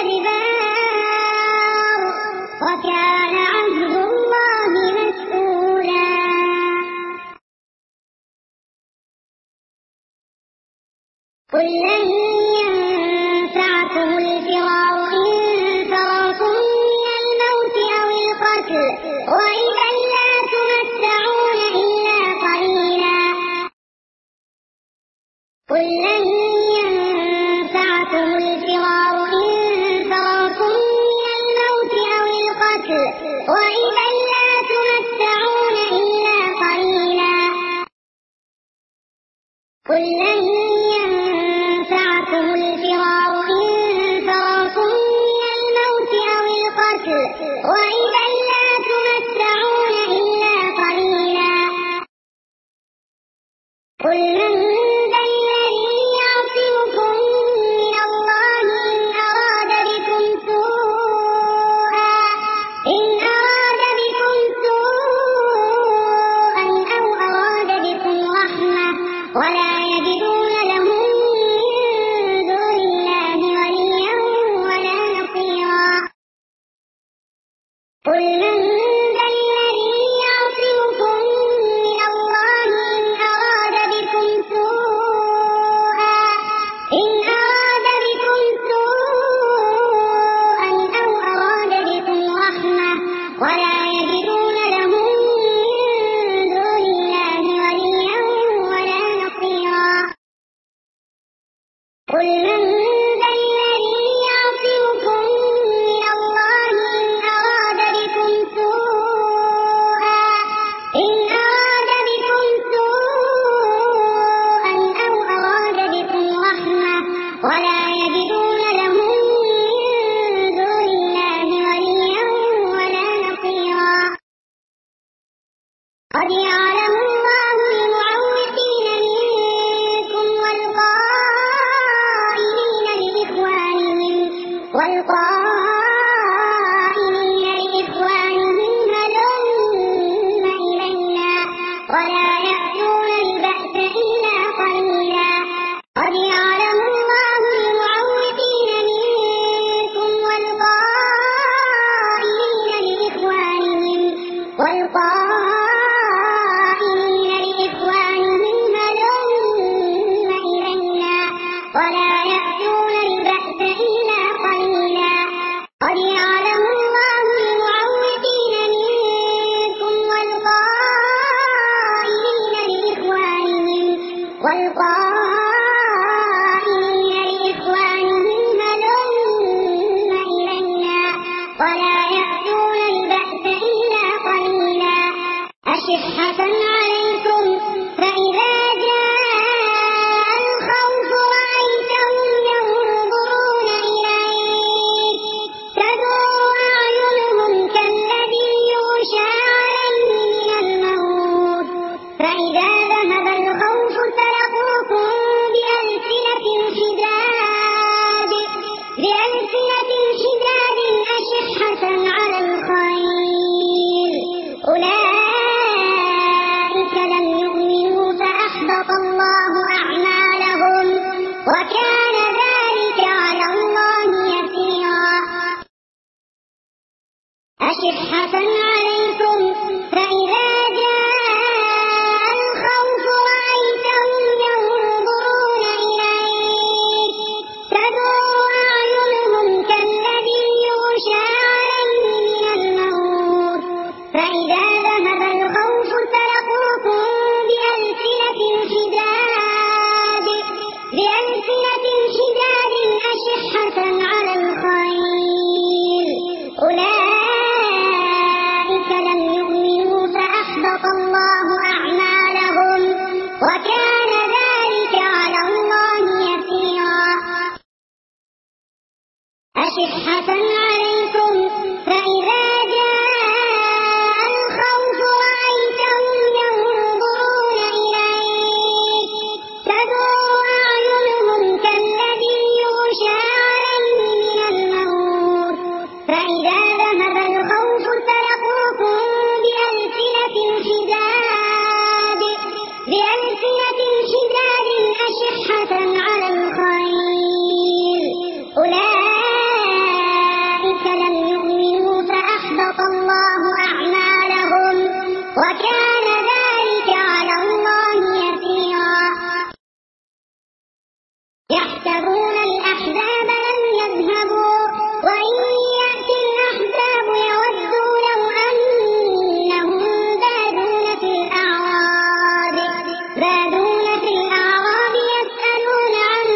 Speaker 1: الأدبار وكان عهد الله مسؤولا. قل لن ينفعكم الفرار إن فررتم من الموت أو القتل وإذا لا تمتعون إلا قليلا. قل لن ينفعكم الفرار إن فررتم من الموت أو القتل وإذا لا تمتعون إلا قليلا. قل لن ينفعكم الفرار إن فررتم من الموت أو القتل وإذا لا تمتعون إلا قليلا. قل من ذا الذي يعصمكم من الله إن أراد بكم سوءا إن أراد بكم سوءا أو أراد بكم رحمة ولا يجدون لهم من دون الله وليا ولا نصيرا. قل من ذا الذي يعصمكم من الله إن أراد بكم سوءا إن أراد بكم سوءا أو أراد بكم رحمة ولا يجدون لهم من دون الله وليا ولا نصيرا. قل من ذا الذي يعصمكم من الله إن أراد بكم سوءا إن أراد بكم سوءا أو أراد بكم رحمة ولا يجدون لهم من دون الله وليا ولا نصيرا. قد يعلم الله المعوقين منكم والقائلين لإخوانهم والقائلين لإخوانهم هلم إلينا ولا يأتون البأس إلا قليلا. قد يعلم الله المعوقين منكم والقائلين لإخوانهم والقائلين لإخوانهم هلم إلينا ولا يأتون البأس إلا قليلا. قد يعلم الله المعوقين منكم والقائلين لإخوانهم والقائلين لإخوانهم هلم إلينا ولا يأتون البأس إلا قليلا. أشحة عليكم فإذا جاء الخوف رأيتهم ينظرون إليك تدور أعينهم كالذي يغشى عليه من الموت فإذا ذهب الخوف سلقوكم أشحة على الخير أولئك لم يؤمنوا فأحبط الله أعمالهم وكان ذلك على الله يسيرا يحسبون الأحزاب لم يذهبوا وإن يأتي الأحزاب يودوا لو أنهم بادون في الأعراب بادون في الأعراب يسألون عن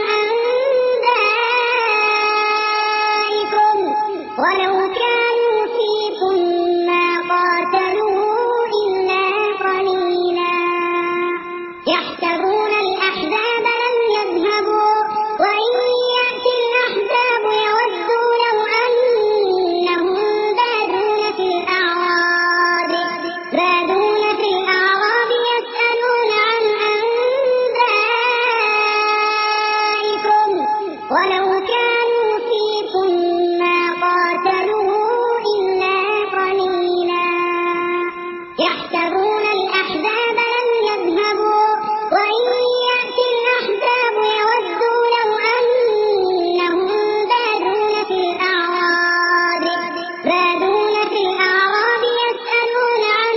Speaker 1: أنبائكم ولو كانوا فيكم ما قاتلوا إلا قليلا يحسبون الأحزاب لم يذهبوا وإن يأتي الأحزاب يودوا لو أنهم بادون في الأعراب بادون في الأعراب يسألون عن أنبائكم ولو كانوا فيكم ما قاتلوا إلا قليلا يحسبون الأحزاب لم يذهبوا وإن يأتي الأحزاب يودوا لو أنهم بادون في الأعراب بادون في الأعراب يسألون عن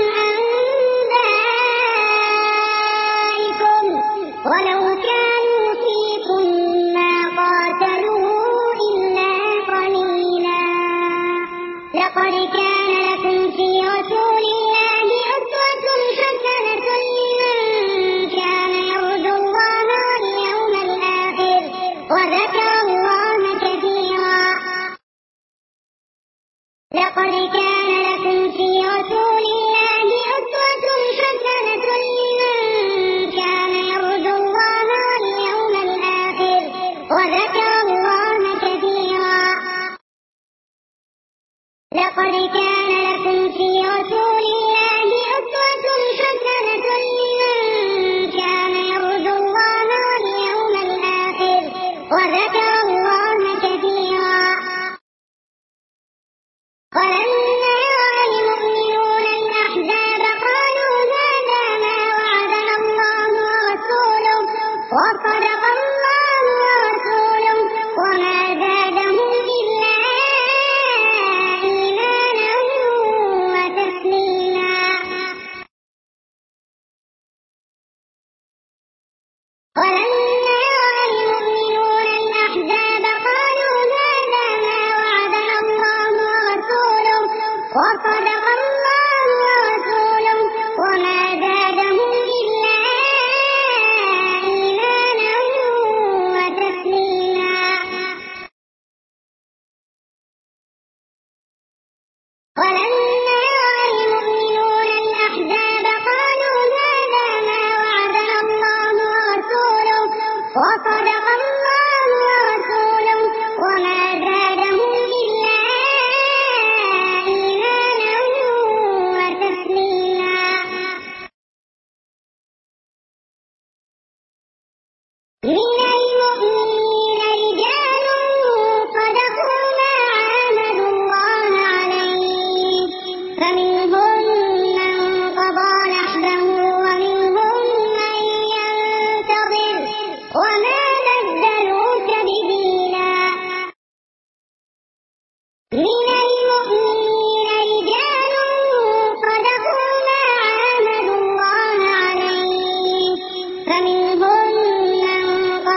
Speaker 1: أنبائكم ولو كانوا فيكم ما قاتلوا إلا قليلا لقد كان لكم في رسول الله أسوة حسنة لمن كان يرجو الله واليوم الآخر وذكر الله كثيرا لقد كان لكم في رسول الله أسوة حسنة لمن كان يرجو الله واليوم الآخر وذكر الله كثيرا لقد كان لكم في رسول الله أسوة حسنة لمن كان يرجو الله واليوم الآخر وذكر الله كثيرا ولما رأى المؤمنون الأحزاب قالوا هذا ما وعدنا الله ورسوله وصدق الله ورسوله وما زادهم إلا إيمانا وتسليما ولما رأى المؤمنون الأحزاب قالوا هذا ما وعدنا الله ورسوله وصدق الله ورسوله وما زادهم إلا إيمانا وتسليما ولما رأى المؤمنون الأحزاب قالوا هذا ما وعدنا الله ورسوله وصدق الله ورسوله وما زادهم إلا إيمانا وتسليما من المؤمنين رجال صدقوا ما عاهدوا الله عليه فمنهم من قضى نحبه ومنهم من ينتظر وما بدلوا تبديلا من المؤمنين رجال صدقوا ما عاهدوا الله عليه فمنهم من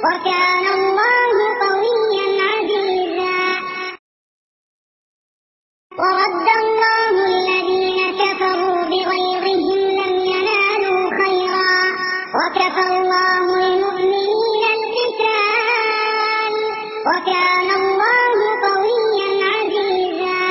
Speaker 1: وكان الله قويا عزيزا. ورد الله الذين كفروا بغيظهم لم ينالوا خيرا وكفى الله المؤمنين القتال وكان الله قويا عزيزا.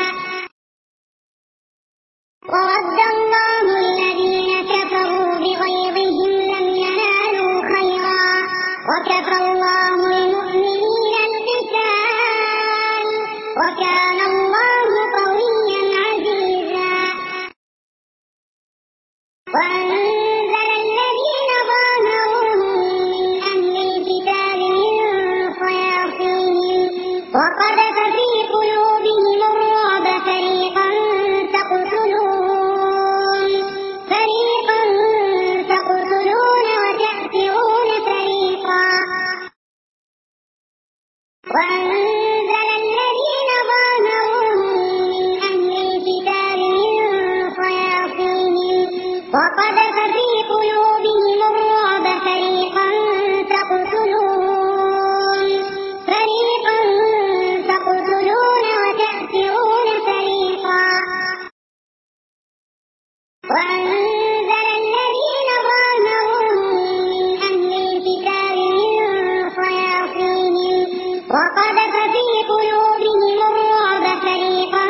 Speaker 1: ورد الله الذين كفروا بغيظهم لم ينالوا خيرا وكفى الله المؤمنين القتال وكان الله قويا عزيزا. وأنزل الذين ظاهروهم من أهل الكتاب من صياصيهم وقذف في قلوبهم الرعب فريقا تقتلون فريقا تقتلون وتأسرون فريقا. وأنزل الذين ظاهروهم من أهل الكتاب من صياصيهم وقذف في قلوبهم الرعب فريقا تقتلون فريقا تقتلون وتأسرون فريقا. وأنزل الذين ظاهروهم من أهل الكتاب من صياصيهم وقذف في قلوبهم الرعب فريقا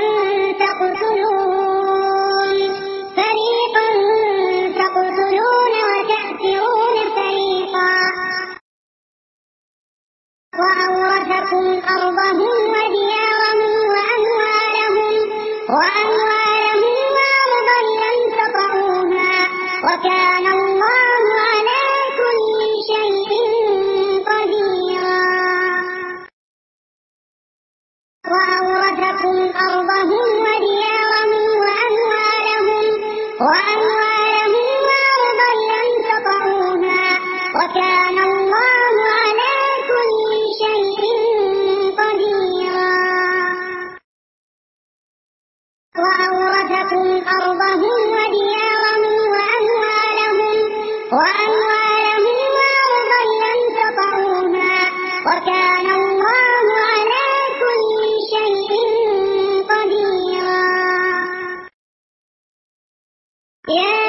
Speaker 1: تقتلون فريقا تقتلون وتأسرون فريقا. وأورثكم أرضهم وديارهم وأموالهم وأموالهم وأرضا لم تطئوها وكان الله على كل شيء قديرا. وأورثكم أرضهم وديارهم وأموالهم وأموالهم وأرضا لم تطئوها وكان الله على كل شيء قديرا. وأورثكم أرضهم وديارهم وأموالهم وأموالهم وأرضا لم تطئوها وكان الله على كل شيء قديرا. يا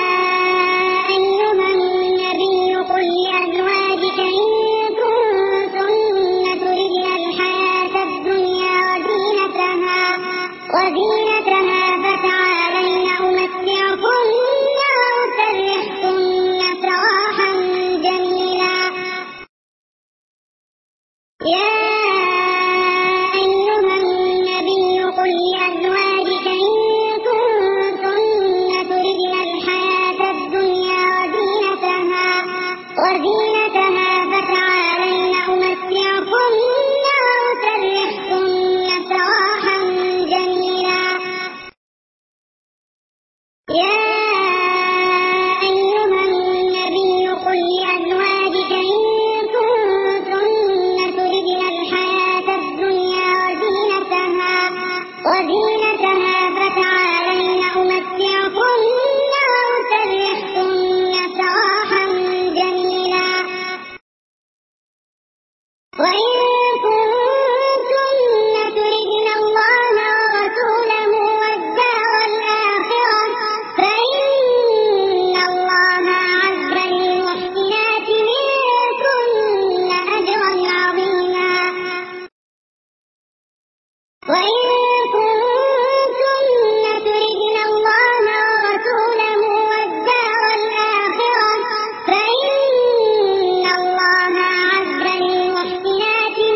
Speaker 1: أيها النبي قل لأزواجك إن كنتن تردن الحياة الدنيا وزينتها وزينتها فتعالين أمتعكن وأسرحكن سراحا جميلا. يا أيها النبي قل لأزواجك إن كنتن تردن الحياة الدنيا وزينتها وزينتها فتعالين أمتعكن وأسرحكن سراحا جميلا. يا أيها النبي قل لأزواجك إن كنتن تردن الحياة الدنيا وزينتها وزينتها فتعالين أمتعكن وأسرحكن سراحا جميلا. وإن كنتن تردن الله ورسوله والدار الآخرة فإن الله أعد للمحسنات منكن أجرا عظيما. وإن كنتن تردن الله ورسوله والدار الآخرة فإن الله أعد للمحسنات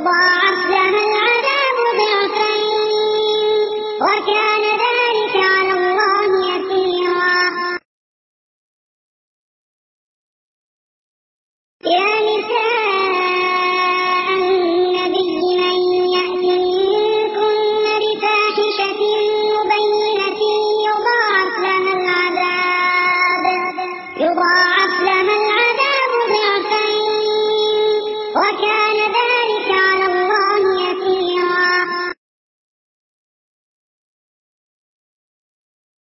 Speaker 1: يضاعف